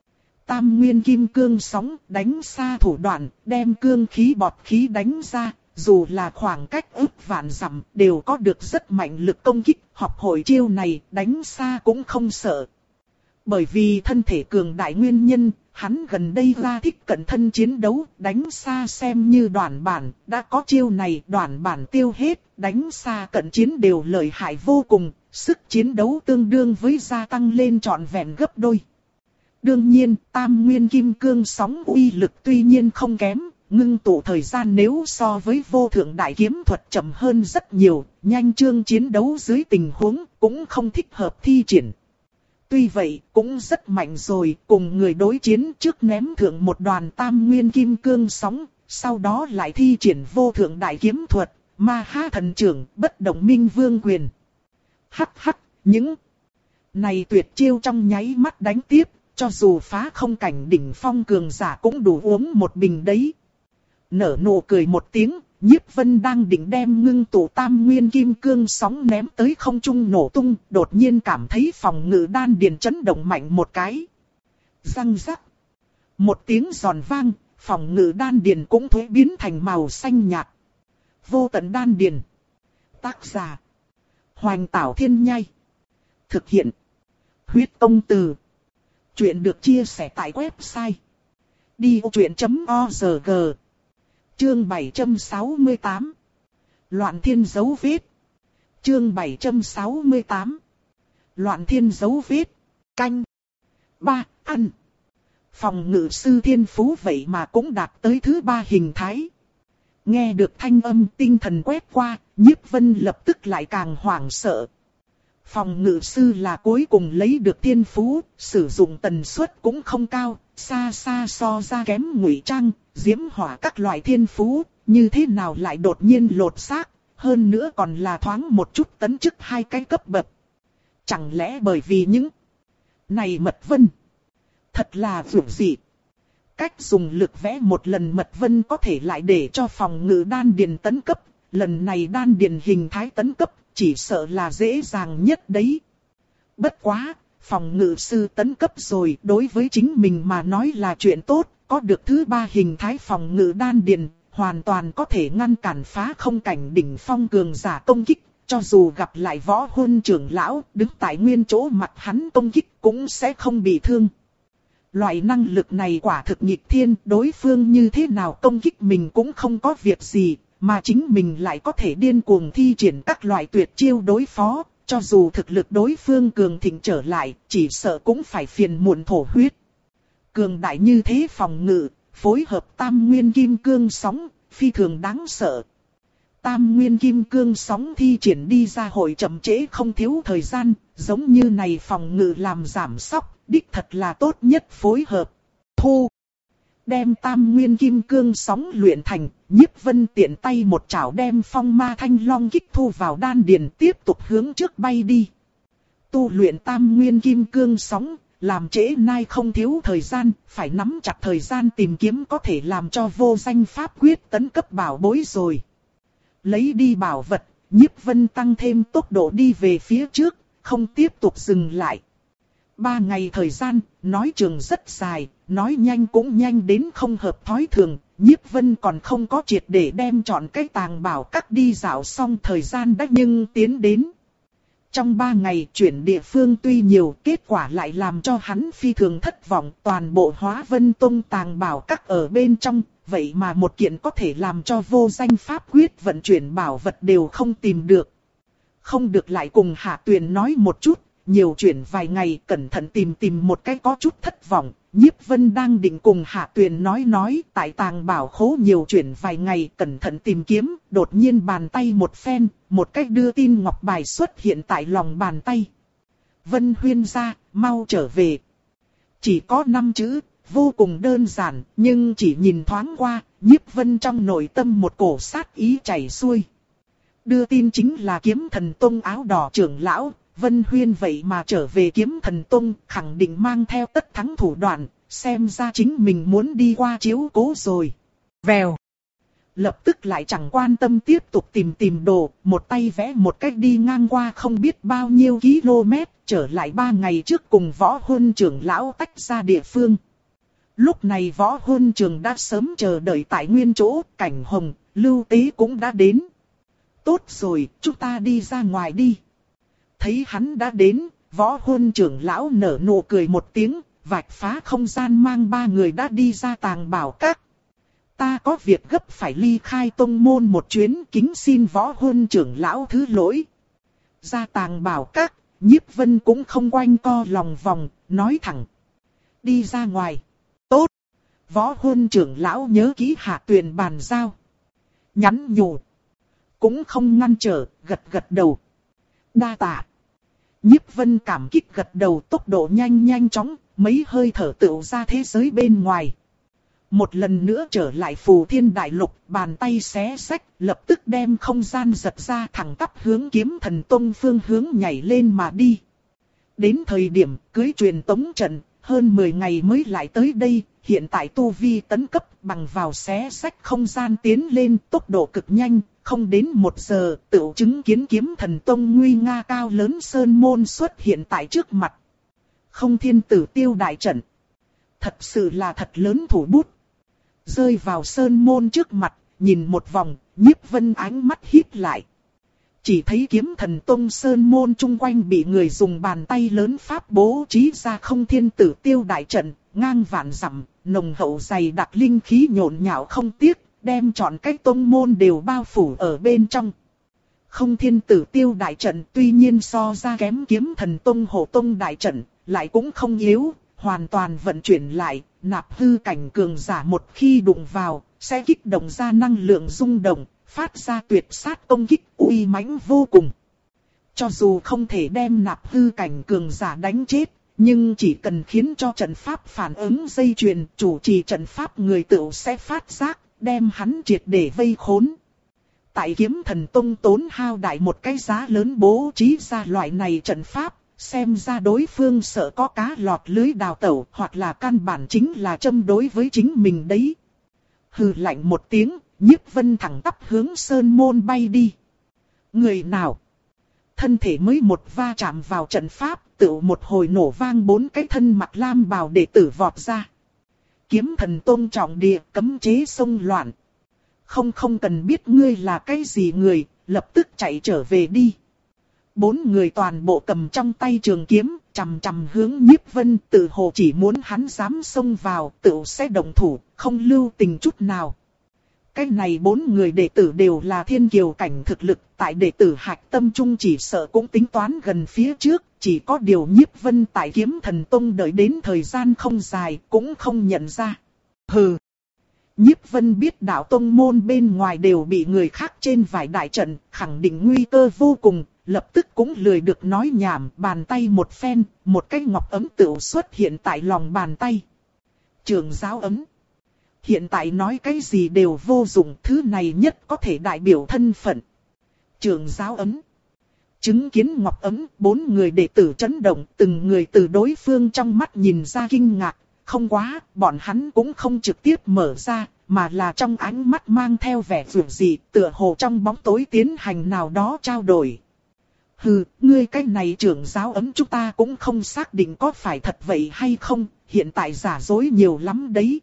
Tam nguyên kim cương sóng đánh xa thủ đoạn, đem cương khí bọt khí đánh ra. Dù là khoảng cách ức vạn dặm đều có được rất mạnh lực công kích, học hội chiêu này đánh xa cũng không sợ. Bởi vì thân thể cường đại nguyên nhân, hắn gần đây ra thích cận thân chiến đấu, đánh xa xem như đoạn bản, đã có chiêu này đoạn bản tiêu hết, đánh xa cận chiến đều lợi hại vô cùng, sức chiến đấu tương đương với gia tăng lên trọn vẹn gấp đôi. Đương nhiên, tam nguyên kim cương sóng uy lực tuy nhiên không kém. Ngưng tụ thời gian nếu so với vô thượng đại kiếm thuật chậm hơn rất nhiều, nhanh chương chiến đấu dưới tình huống cũng không thích hợp thi triển. Tuy vậy cũng rất mạnh rồi, cùng người đối chiến trước ném thượng một đoàn tam nguyên kim cương sóng, sau đó lại thi triển vô thượng đại kiếm thuật, ma ha thần trưởng, bất động minh vương quyền. Hắc hắc, những này tuyệt chiêu trong nháy mắt đánh tiếp, cho dù phá không cảnh đỉnh phong cường giả cũng đủ uống một bình đấy. Nở nụ cười một tiếng, Nhiếp Vân đang định đem ngưng tụ tam nguyên kim cương sóng ném tới không trung nổ tung, đột nhiên cảm thấy phòng ngự đan điền chấn động mạnh một cái. Răng rắc. Một tiếng giòn vang, phòng ngự đan điền cũng thuế biến thành màu xanh nhạt. Vô tận đan điền. Tác giả. Hoành Tảo Thiên Nhai. Thực hiện. Huyết Công Từ. Chuyện được chia sẻ tại website. đi ô chuyện chấm org. Chương bảy trăm sáu mươi tám. Loạn thiên dấu vết. Chương bảy trăm sáu mươi tám. Loạn thiên dấu vết. Canh. Ba. Ăn. Phòng ngự sư thiên phú vậy mà cũng đạt tới thứ ba hình thái. Nghe được thanh âm tinh thần quét qua, Nhiếp Vân lập tức lại càng hoảng sợ. Phòng ngự sư là cuối cùng lấy được thiên phú, sử dụng tần suất cũng không cao, xa xa so ra kém Ngụy Trang, Diễm Hỏa các loại thiên phú, như thế nào lại đột nhiên lột xác, hơn nữa còn là thoáng một chút tấn chức hai cái cấp bậc. Chẳng lẽ bởi vì những này mật vân thật là vượt dị. Cách dùng lực vẽ một lần mật vân có thể lại để cho phòng ngự đan điền tấn cấp, lần này đan điền hình thái tấn cấp, chỉ sợ là dễ dàng nhất đấy. Bất quá, phòng ngự sư tấn cấp rồi đối với chính mình mà nói là chuyện tốt, có được thứ ba hình thái phòng ngự đan điền, hoàn toàn có thể ngăn cản phá không cảnh đỉnh phong cường giả công kích, cho dù gặp lại Võ Huân trưởng lão đứng tại nguyên chỗ mặt hắn công kích cũng sẽ không bị thương. Loại năng lực này quả thực nghịch thiên, đối phương như thế nào công kích mình cũng không có việc gì, mà chính mình lại có thể điên cuồng thi triển các loại tuyệt chiêu đối phó, cho dù thực lực đối phương cường thịnh trở lại, chỉ sợ cũng phải phiền muộn thổ huyết. Cường đại như thế phòng ngự, phối hợp tam nguyên kim cương sóng, phi thường đáng sợ. Tam nguyên kim cương sóng thi triển đi ra hội chậm trễ không thiếu thời gian, giống như này phòng ngự làm giảm sóc, đích thật là tốt nhất phối hợp. Thu. Đem tam nguyên kim cương sóng luyện thành, Nhiếp Vân tiện tay một chảo đem phong ma thanh long kích thu vào đan điền tiếp tục hướng trước bay đi. Tu luyện tam nguyên kim cương sóng, làm trễ nai không thiếu thời gian, phải nắm chặt thời gian tìm kiếm có thể làm cho vô danh pháp quyết tấn cấp bảo bối rồi. Lấy đi bảo vật, Nhiếp Vân tăng thêm tốc độ đi về phía trước, không tiếp tục dừng lại. Ba ngày thời gian, nói trường rất dài, nói nhanh cũng nhanh đến không hợp thói thường, Nhiếp Vân còn không có triệt để đem chọn cái tàng bảo các đi dạo xong thời gian đã nhưng tiến đến. Trong ba ngày chuyển địa phương tuy nhiều, kết quả lại làm cho hắn phi thường thất vọng, toàn bộ Hóa Vân Tông tàng bảo các ở bên trong, vậy mà một kiện có thể làm cho vô danh pháp quyết vận chuyển bảo vật đều không tìm được. Không được lại cùng Hạ Tuyền nói một chút, nhiều chuyển vài ngày cẩn thận tìm tìm một cái có chút thất vọng. Nhiếp Vân đang định cùng Hạ Tuyền nói nói tại tàng bảo khố nhiều chuyển vài ngày cẩn thận tìm kiếm, đột nhiên bàn tay một phen, một cách đưa tin ngọc bài xuất hiện tại lòng bàn tay. Vân Huyên gia, mau trở về. Chỉ có năm chữ, vô cùng đơn giản, nhưng chỉ nhìn thoáng qua, Nhiếp Vân trong nội tâm một cổ sát ý chảy xuôi. Đưa tin chính là Kiếm Thần Tông áo đỏ trưởng lão. Vân Huyên vậy mà trở về Kiếm Thần Tông, khẳng định mang theo tất thắng thủ đoạn, xem ra chính mình muốn đi qua chiếu cố rồi. Vèo. Lập tức lại chẳng quan tâm tiếp tục tìm tìm đồ, một tay vẽ một cách đi ngang qua không biết bao nhiêu km, trở lại ba ngày trước cùng Võ Huân trưởng lão tách ra địa phương. Lúc này Võ Huân trưởng đã sớm chờ đợi tại nguyên chỗ, Cảnh Hồng, Lưu Tế cũng đã đến. Tốt rồi, chúng ta đi ra ngoài đi. Thấy hắn đã đến, Võ Huân trưởng lão nở nụ cười một tiếng, vạch phá không gian mang ba người đã đi ra tàng bảo các. Ta có việc gấp phải ly khai tông môn một chuyến, kính xin Võ Huân trưởng lão thứ lỗi. Ra tàng bảo các, Nhiếp Vân cũng không quanh co lòng vòng, nói thẳng. Đi ra ngoài. Tốt. Võ Huân trưởng lão nhớ kỹ Hạ Tuyền bàn giao. Nhắn nhủ. Cũng không ngăn trở, gật gật đầu. Đa tạ. Nhiếp Vân cảm kích gật đầu, tốc độ nhanh nhanh chóng, mấy hơi thở tựu ra thế giới bên ngoài. Một lần nữa trở lại Phù Thiên Đại Lục, bàn tay xé xách, lập tức đem không gian giật ra thẳng tắp hướng Kiếm Thần Tông phương hướng nhảy lên mà đi. Đến thời điểm cưới truyền tống trận, hơn mười ngày mới lại tới đây, hiện tại tu vi tấn cấp bằng vào xé xách không gian tiến lên tốc độ cực nhanh. Không đến một giờ, tựu chứng kiến Kiếm Thần Tông nguy nga cao lớn sơn môn xuất hiện tại trước mặt. Không Thiên Tử Tiêu đại trận. Thật sự là thật lớn thủ bút. Rơi vào sơn môn trước mặt, nhìn một vòng, Nhiếp Vân ánh mắt híp lại. Chỉ thấy Kiếm Thần Tông sơn môn chung quanh bị người dùng bàn tay lớn pháp bố trí ra Không Thiên Tử Tiêu đại trận, ngang vạn dặm, nồng hậu dày đặc linh khí nhộn nhạo không tiếc. Đem chọn cái tông môn đều bao phủ ở bên trong. Không Thiên Tử Tiêu đại trận tuy nhiên so ra kém Kiếm Thần Tông Hộ Tông đại trận, lại cũng không yếu, hoàn toàn vận chuyển lại, nạp hư cảnh cường giả một khi đụng vào, sẽ kích động ra năng lượng rung động, phát ra tuyệt sát công kích uy mãnh vô cùng. Cho dù không thể đem nạp hư cảnh cường giả đánh chết, Nhưng chỉ cần khiến cho trận pháp phản ứng dây chuyền, chủ trì trận pháp người tựu sẽ phát giác, đem hắn triệt để vây khốn. Tại Kiếm Thần Tông tốn hao đại một cái giá lớn bố trí ra loại này trận pháp, xem ra đối phương sợ có cá lọt lưới đào tẩu, hoặc là căn bản chính là châm đối với chính mình đấy. Hừ lạnh một tiếng, Nhiếp Vân thẳng tắp hướng sơn môn bay đi. Người nào? Thân thể mới một va chạm vào trận pháp, tự một hồi nổ vang, bốn cái thân mặc lam bào đệ tử vọt ra. Kiếm Thần Tông trọng địa, cấm chế xông loạn. Không không cần biết ngươi là cái gì người, lập tức chạy trở về đi. Bốn người toàn bộ cầm trong tay trường kiếm, chằm chằm hướng Nhiếp Vân, tự hồ chỉ muốn hắn dám xông vào, tự sẽ động thủ, không lưu tình chút nào. Cái này bốn người đệ tử đều là thiên kiều cảnh thực lực, tại đệ tử hạch tâm trung chỉ sợ cũng tính toán gần phía trước, chỉ có điều Nhiếp Vân tại Kiếm Thần Tông đợi đến thời gian không dài, cũng không nhận ra. Hừ! Nhiếp Vân biết đạo tông môn bên ngoài đều bị người khác trên vài đại trận, khẳng định nguy cơ vô cùng, lập tức cũng lười được nói nhảm, bàn tay một phen, một cái ngọc ấm tựu xuất hiện tại lòng bàn tay. Trường giáo ấm. Hiện tại nói cái gì đều vô dụng, thứ này nhất có thể đại biểu thân phận. Trường giáo ấm. Chứng kiến ngọc ấm, bốn người đệ tử chấn động, từng người từ đối phương trong mắt nhìn ra kinh ngạc. Không quá, bọn hắn cũng không trực tiếp mở ra, mà là trong ánh mắt mang theo vẻ dường dị, tựa hồ trong bóng tối tiến hành nào đó trao đổi. Hừ, ngươi cái này trưởng giáo ấm chúng ta cũng không xác định có phải thật vậy hay không, hiện tại giả dối nhiều lắm đấy.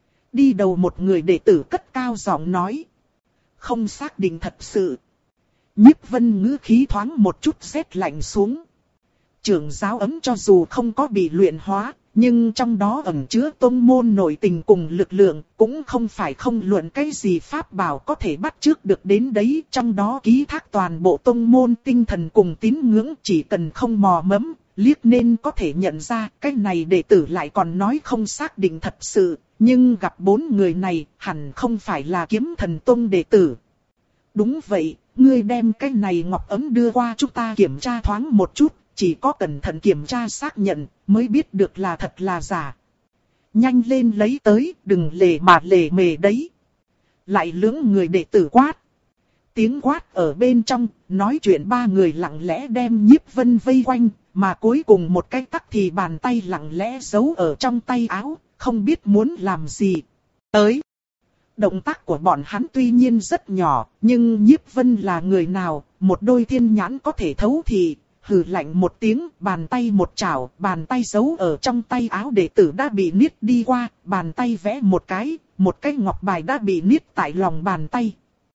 Đi đầu một người đệ tử cất cao giọng nói. Không xác định thật sự. Nhiếp Vân ngữ khí thoáng một chút rét lạnh xuống. Trưởng giáo ấm cho dù không có bị luyện hóa, nhưng trong đó ẩn chứa tông môn nội tình cùng lực lượng, cũng không phải không luận cái gì pháp bảo có thể bắt chước được đến đấy. Trong đó ký thác toàn bộ tông môn tinh thần cùng tín ngưỡng, chỉ cần không mò mẫm, liếc nên có thể nhận ra. Cái này đệ tử lại còn nói không xác định thật sự, nhưng gặp bốn người này hẳn không phải là Kiếm Thần Tông đệ tử. Đúng vậy, ngươi đem cái này ngọc ấm đưa qua chúng ta kiểm tra thoáng một chút. Chỉ có cẩn thận kiểm tra xác nhận, mới biết được là thật là giả. Nhanh lên lấy tới, đừng lề mà lề mề đấy. Lại lưỡng người đệ tử quát. Tiếng quát ở bên trong, nói chuyện ba người lặng lẽ đem Nhiếp Vân vây quanh, mà cuối cùng một cái tắc thì bàn tay lặng lẽ giấu ở trong tay áo, không biết muốn làm gì. Tới. Động tác của bọn hắn tuy nhiên rất nhỏ, nhưng Nhiếp Vân là người nào, một đôi thiên nhãn có thể thấu thì... Hừ lạnh một tiếng, bàn tay một chảo, bàn tay giấu ở trong tay áo đệ tử đã bị niết đi qua, bàn tay vẽ một cái, một cái ngọc bài đã bị niết tại lòng bàn tay.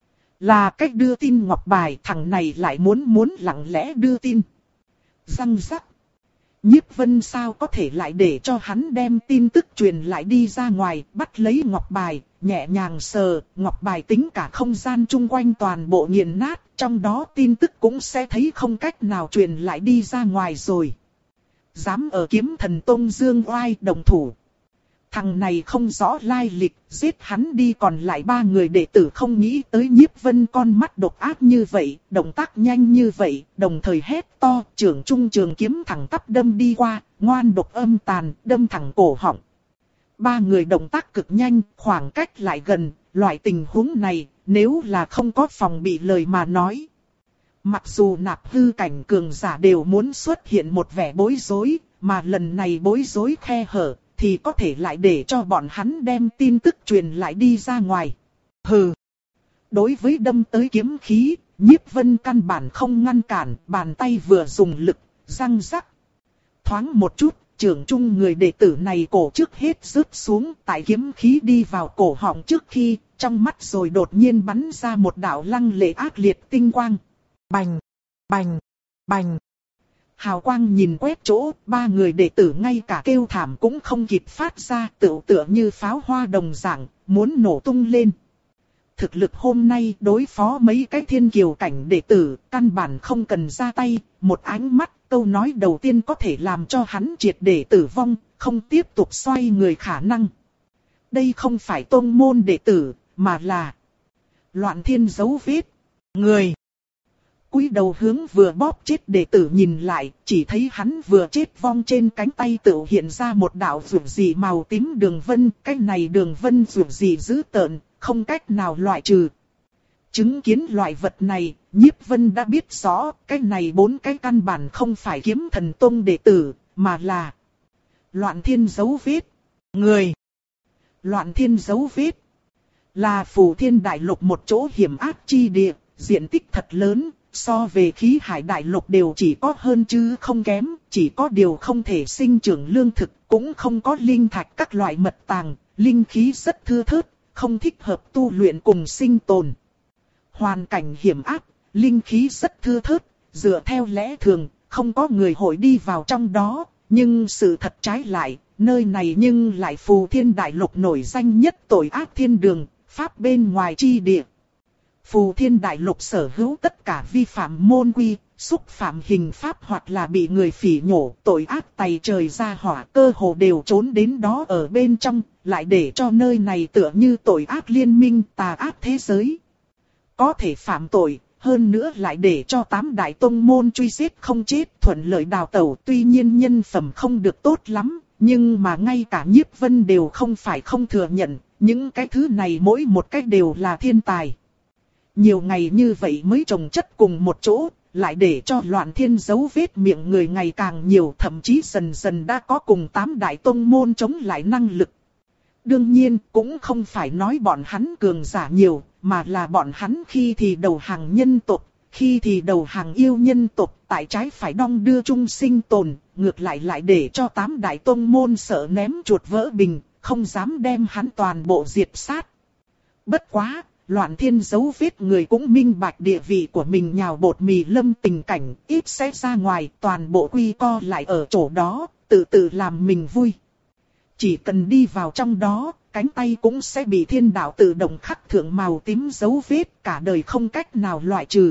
Là cách đưa tin ngọc bài, thằng này lại muốn muốn lặng lẽ đưa tin. Răng rắc. Nhiếp Vân sao có thể lại để cho hắn đem tin tức truyền lại đi ra ngoài, bắt lấy ngọc bài, nhẹ nhàng sờ, ngọc bài tính cả không gian chung quanh toàn bộ nghiền nát, trong đó tin tức cũng sẽ thấy không cách nào truyền lại đi ra ngoài rồi. Dám ở Kiếm Thần Tông dương oai đồng thủ. Thằng này không rõ lai lịch, giết hắn đi. Còn lại ba người đệ tử không nghĩ tới Nhiếp Vân con mắt độc ác như vậy, động tác nhanh như vậy, đồng thời hét to, trưởng trung trường kiếm thẳng tắp đâm đi qua, ngoan độc âm tàn, đâm thẳng cổ họng. Ba người động tác cực nhanh, khoảng cách lại gần, loại tình huống này, nếu là không có phòng bị lời mà nói. Mặc dù nạp hư cảnh cường giả đều muốn xuất hiện một vẻ bối rối, mà lần này bối rối khe hở, thì có thể lại để cho bọn hắn đem tin tức truyền lại đi ra ngoài. Hừ! Đối với đâm tới kiếm khí, Nhiếp Vân căn bản không ngăn cản, bàn tay vừa dùng lực, răng rắc. Thoáng một chút, trưởng trung người đệ tử này cổ trước hết rớt xuống, tại kiếm khí đi vào cổ họng trước khi, trong mắt rồi đột nhiên bắn ra một đạo lăng lệ ác liệt tinh quang. Bành! Bành! Bành! Hào quang nhìn quét chỗ, ba người đệ tử ngay cả kêu thảm cũng không kịp phát ra, tựa tựa như pháo hoa đồng dạng, muốn nổ tung lên. Thực lực hôm nay đối phó mấy cái thiên kiều cảnh đệ tử, căn bản không cần ra tay, một ánh mắt, câu nói đầu tiên có thể làm cho hắn triệt để tử vong, không tiếp tục xoay người khả năng. Đây không phải tôn môn đệ tử, mà là loạn thiên dấu vết. Người! cúi đầu hướng vừa bóp chết đệ tử nhìn lại, chỉ thấy hắn vừa chết vong trên cánh tay tự hiện ra một đạo rực dị màu tím đường vân, cái này đường vân rực dị dữ tợn, không cách nào loại trừ. Chứng kiến loại vật này, Nhiếp Vân đã biết rõ, cái này bốn cái căn bản không phải Kiếm Thần Tông đệ tử, mà là Loạn Thiên dấu vết. Người Loạn Thiên dấu vết là Phù Thiên Đại Lục một chỗ hiểm ác chi địa, diện tích thật lớn, so về Khí Hải Đại Lục đều chỉ có hơn chứ không kém, chỉ có điều không thể sinh trưởng lương thực, cũng không có linh thạch các loại mật tàng, linh khí rất thưa thớt, không thích hợp tu luyện cùng sinh tồn. Hoàn cảnh hiểm ác, linh khí rất thưa thớt, dựa theo lẽ thường, không có người hội đi vào trong đó, nhưng sự thật trái lại, nơi này nhưng lại Phù Thiên Đại Lục nổi danh nhất tội ác thiên đường, pháp bên ngoài chi địa. Phù Thiên Đại Lục sở hữu tất cả vi phạm môn quy, xúc phạm hình pháp hoặc là bị người phỉ nhổ, tội ác tày trời ra hỏa, cơ hồ đều trốn đến đó ở bên trong, lại để cho nơi này tựa như tội ác liên minh, tà ác thế giới. Có thể phạm tội, hơn nữa lại để cho tám đại tông môn truy giết không chết, thuận lợi đào tẩu, tuy nhiên nhân phẩm không được tốt lắm, nhưng mà ngay cả Nhiếp Vân đều không phải không thừa nhận, những cái thứ này mỗi một cái đều là thiên tài. Nhiều ngày như vậy mới chồng chất cùng một chỗ, lại để cho Loạn Thiên dấu vết miệng người ngày càng nhiều, thậm chí dần dần đã có cùng tám đại tông môn chống lại năng lực. Đương nhiên cũng không phải nói bọn hắn cường giả nhiều, mà là bọn hắn khi thì đầu hàng nhân tộc, khi thì đầu hàng yêu nhân tộc, tại trái phải đong đưa chung sinh tồn, ngược lại lại để cho tám đại tông môn sợ ném chuột vỡ bình, không dám đem hắn toàn bộ diệt sát. Bất quá, Loạn Thiên dấu vết người cũng minh bạch địa vị của mình, nhào bột mì lâm tình cảnh, ít sẽ ra ngoài, toàn bộ quy co lại ở chỗ đó, tự tự làm mình vui. Chỉ cần đi vào trong đó, cánh tay cũng sẽ bị thiên đạo tự động khắc thượng màu tím dấu vết, cả đời không cách nào loại trừ.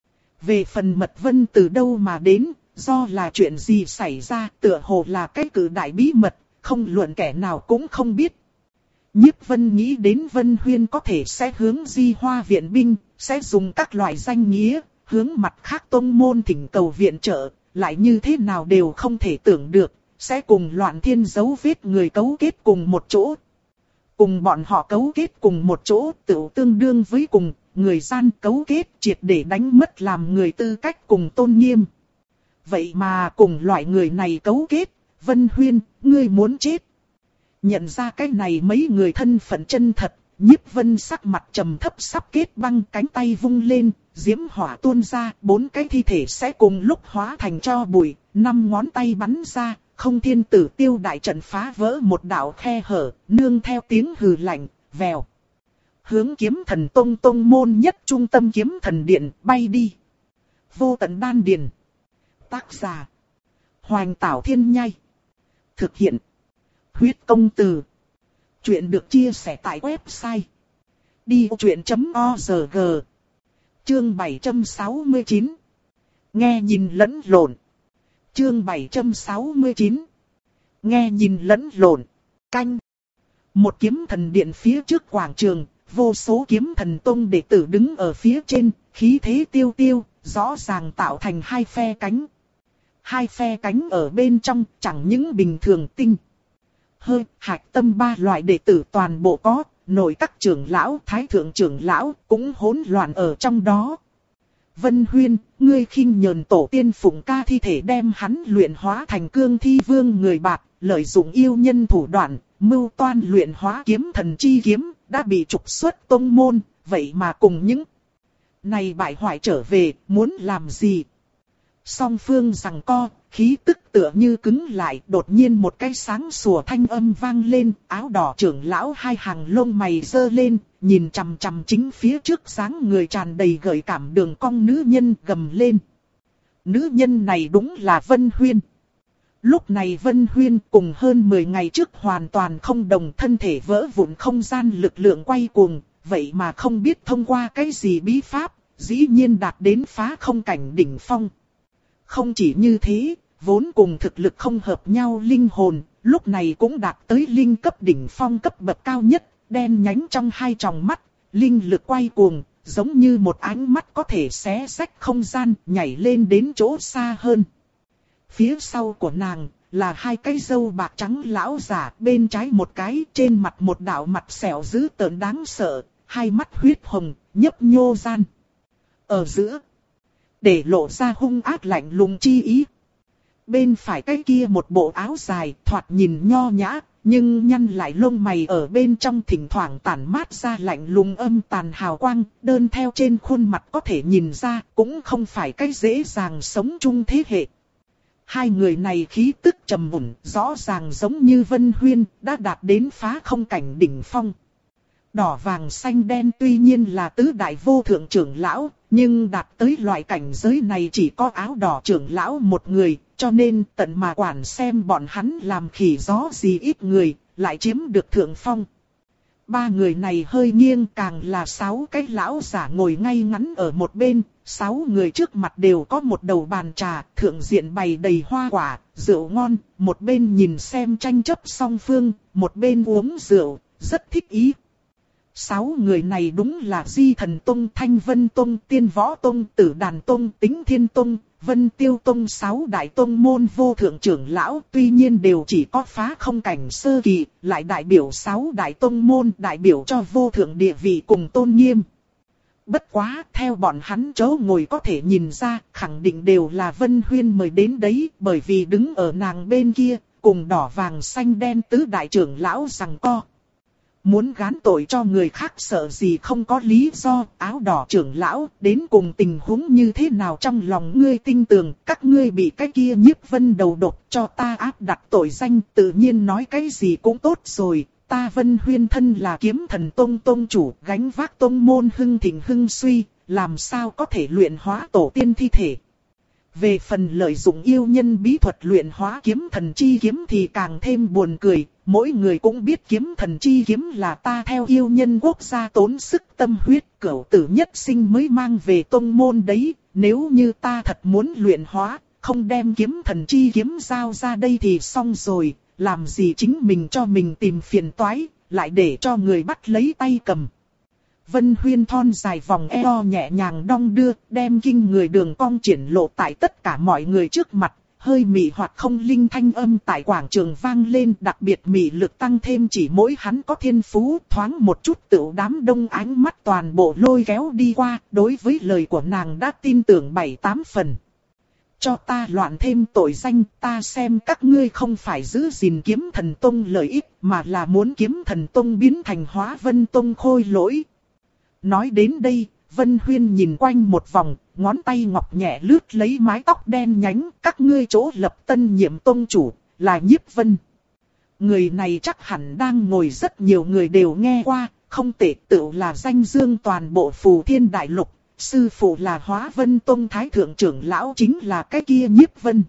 Về phần Mật Vân từ đâu mà đến, do là chuyện gì xảy ra, tựa hồ là cái cử đại bí mật, không luận kẻ nào cũng không biết. Nhiếp Vân nghĩ đến Vân Huyên có thể sẽ hướng Di Hoa viện binh, sẽ dùng các loại danh nghĩa, hướng mặt khác tông môn thỉnh cầu viện trợ, lại như thế nào đều không thể tưởng được, sẽ cùng Loạn Thiên dấu vết người cấu kết cùng một chỗ. Cùng bọn họ cấu kết cùng một chỗ tự tương đương với cùng người gian cấu kết, triệt để đánh mất làm người tư cách cùng tôn nghiêm. Vậy mà cùng loại người này cấu kết, Vân Huyên, ngươi muốn chết. Nhận ra cái này mấy người thân phận chân thật, Nhiếp Vân sắc mặt trầm thấp sắp kết băng, cánh tay vung lên, diễm hỏa tuôn ra, bốn cái thi thể sẽ cùng lúc hóa thành tro bụi, năm ngón tay bắn ra, không thiên tử tiêu đại trận phá vỡ một đạo khe hở, nương theo tiếng hừ lạnh, vèo. Hướng Kiếm Thần Tông tông môn nhất trung tâm Kiếm Thần Điện bay đi. Vô Tận Đan Điền. Tác giả: Hoành Tảo Thiên Nhai. Thực hiện: Huyết Công Từ. Chuyện được chia sẻ tại website đi vô chuyện chấm org. Chương bảy trăm sáu mươi chín. Nghe nhìn lẫn lộn. Chương bảy trăm sáu mươi chín. Nghe nhìn lẫn lộn. Canh. Một Kiếm Thần Điện phía trước quảng trường, vô số Kiếm Thần Tông đệ tử đứng ở phía trên, khí thế tiêu tiêu, rõ ràng tạo thành hai phe cánh. Hai phe cánh ở bên trong chẳng những bình thường tinh, hơi, hạch tâm ba loại đệ tử toàn bộ có, nội các trưởng lão, thái thượng trưởng lão cũng hỗn loạn ở trong đó. Vân Huyên, ngươi khinh nhờn tổ tiên Phụng Ca thi thể đem hắn luyện hóa thành Cương Thi Vương người bạc, lợi dụng yêu nhân thủ đoạn, mưu toan luyện hóa Kiếm Thần chi kiếm, đã bị trục xuất tông môn, vậy mà cùng những này bại hoại trở về, muốn làm gì? Song phương giằng co, khí tức tựa như cứng lại, đột nhiên một cái sáng sủa thanh âm vang lên, áo đỏ trưởng lão hai hàng lông mày giơ lên, nhìn chằm chằm chính phía trước dáng người tràn đầy gợi cảm đường cong nữ nhân, gầm lên. Nữ nhân này đúng là Vân Huyên. Lúc này Vân Huyên cùng hơn mười ngày trước hoàn toàn không đồng, thân thể vỡ vụn, không gian lực lượng quay cuồng, vậy mà không biết thông qua cái gì bí pháp, dĩ nhiên đạt đến phá không cảnh đỉnh phong. Không chỉ như thế, vốn cùng thực lực không hợp nhau linh hồn, lúc này cũng đạt tới linh cấp đỉnh phong cấp bậc cao nhất, đen nhánh trong hai tròng mắt, linh lực quay cuồng, giống như một ánh mắt có thể xé rách không gian, nhảy lên đến chỗ xa hơn. Phía sau của nàng là hai cái râu bạc trắng lão giả, bên trái một cái, trên mặt một đạo mặt sẹo dữ tợn đáng sợ, hai mắt huyết hồng, nhấp nhô gian. Ở giữa, để lộ ra hung ác lạnh lùng chi ý. Bên phải cái kia một bộ áo dài, thoạt nhìn nho nhã, nhưng nhăn lại lông mày ở bên trong thỉnh thoảng tản mát ra lạnh lùng âm tàn hào quang, đơn theo trên khuôn mặt có thể nhìn ra, cũng không phải cái dễ dàng sống chung thế hệ. Hai người này khí tức trầm mùn, rõ ràng giống như Vân Huyên, đã đạt đến phá không cảnh đỉnh phong. Đỏ vàng xanh đen tuy nhiên là tứ đại vô thượng trưởng lão, nhưng đạt tới loại cảnh giới này chỉ có áo đỏ trưởng lão một người, cho nên tận mà quản xem bọn hắn làm khỉ gió gì ít người, lại chiếm được thượng phong. Ba người này hơi nghiêng, càng là sáu cái lão giả ngồi ngay ngắn ở một bên, sáu người trước mặt đều có một đầu bàn trà, thượng diện bày đầy hoa quả, rượu ngon, một bên nhìn xem tranh chấp song phương, một bên uống rượu, rất thích ý. Sáu người này đúng là Di Thần Tông, Thanh Vân Tông, Tiên Võ Tông, Tử Đàn Tông, Tính Thiên Tông, Vân Tiêu Tông, sáu đại tông môn vô thượng trưởng lão, tuy nhiên đều chỉ có phá không cảnh sơ kỳ, lại đại biểu sáu đại tông môn, đại biểu cho vô thượng địa vị cùng tôn nghiêm. Bất quá, theo bọn hắn chỗ ngồi có thể nhìn ra, khẳng định đều là Vân Huyên mời đến đấy, bởi vì đứng ở nàng bên kia, cùng đỏ vàng xanh đen tứ đại trưởng lão rằng co. Muốn gán tội cho người khác sợ gì không có lý do, áo đỏ trưởng lão, đến cùng tình huống như thế nào trong lòng ngươi tin tưởng, các ngươi bị cái kia Nhiếp Vân đầu độc cho ta áp đặt tội danh, tự nhiên nói cái gì cũng tốt rồi, ta Vân Huyên thân là Kiếm Thần Tông tông chủ, gánh vác tông môn hưng thịnh hưng suy, làm sao có thể luyện hóa tổ tiên thi thể. Về phần lợi dụng yêu nhân bí thuật luyện hóa kiếm thần chi kiếm thì càng thêm buồn cười, mỗi người cũng biết kiếm thần chi kiếm là ta theo yêu nhân quốc gia tốn sức tâm huyết cửu tử nhất sinh mới mang về tông môn đấy, nếu như ta thật muốn luyện hóa, không đem kiếm thần chi kiếm giao ra đây thì xong rồi, làm gì chính mình cho mình tìm phiền toái, lại để cho người bắt lấy tay cầm. Vân Huyên thon dài vòng eo nhẹ nhàng đong đưa, đem kinh người đường cong triển lộ tại tất cả mọi người trước mặt, hơi mị hoặc không linh thanh âm tại quảng trường vang lên, đặc biệt mị lực tăng thêm chỉ mỗi hắn có thiên phú, thoáng một chút tựu đám đông ánh mắt toàn bộ lôi kéo đi qua, đối với lời của nàng đã tin tưởng bảy tám phần. Cho ta loạn thêm tội danh, ta xem các ngươi không phải giữ gìn Kiếm Thần Tông lợi ích, mà là muốn Kiếm Thần Tông biến thành Hóa Vân Tông khôi lỗi. Nói đến đây, Vân Huyên nhìn quanh một vòng, ngón tay ngọc nhẹ lướt lấy mái tóc đen nhánh, các ngươi chỗ lập tân nhiệm tông chủ, là Nhiếp Vân. Người này chắc hẳn đang ngồi rất nhiều người đều nghe qua, không tệ tựu là danh dương toàn bộ Phù Thiên Đại Lục, sư phụ là Hóa Vân Tông Thái Thượng trưởng lão chính là cái kia Nhiếp Vân.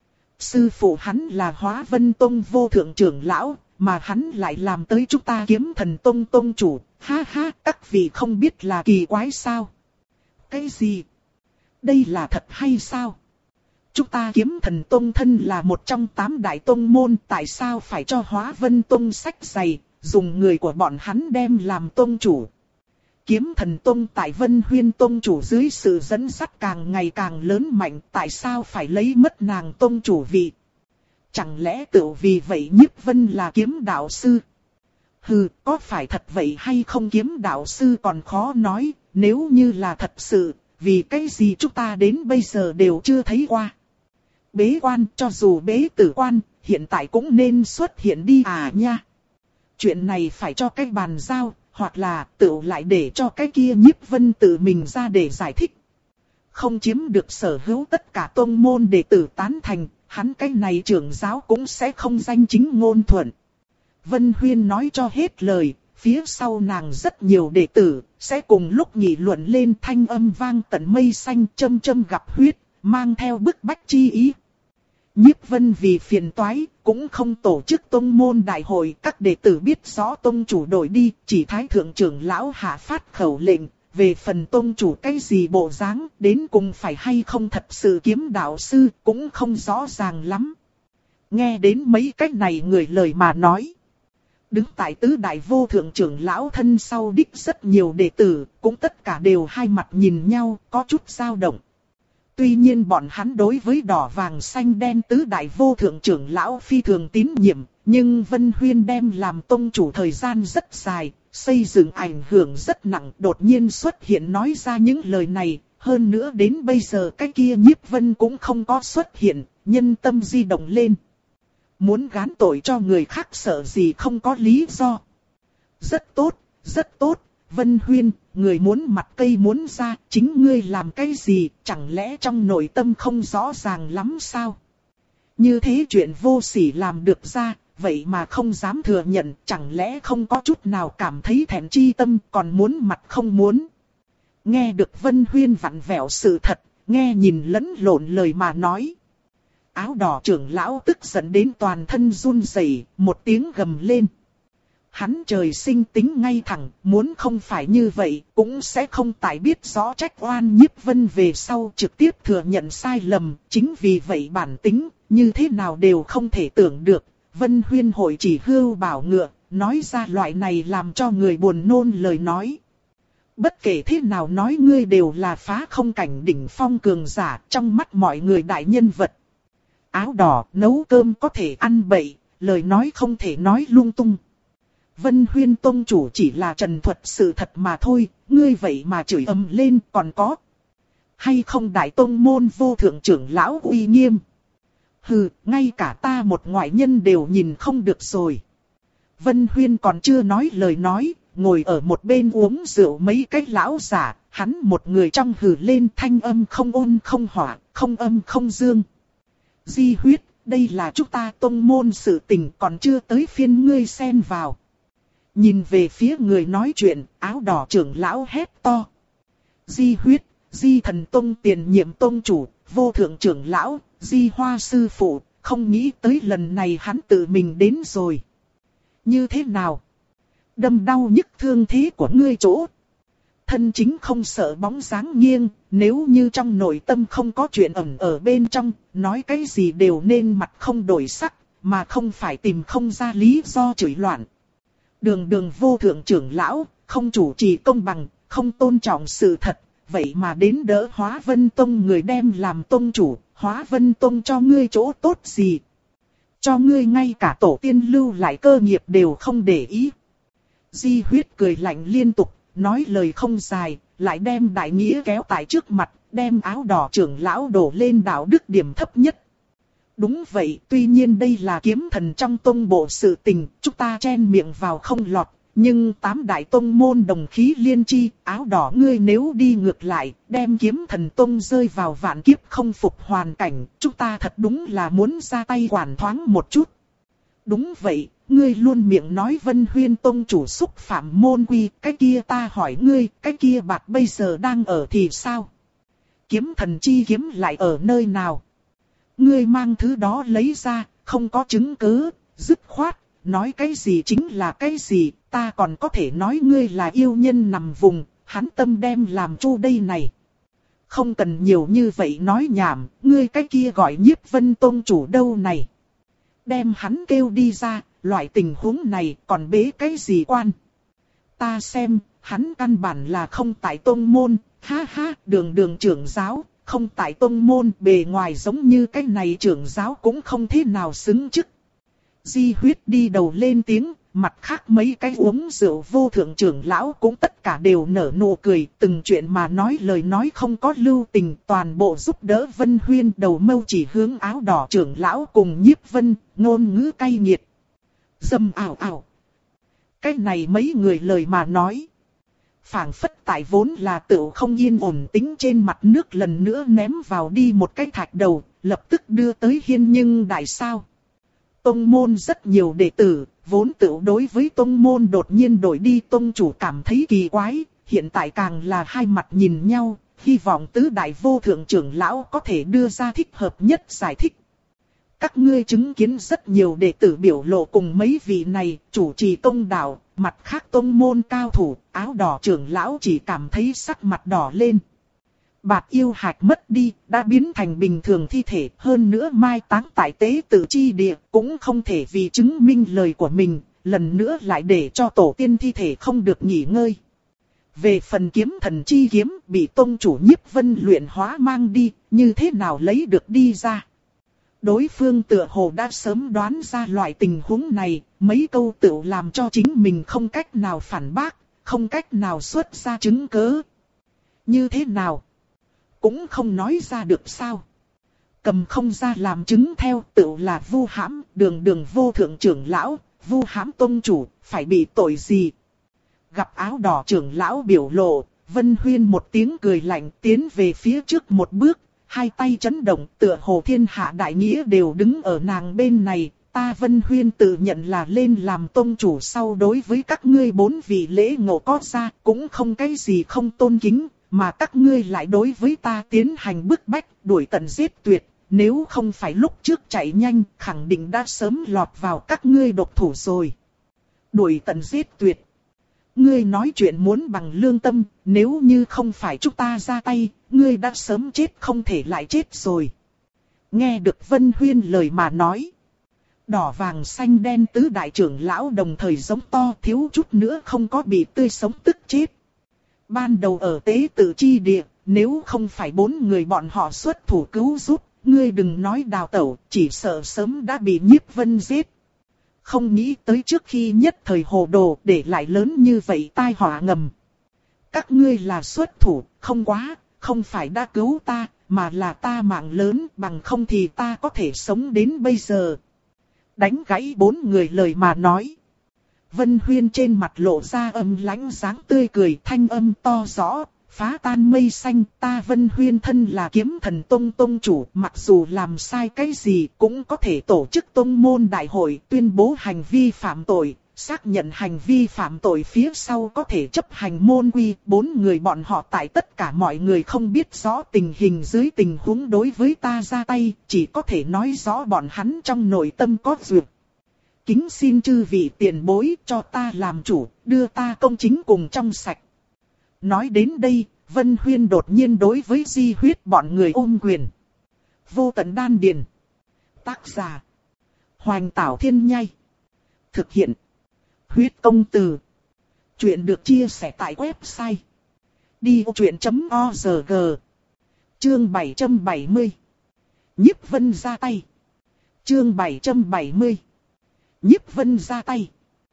Sư phụ hắn là Hóa Vân Tông vô thượng trưởng lão, mà hắn lại làm tới chúng ta Kiếm Thần Tông tông chủ, ha ha, các vị không biết là kỳ quái sao? Cái gì? Đây là thật hay sao? Chúng ta Kiếm Thần Tông thân là một trong tám đại tông môn, tại sao phải cho Hóa Vân Tông sách giày, dùng người của bọn hắn đem làm tông chủ? Kiếm Thần Tông tại Vân Huyên tông chủ dưới sự dẫn dắt càng ngày càng lớn mạnh, tại sao phải lấy mất nàng tông chủ vị? Chẳng lẽ tự vì vậy Nhiếp Vân là kiếm đạo sư? Hừ, có phải thật vậy hay không kiếm đạo sư còn khó nói, nếu như là thật sự, vì cái gì chúng ta đến bây giờ đều chưa thấy qua. Bế quan, cho dù bế tử quan, hiện tại cũng nên xuất hiện đi à nha. Chuyện này phải cho cái bàn giao, hoặc là tự lại để cho cái kia Nhiếp Vân tự mình ra để giải thích. Không chiếm được sở hữu tất cả tông môn đệ tử tán thành, hắn cái này trưởng giáo cũng sẽ không danh chính ngôn thuận. Vân Huyên nói cho hết lời, phía sau nàng rất nhiều đệ tử, sẽ cùng lúc nghị luận lên thanh âm vang tận mây xanh châm châm gặp huyết, mang theo bức bách chi ý. Nhiếp Vân vì phiền toái, cũng không tổ chức tông môn đại hội, các đệ tử biết rõ tông chủ đổi đi, chỉ thái thượng trưởng lão hạ phát khẩu lệnh, về phần tông chủ cái gì bộ dáng, đến cùng phải hay không thật sự kiếm đạo sư, cũng không rõ ràng lắm. Nghe đến mấy cách này người lời mà nói. Đứng tại tứ đại vô thượng trưởng lão thân sau đích rất nhiều đệ tử, cũng tất cả đều hai mặt nhìn nhau, có chút dao động. Tuy nhiên bọn hắn đối với đỏ vàng xanh đen tứ đại vô thượng trưởng lão phi thường tín nhiệm, nhưng Vân Huyên đem làm tông chủ thời gian rất dài, xây dựng ảnh hưởng rất nặng, đột nhiên xuất hiện nói ra những lời này, hơn nữa đến bây giờ cái kia Nhiếp Vân cũng không có xuất hiện, nhân tâm di động lên. Muốn gán tội cho người khác sợ gì không có lý do. Rất tốt, rất tốt, Vân Huyên, người muốn mặt cây muốn ra, chính ngươi làm cái gì, chẳng lẽ trong nội tâm không rõ ràng lắm sao? Như thế chuyện vô sỉ làm được ra, vậy mà không dám thừa nhận, chẳng lẽ không có chút nào cảm thấy thẹn chi tâm, còn muốn mặt không muốn. Nghe được Vân Huyên vặn vẹo sự thật, nghe nhìn lẫn lộn lời mà nói. Áo đỏ trưởng lão tức giận đến toàn thân run rẩy, một tiếng gầm lên. Hắn trời sinh tính ngay thẳng, muốn không phải như vậy, cũng sẽ không tại biết rõ trách oan Nhiếp Vân về sau trực tiếp thừa nhận sai lầm, chính vì vậy bản tính, như thế nào đều không thể tưởng được. Vân Huyên hội chỉ hưu bảo ngựa, nói ra loại này làm cho người buồn nôn lời nói. Bất kể thế nào nói ngươi đều là phá không cảnh đỉnh phong cường giả, trong mắt mọi người đại nhân vật. Áo đỏ nấu cơm có thể ăn bậy, lời nói không thể nói lung tung. Vân Huyên tông chủ chỉ là trần thuật sự thật mà thôi, ngươi vậy mà chửi ầm lên còn có. Hay không đại tông môn vô thượng trưởng lão uy nghiêm. Hừ, ngay cả ta một ngoại nhân đều nhìn không được rồi. Vân Huyên còn chưa nói lời nói, ngồi ở một bên uống rượu mấy cái lão giả, hắn một người trong hừ lên thanh âm không ôn không hỏa, không âm không dương. Di huyết, đây là chúng ta tông môn sự tình còn chưa tới phiên ngươi xen vào. Nhìn về phía người nói chuyện, áo đỏ trưởng lão hét to. Di huyết, Di thần tông tiền nhiệm tông chủ, vô thượng trưởng lão, Di hoa sư phụ, không nghĩ tới lần này hắn tự mình đến rồi. Như thế nào? Đâm đau nhức thương thế của ngươi chỗ. Thân chính không sợ bóng dáng nghiêng, nếu như trong nội tâm không có chuyện ẩn ở bên trong, nói cái gì đều nên mặt không đổi sắc, mà không phải tìm không ra lý do chửi loạn. Đường đường vô thượng trưởng lão, không chủ trì công bằng, không tôn trọng sự thật, vậy mà đến đỡ Hóa Vân Tông người đem làm tông chủ, Hóa Vân Tông cho ngươi chỗ tốt gì? Cho ngươi ngay cả tổ tiên lưu lại cơ nghiệp đều không để ý. Di huyết cười lạnh liên tục, nói lời không dài, lại đem đại nghĩa kéo tại trước mặt, đem áo đỏ trưởng lão đổ lên đạo đức điểm thấp nhất. Đúng vậy, tuy nhiên đây là kiếm thần trong tông bộ sự tình, chúng ta chen miệng vào không lọt, nhưng tám đại tông môn đồng khí liên chi, áo đỏ ngươi nếu đi ngược lại, đem kiếm thần tông rơi vào vạn kiếp không phục hoàn cảnh, chúng ta thật đúng là muốn ra tay quản thoáng một chút. Đúng vậy, ngươi luôn miệng nói Vân Huyên tông chủ xúc phạm môn quy, cái kia ta hỏi ngươi, cái kia bạc bây giờ đang ở thì sao? Kiếm thần chi kiếm lại ở nơi nào? Ngươi mang thứ đó lấy ra, không có chứng cứ, dứt khoát, nói cái gì chính là cái gì, ta còn có thể nói ngươi là yêu nhân nằm vùng, hắn tâm đem làm chu đây này. Không cần nhiều như vậy nói nhảm, ngươi cái kia gọi Nhiếp Vân tông chủ đâu này. Đem hắn kêu đi ra, loại tình huống này còn bế cái gì quan. Ta xem, hắn căn bản là không tại tông môn, ha ha, đường đường trưởng giáo. Không tại tông môn bề ngoài giống như cái này trưởng giáo cũng không thế nào xứng chức. Di huyết đi đầu lên tiếng, mặt khác mấy cái uống rượu vô thượng trưởng lão cũng tất cả đều nở nụ cười. Từng chuyện mà nói lời nói không có lưu tình, toàn bộ giúp đỡ Vân Huyên đầu mâu chỉ hướng áo đỏ trưởng lão cùng Nhiếp Vân, ngôn ngữ cay nghiệt. Dâm ảo ảo. Cái này mấy người lời mà nói. Phảng phất tại vốn là tựu không yên ổn tính trên mặt nước lần nữa ném vào đi một cái thạch đầu, lập tức đưa tới hiên nhưng đại sao. Tông môn rất nhiều đệ tử, vốn tựu đối với tông môn đột nhiên đổi đi tông chủ cảm thấy kỳ quái, hiện tại càng là hai mặt nhìn nhau, hy vọng tứ đại vô thượng trưởng lão có thể đưa ra thích hợp nhất giải thích. Các ngươi chứng kiến rất nhiều đệ tử biểu lộ cùng mấy vị này, chủ trì tông đạo, mặt khác tông môn cao thủ, áo đỏ trưởng lão chỉ cảm thấy sắc mặt đỏ lên. Bạt yêu hạch mất đi, đã biến thành bình thường thi thể, hơn nữa mai táng tại tế tự chi địa, cũng không thể vì chứng minh lời của mình, lần nữa lại để cho tổ tiên thi thể không được nghỉ ngơi. Về phần kiếm thần chi kiếm bị tông chủ Nhiếp Vân luyện hóa mang đi, như thế nào lấy được đi ra? Đối phương tựa hồ đã sớm đoán ra loại tình huống này, mấy câu tựu làm cho chính mình không cách nào phản bác, không cách nào xuất ra chứng cớ. Như thế nào? Cũng không nói ra được sao? Cầm không ra làm chứng theo tựu là vu hãm, đường đường vô thượng trưởng lão, vu hãm tông chủ, phải bị tội gì? Gặp áo đỏ trưởng lão biểu lộ, Vân Huyên một tiếng cười lạnh tiến về phía trước một bước, hai tay chấn động tựa hồ thiên hạ đại nghĩa đều đứng ở nàng bên này. Ta Vân Huyên tự nhận là lên làm tông chủ sau đối với các ngươi bốn vị lễ ngộ có ra cũng không cái gì không tôn kính, mà các ngươi lại đối với ta tiến hành bức bách, đuổi tận giết tuyệt. Nếu không phải lúc trước chạy nhanh, khẳng định đã sớm lọt vào các ngươi độc thủ rồi. Đuổi tận giết tuyệt. Ngươi nói chuyện muốn bằng lương tâm, nếu như không phải chúng ta ra tay, ngươi đã sớm chết không thể lại chết rồi. Nghe được Vân Huyên lời mà nói. Đỏ vàng xanh đen tứ đại trưởng lão đồng thời giống to thiếu chút nữa không có bị tươi sống tức chết. Ban đầu ở tế tự chi địa, nếu không phải bốn người bọn họ xuất thủ cứu giúp, ngươi đừng nói đào tẩu, chỉ sợ sớm đã bị Nhiếp Vân giết. Không nghĩ tới trước khi nhất thời hồ đồ để lại lớn như vậy tai họa ngầm. Các ngươi là xuất thủ, không quá, không phải đã cứu ta, mà là ta mạng lớn, bằng không thì ta có thể sống đến bây giờ. Đánh gãy bốn người lời mà nói. Vân Huyên trên mặt lộ ra âm lãnh dáng tươi cười, thanh âm to rõ, phá tan mây xanh. Ta Vân Huyên thân là kiếm thần tông tông chủ, mặc dù làm sai cái gì cũng có thể tổ chức tông môn đại hội, tuyên bố hành vi phạm tội, xác nhận hành vi phạm tội phía sau có thể chấp hành môn quy. Bốn người bọn họ tại tất cả mọi người không biết rõ tình hình dưới tình huống đối với ta ra tay, chỉ có thể nói rõ bọn hắn trong nội tâm có duyệt. Kính xin chư vị tiền bối cho ta làm chủ, đưa ta công chính cùng trong sạch. Nói đến đây, Vân Huyên đột nhiên đối với Di Huyết bọn người ôm quyền. Vô tận đan điền. Tác giả. Hoành Tảo Thiên Nhai. Thực hiện. Huyết công từ. Chuyện được chia sẻ tại website. đi ô chuyện chấm org. Chương bảy trăm bảy mươi. Nhiếp Vân ra tay. Chương bảy trăm bảy mươi. Nhiếp Vân ra tay.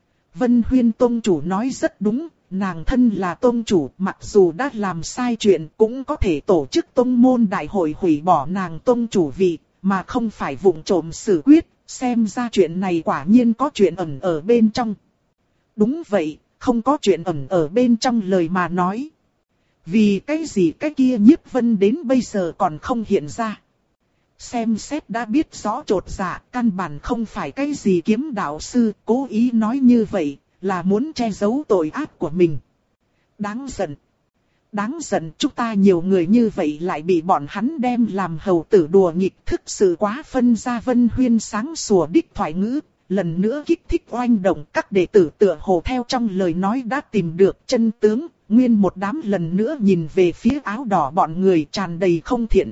Vân Huyên tông chủ nói rất đúng, nàng thân là tông chủ, mặc dù đã làm sai chuyện cũng có thể tổ chức tông môn đại hội hủy bỏ nàng tông chủ vị, mà không phải vụng trộm xử quyết, xem ra chuyện này quả nhiên có chuyện ẩn ở bên trong. Đúng vậy, không có chuyện ẩn ở bên trong lời mà nói. Vì cái gì cái kia Nhiếp Vân đến bây giờ còn không hiện ra. Xem xét đã biết rõ trột dạ, căn bản không phải cái gì kiếm đạo sư, cố ý nói như vậy, là muốn che giấu tội ác của mình. Đáng giận. Đáng giận, chúng ta nhiều người như vậy lại bị bọn hắn đem làm hầu tử đùa nghịch, thực sự quá phân ra. Vân Huyên sáng sủa đích thoại ngữ, lần nữa kích thích oanh động. Các đệ tử tựa hồ theo trong lời nói đã tìm được chân tướng, nguyên một đám lần nữa nhìn về phía áo đỏ bọn người tràn đầy không thiện.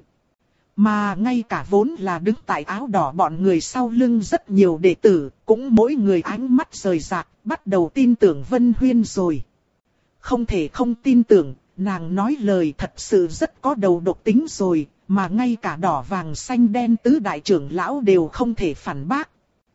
Mà ngay cả vốn là đứng tại áo đỏ bọn người sau lưng rất nhiều đệ tử, cũng mỗi người ánh mắt rời rạc, bắt đầu tin tưởng Vân Huyên rồi. Không thể không tin tưởng, nàng nói lời thật sự rất có đầu độc tính rồi, mà ngay cả đỏ vàng xanh đen tứ đại trưởng lão đều không thể phản bác.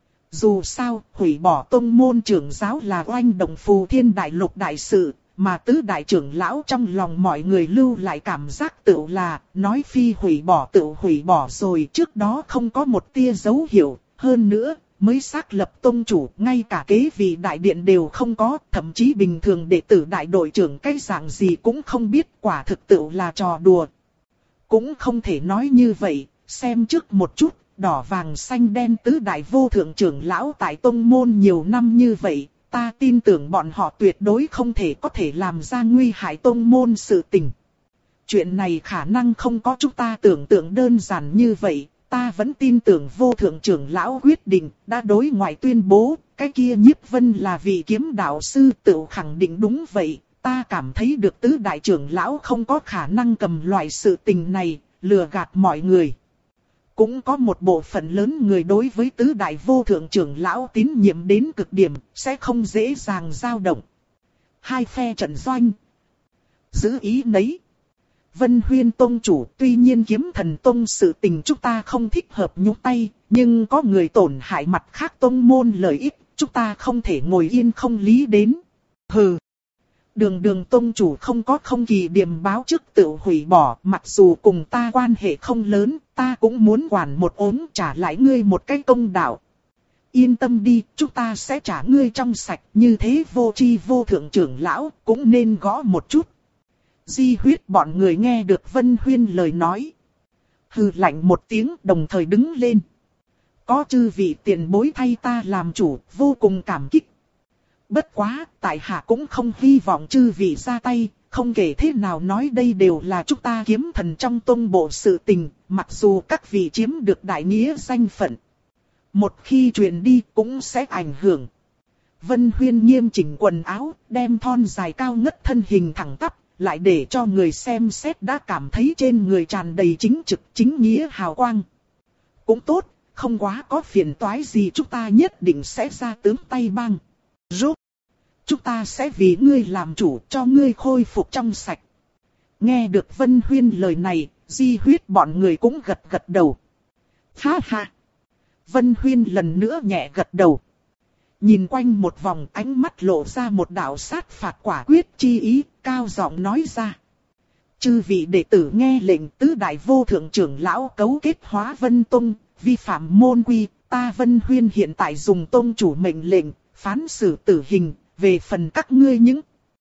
Dù sao, hủy bỏ tông môn trưởng giáo là oanh động phù thiên đại lục đại sự. Mà tứ đại trưởng lão trong lòng mọi người lưu lại cảm giác tựu là, nói phi hủy bỏ tựu hủy bỏ rồi, trước đó không có một tia dấu hiệu, hơn nữa, mới xác lập tông chủ, ngay cả kế vị đại điện đều không có, thậm chí bình thường đệ tử đại đội trưởng cái dạng gì cũng không biết, quả thực tựu là trò đùa. Cũng không thể nói như vậy, xem trước một chút, đỏ vàng xanh đen tứ đại vô thượng trưởng lão tại tông môn nhiều năm như vậy. Ta tin tưởng bọn họ tuyệt đối không thể có thể làm ra nguy hại tông môn sự tình. Chuyện này khả năng không có chúng ta tưởng tượng đơn giản như vậy. Ta vẫn tin tưởng vô thượng trưởng lão quyết định đã đối ngoại tuyên bố. Cái kia Nhiếp Vân là vị kiếm đạo sư tự khẳng định đúng vậy. Ta cảm thấy được tứ đại trưởng lão không có khả năng cầm loại sự tình này, lừa gạt mọi người. cũng có một bộ phận lớn người đối với tứ đại vô thượng trưởng lão tín nhiệm đến cực điểm, sẽ không dễ dàng dao động. Hai phe trận doanh. Giữ ý nấy. Vân Huyên Tông chủ, tuy nhiên Kiếm Thần Tông sự tình chúng ta không thích hợp nhúc tay, nhưng có người tổn hại mặt khác tông môn lợi ích, chúng ta không thể ngồi yên không lý đến. Hừ. Đường đường tông chủ không có không kỳ điểm báo trước tự hủy bỏ, mặc dù cùng ta quan hệ không lớn, ta cũng muốn quản một ốm trả lại ngươi một cái công đạo. Yên tâm đi, chúng ta sẽ trả ngươi trong sạch, như thế vô tri vô thượng trưởng lão cũng nên gõ một chút. Di Huyết bọn người nghe được Vân Huyên lời nói. Hừ lạnh một tiếng, đồng thời đứng lên. Có chư vị tiền bối thay ta làm chủ, vô cùng cảm kích. Bất quá, tại hạ cũng không hy vọng chư vị ra tay, không kể thế nào nói đây đều là chúng ta Kiếm Thần trong tông bộ sự tình, mặc dù các vị chiếm được đại nghĩa danh phận. Một khi truyền đi cũng sẽ ảnh hưởng. Vân Huyên nghiêm chỉnh quần áo, đem thon dài cao ngất thân hình thẳng tắp, lại để cho người xem xét đã cảm thấy trên người tràn đầy chính trực chính nghĩa hào quang. Cũng tốt, không quá có phiền toái gì chúng ta nhất định sẽ ra tướng tay băng. Rút. Chúng ta sẽ vì ngươi làm chủ cho ngươi khôi phục trong sạch. Nghe được Vân Huyên lời này, Di Huyết bọn người cũng gật gật đầu. Ha ha. Vân Huyên lần nữa nhẹ gật đầu. Nhìn quanh một vòng, ánh mắt lộ ra một đạo sát phạt quả quyết chi ý, cao giọng nói ra. Chư vị đệ tử nghe lệnh, tứ đại vô thượng trưởng lão cấu kết Hóa Vân Tông, vi phạm môn quy, ta Vân Huyên hiện tại dùng tông chủ mệnh lệnh, phán xử tử hình, về phần các ngươi những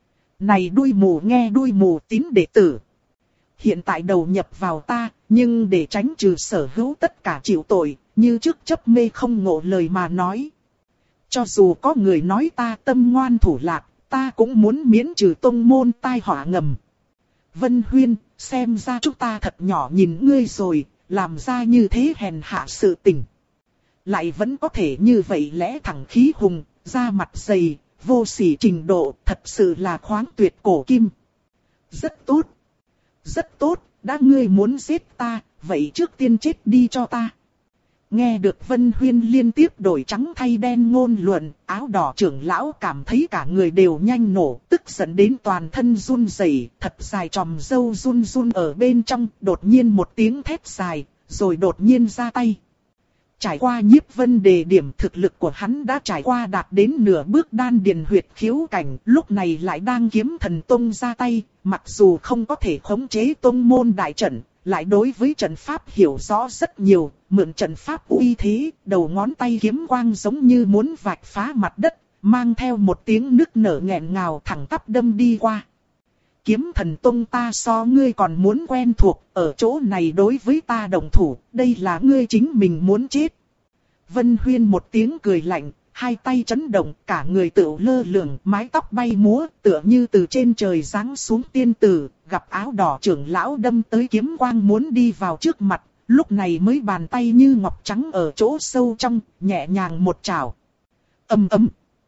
này đuôi mù nghe đuôi mù tín đệ tử. Hiện tại đầu nhập vào ta, nhưng để tránh trừ sở hữu tất cả chịu tội, như trước chấp mê không ngộ lời mà nói. Cho dù có người nói ta tâm ngoan thủ lạc, ta cũng muốn miễn trừ tông môn tai họa ngầm. Vân Huyên, xem ra chúng ta thật nhỏ nhìn ngươi rồi, làm ra như thế hèn hạ sự tình. Lại vẫn có thể như vậy lẽ thẳng khí hùng, da mặt dày, vô sỉ trình độ, thật sự là khoáng tuyệt cổ kim. Rất tốt. Rất tốt, đã ngươi muốn giết ta, vậy trước tiên chết đi cho ta. Nghe được Vân Huyên liên tiếp đổi trắng thay đen ngôn luận, áo đỏ trưởng lão cảm thấy cả người đều nhanh nổ, tức giận đến toàn thân run rẩy, thật dài tròm râu run run ở bên trong, đột nhiên một tiếng thét dài, rồi đột nhiên ra tay. Trải qua Nhiếp Vân Đề điểm thực lực của hắn đã trải qua đạt đến nửa bước đan điền huyệt khiếu cảnh, lúc này lại đang Kiếm Thần Tông ra tay, mặc dù không có thể khống chế tông môn đại trận, lại đối với trận pháp hiểu rõ rất nhiều, mượn trận pháp uy thế, đầu ngón tay kiếm quang giống như muốn vạch phá mặt đất, mang theo một tiếng nức nở nghẹn ngào thẳng tắp đâm đi qua. Kiếm Thần Tông ta so ngươi còn muốn quen thuộc, ở chỗ này đối với ta đồng thủ, đây là ngươi chính mình muốn chết. Vân Huyên một tiếng cười lạnh, hai tay chấn động, cả người tựu lơ lửng, mái tóc bay múa, tựa như từ trên trời giáng xuống tiên tử, gặp áo đỏ trưởng lão đâm tới kiếm quang muốn đi vào trước mặt, lúc này mới bàn tay như ngọc trắng ở chỗ sâu trong, nhẹ nhàng một chảo. Ầm ầm.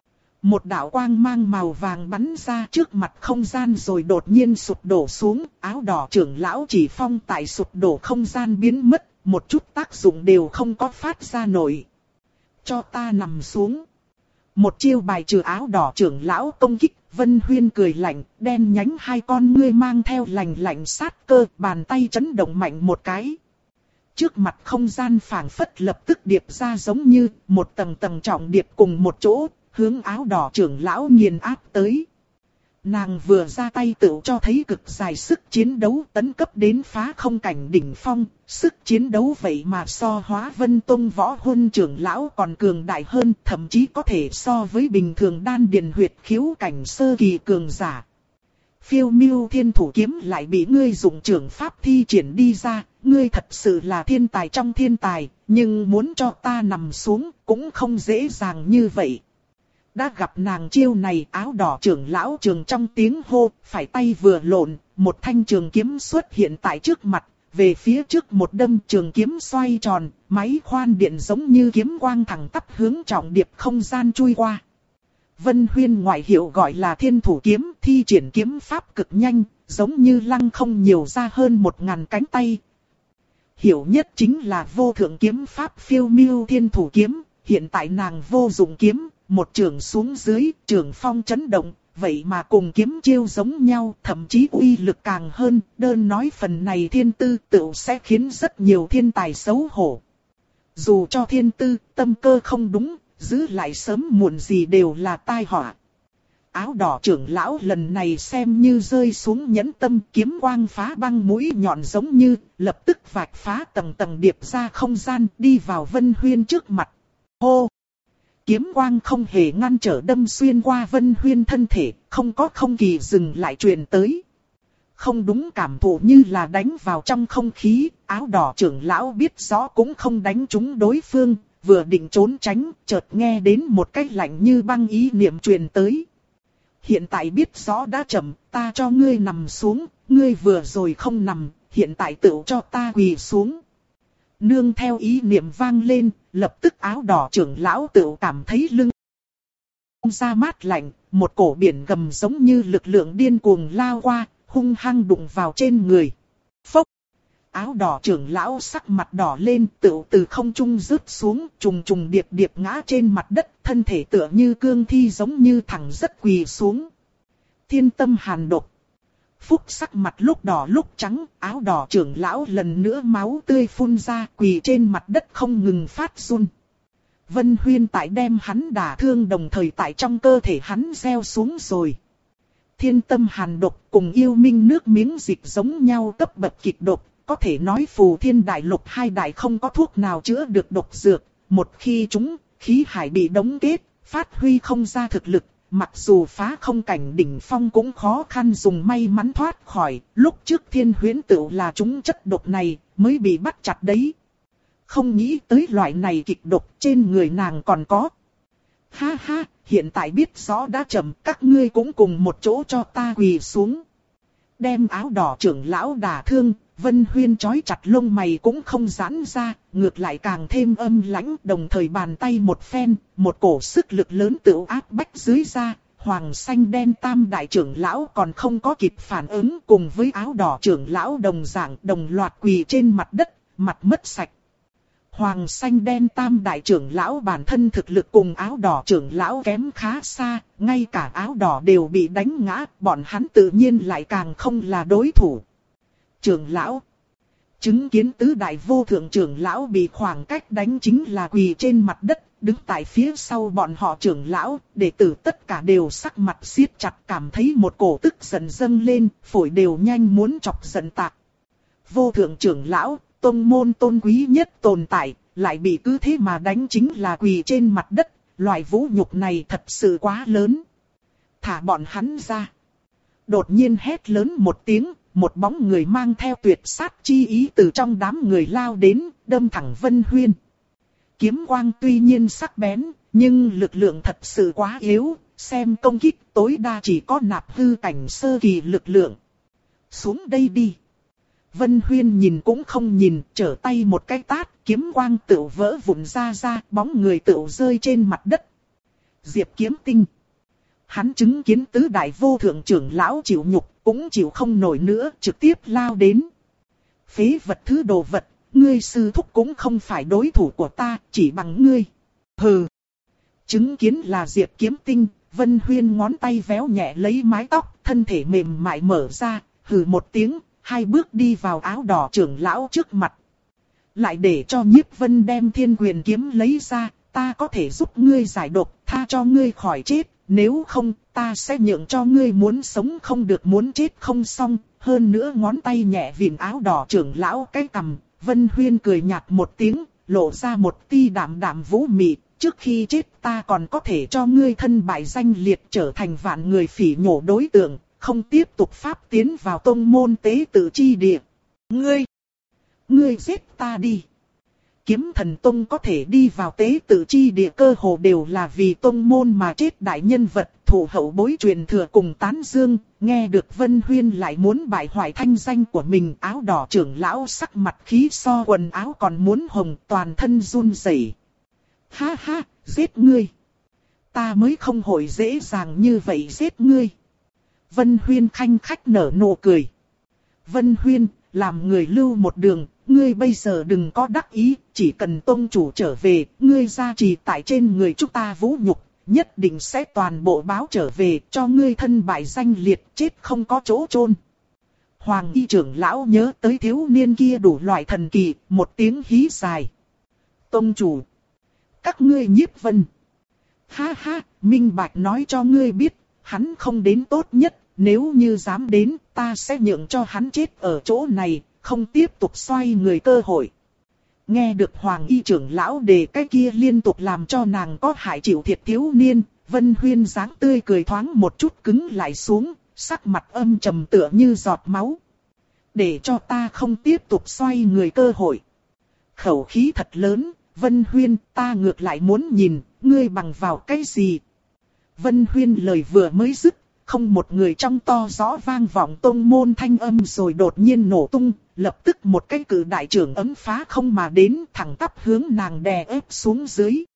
Một đạo quang mang màu vàng bắn ra trước mặt không gian rồi đột nhiên sụp đổ xuống, áo đỏ trưởng lão chỉ phong tại sụp đổ không gian biến mất, một chút tác dụng đều không có phát ra nổi. Cho ta nằm xuống. Một chiêu bài trừ áo đỏ trưởng lão công kích, Vân Huyên cười lạnh, đen nhánh hai con ngươi mang theo lạnh lạnh sát cơ, bàn tay chấn động mạnh một cái. Trước mặt không gian phảng phất lập tức điệp ra giống như một tầng tầng trọng điệp cùng một chỗ, hướng áo đỏ trưởng lão nghiền áp tới. Nàng vừa ra tay tự cho thấy cực dài sức chiến đấu tấn cấp đến phá không cảnh đỉnh phong, sức chiến đấu vậy mà so Hóa Vân Tông võ huân trưởng lão còn cường đại hơn, thậm chí có thể so với bình thường đan điền huyệt khiếu cảnh sơ kỳ cường giả. Phiêu Miêu Thiên Thủ kiếm lại bị ngươi dùng trưởng pháp thi triển đi ra, ngươi thật sự là thiên tài trong thiên tài, nhưng muốn cho ta nằm xuống cũng không dễ dàng như vậy. Đã gặp nàng chiêu này, áo đỏ trưởng lão trường trong tiếng hô, phải tay vừa lộn, một thanh trường kiếm xuất hiện tại trước mặt, về phía trước một đâm trường kiếm xoay tròn, máy khoan điện giống như kiếm quang thẳng tắp hướng trọng điệp không gian chui qua. Vân Huyên ngoại hiệu gọi là Thiên Thủ kiếm, thi triển kiếm pháp cực nhanh, giống như lăng không nhiều ra hơn một ngàn cánh tay. hiểu nhất chính là vô thượng kiếm pháp phiêu miêu thiên thủ kiếm, hiện tại nàng vô dụng kiếm, một trường xuống dưới, trường phong chấn động, vậy mà cùng kiếm chiêu giống nhau, thậm chí uy lực càng hơn, đơn nói phần này thiên tư tựu sẽ khiến rất nhiều thiên tài xấu hổ. Dù cho thiên tư, tâm cơ không đúng, giữ lại sớm muộn gì đều là tai họa. Áo đỏ trưởng lão lần này xem như rơi xuống nhẫn tâm, kiếm quang phá băng mũi nhọn giống như, lập tức vạch phá tầng tầng điệp ra không gian, đi vào Vân Huyên trước mặt. Hô! Kiếm quang không hề ngăn trở đâm xuyên qua Vân Huyên thân thể, không có không kỳ dừng lại truyền tới. Không đúng, cảm thụ như là đánh vào trong không khí, áo đỏ trưởng lão biết rõ cũng không đánh trúng đối phương, vừa định trốn tránh, chợt nghe đến một cái lạnh như băng ý niệm truyền tới. Hiện tại biết rõ đã chậm, ta cho ngươi nằm xuống, ngươi vừa rồi không nằm, hiện tại tự cho ta quỳ xuống. Nương theo ý niệm vang lên, lập tức áo đỏ trưởng lão tự cảm thấy lưng ra mát lạnh, một cổ biển gầm giống như lực lượng điên cuồng lao qua, hung hăng đụng vào trên người. Phốc! Áo đỏ trưởng lão sắc mặt đỏ lên, tự từ không trung rớt xuống, trùng trùng điệp điệp ngã trên mặt đất, thân thể tựa như cương thi giống như thẳng rất quỳ xuống. Thiên tâm hàn độc. Phúc sắc mặt lúc đỏ lúc trắng, áo đỏ trưởng lão lần nữa máu tươi phun ra, quỳ trên mặt đất không ngừng phát run. Vân Huyên tại đem hắn đả thương đồng thời tại trong cơ thể hắn gieo xuống rồi. Thiên tâm hàn độc cùng yêu minh nước miếng dịch giống nhau cấp bậc kịch độc, có thể nói phù thiên đại lục hai đại không có thuốc nào chữa được độc dược. Một khi chúng, khí hải bị đóng kết, phát huy không ra thực lực, mặc dù phá không cảnh đỉnh phong cũng khó khăn dùng may mắn thoát khỏi. Lúc trước Thiên Huyễn Tựu là chúng chất độc này, mới bị bắt chặt đấy. Không nghĩ tới loại này kịch độc trên người nàng còn có. Ha ha, hiện tại biết rõ đã chậm, các ngươi cũng cùng một chỗ cho ta quỳ xuống. Đem áo đỏ trưởng lão đả thương, Vân Huyên trói chặt lông mày cũng không giãn ra, ngược lại càng thêm âm lãnh, đồng thời bàn tay một phen, một cổ sức lực lớn tự áp bách dưới ra. Hoàng xanh đen tam đại trưởng lão còn không có kịp phản ứng, cùng với áo đỏ trưởng lão đồng dạng đồng loạt quỳ trên mặt đất, mặt mất sạch. Hoàng xanh đen tam đại trưởng lão bản thân thực lực cùng áo đỏ trưởng lão kém khá xa, ngay cả áo đỏ đều bị đánh ngã, bọn hắn tự nhiên lại càng không là đối thủ. Trưởng lão, chứng kiến tứ đại vô thượng trưởng lão bị khoảng cách đánh chính là quỳ trên mặt đất, đứng tại phía sau bọn họ trưởng lão, đệ tử tất cả đều sắc mặt siết chặt, cảm thấy một cổ tức giận dâng lên, phổi đều nhanh muốn chọc giận tạc. Vô thượng trưởng lão, tông môn tôn quý nhất tồn tại, lại bị cứ thế mà đánh chính là quỳ trên mặt đất, loại vũ nhục này thật sự quá lớn. Thả bọn hắn ra. Đột nhiên hét lớn một tiếng, một bóng người mang theo tuyệt sát chi ý từ trong đám người lao đến, đâm thẳng Vân Huyên. Kiếm quang tuy nhiên sắc bén, nhưng lực lượng thật sự quá yếu, xem công kích tối đa chỉ có nạp hư cảnh sơ kỳ lực lượng. Xuống đây đi. Vân Huyên nhìn cũng không nhìn, trở tay một cái tát, kiếm quang tựu vỡ vụn ra ra, bóng người tựu rơi trên mặt đất. Diệp Kiếm Tinh. Hắn chứng kiến tứ đại vô thượng trưởng lão chịu nhục, cũng chịu không nổi nữa, trực tiếp lao đến. Phế vật thứ đồ vật, ngươi sư thúc cũng không phải đối thủ của ta, chỉ bằng ngươi. Hừ. Chứng kiến là Diệp Kiếm Tinh, Vân Huyên ngón tay véo nhẹ lấy mái tóc, thân thể mềm mại mở ra, hừ một tiếng, hai bước đi vào áo đỏ trưởng lão trước mặt. Lại để cho Nhiếp Vân đem Thiên Quyền kiếm lấy ra, ta có thể giúp ngươi giải độc, tha cho ngươi khỏi chết, nếu không, ta sẽ nhượng cho ngươi muốn sống không được muốn chết không xong. Hơn nữa ngón tay nhẹ vịn áo đỏ trưởng lão cái cằm, Vân Huyên cười nhạt một tiếng, lộ ra một tia đạm đạm vũ mị, trước khi chết ta còn có thể cho ngươi thân bại danh liệt trở thành vạn người phỉ nhổ đối tượng, không tiếp tục pháp tiến vào tông môn tế tự chi địa. Ngươi, ngươi giết ta đi. Kiếm Thần Tông có thể đi vào tế tự chi địa cơ hồ đều là vì tông môn mà chết đại nhân vật, thủ hậu bối truyền thừa cùng tán dương. Nghe được Vân Huyên lại muốn bại hoại thanh danh của mình, áo đỏ trưởng lão sắc mặt khí so quần áo còn muốn hồng, toàn thân run rẩy. Ha ha, giết ngươi. Ta mới không hội dễ dàng như vậy giết ngươi. Vân Huyên khanh khách nở nụ cười. Vân Huyên, làm người lưu một đường, ngươi bây giờ đừng có đắc ý, chỉ cần tông chủ trở về, ngươi gia trì tại trên người chúng ta vũ nhục, nhất định sẽ toàn bộ báo trở về, cho ngươi thân bại danh liệt, chết không có chỗ chôn. Hoàng y trưởng lão nhớ tới thiếu niên kia đủ loại thần kỳ, một tiếng hí dài. Tông chủ, các ngươi Nhiếp Vân. Ha ha, minh bạch nói cho ngươi biết, hắn không đến tốt nhất, nếu như dám đến, ta sẽ nhượng cho hắn chết ở chỗ này, không tiếp tục xoay người cơ hội. Nghe được Hoàng y trưởng lão đề cái kia liên tục làm cho nàng có hại chịu thiệt thiếu niên, Vân Huyên dáng tươi cười thoáng một chút cứng lại xuống, sắc mặt âm trầm tựa như giọt máu. Để cho ta không tiếp tục xoay người cơ hội. Khẩu khí thật lớn, Vân Huyên, ta ngược lại muốn nhìn, ngươi bằng vào cái gì? Vân Huyên lời vừa mới dứt, không một người trong to rõ vang vọng tông môn thanh âm rồi đột nhiên nổ tung, lập tức một cái cự đại trưởng ấm phá không mà đến thẳng tắp hướng nàng đè ép xuống dưới.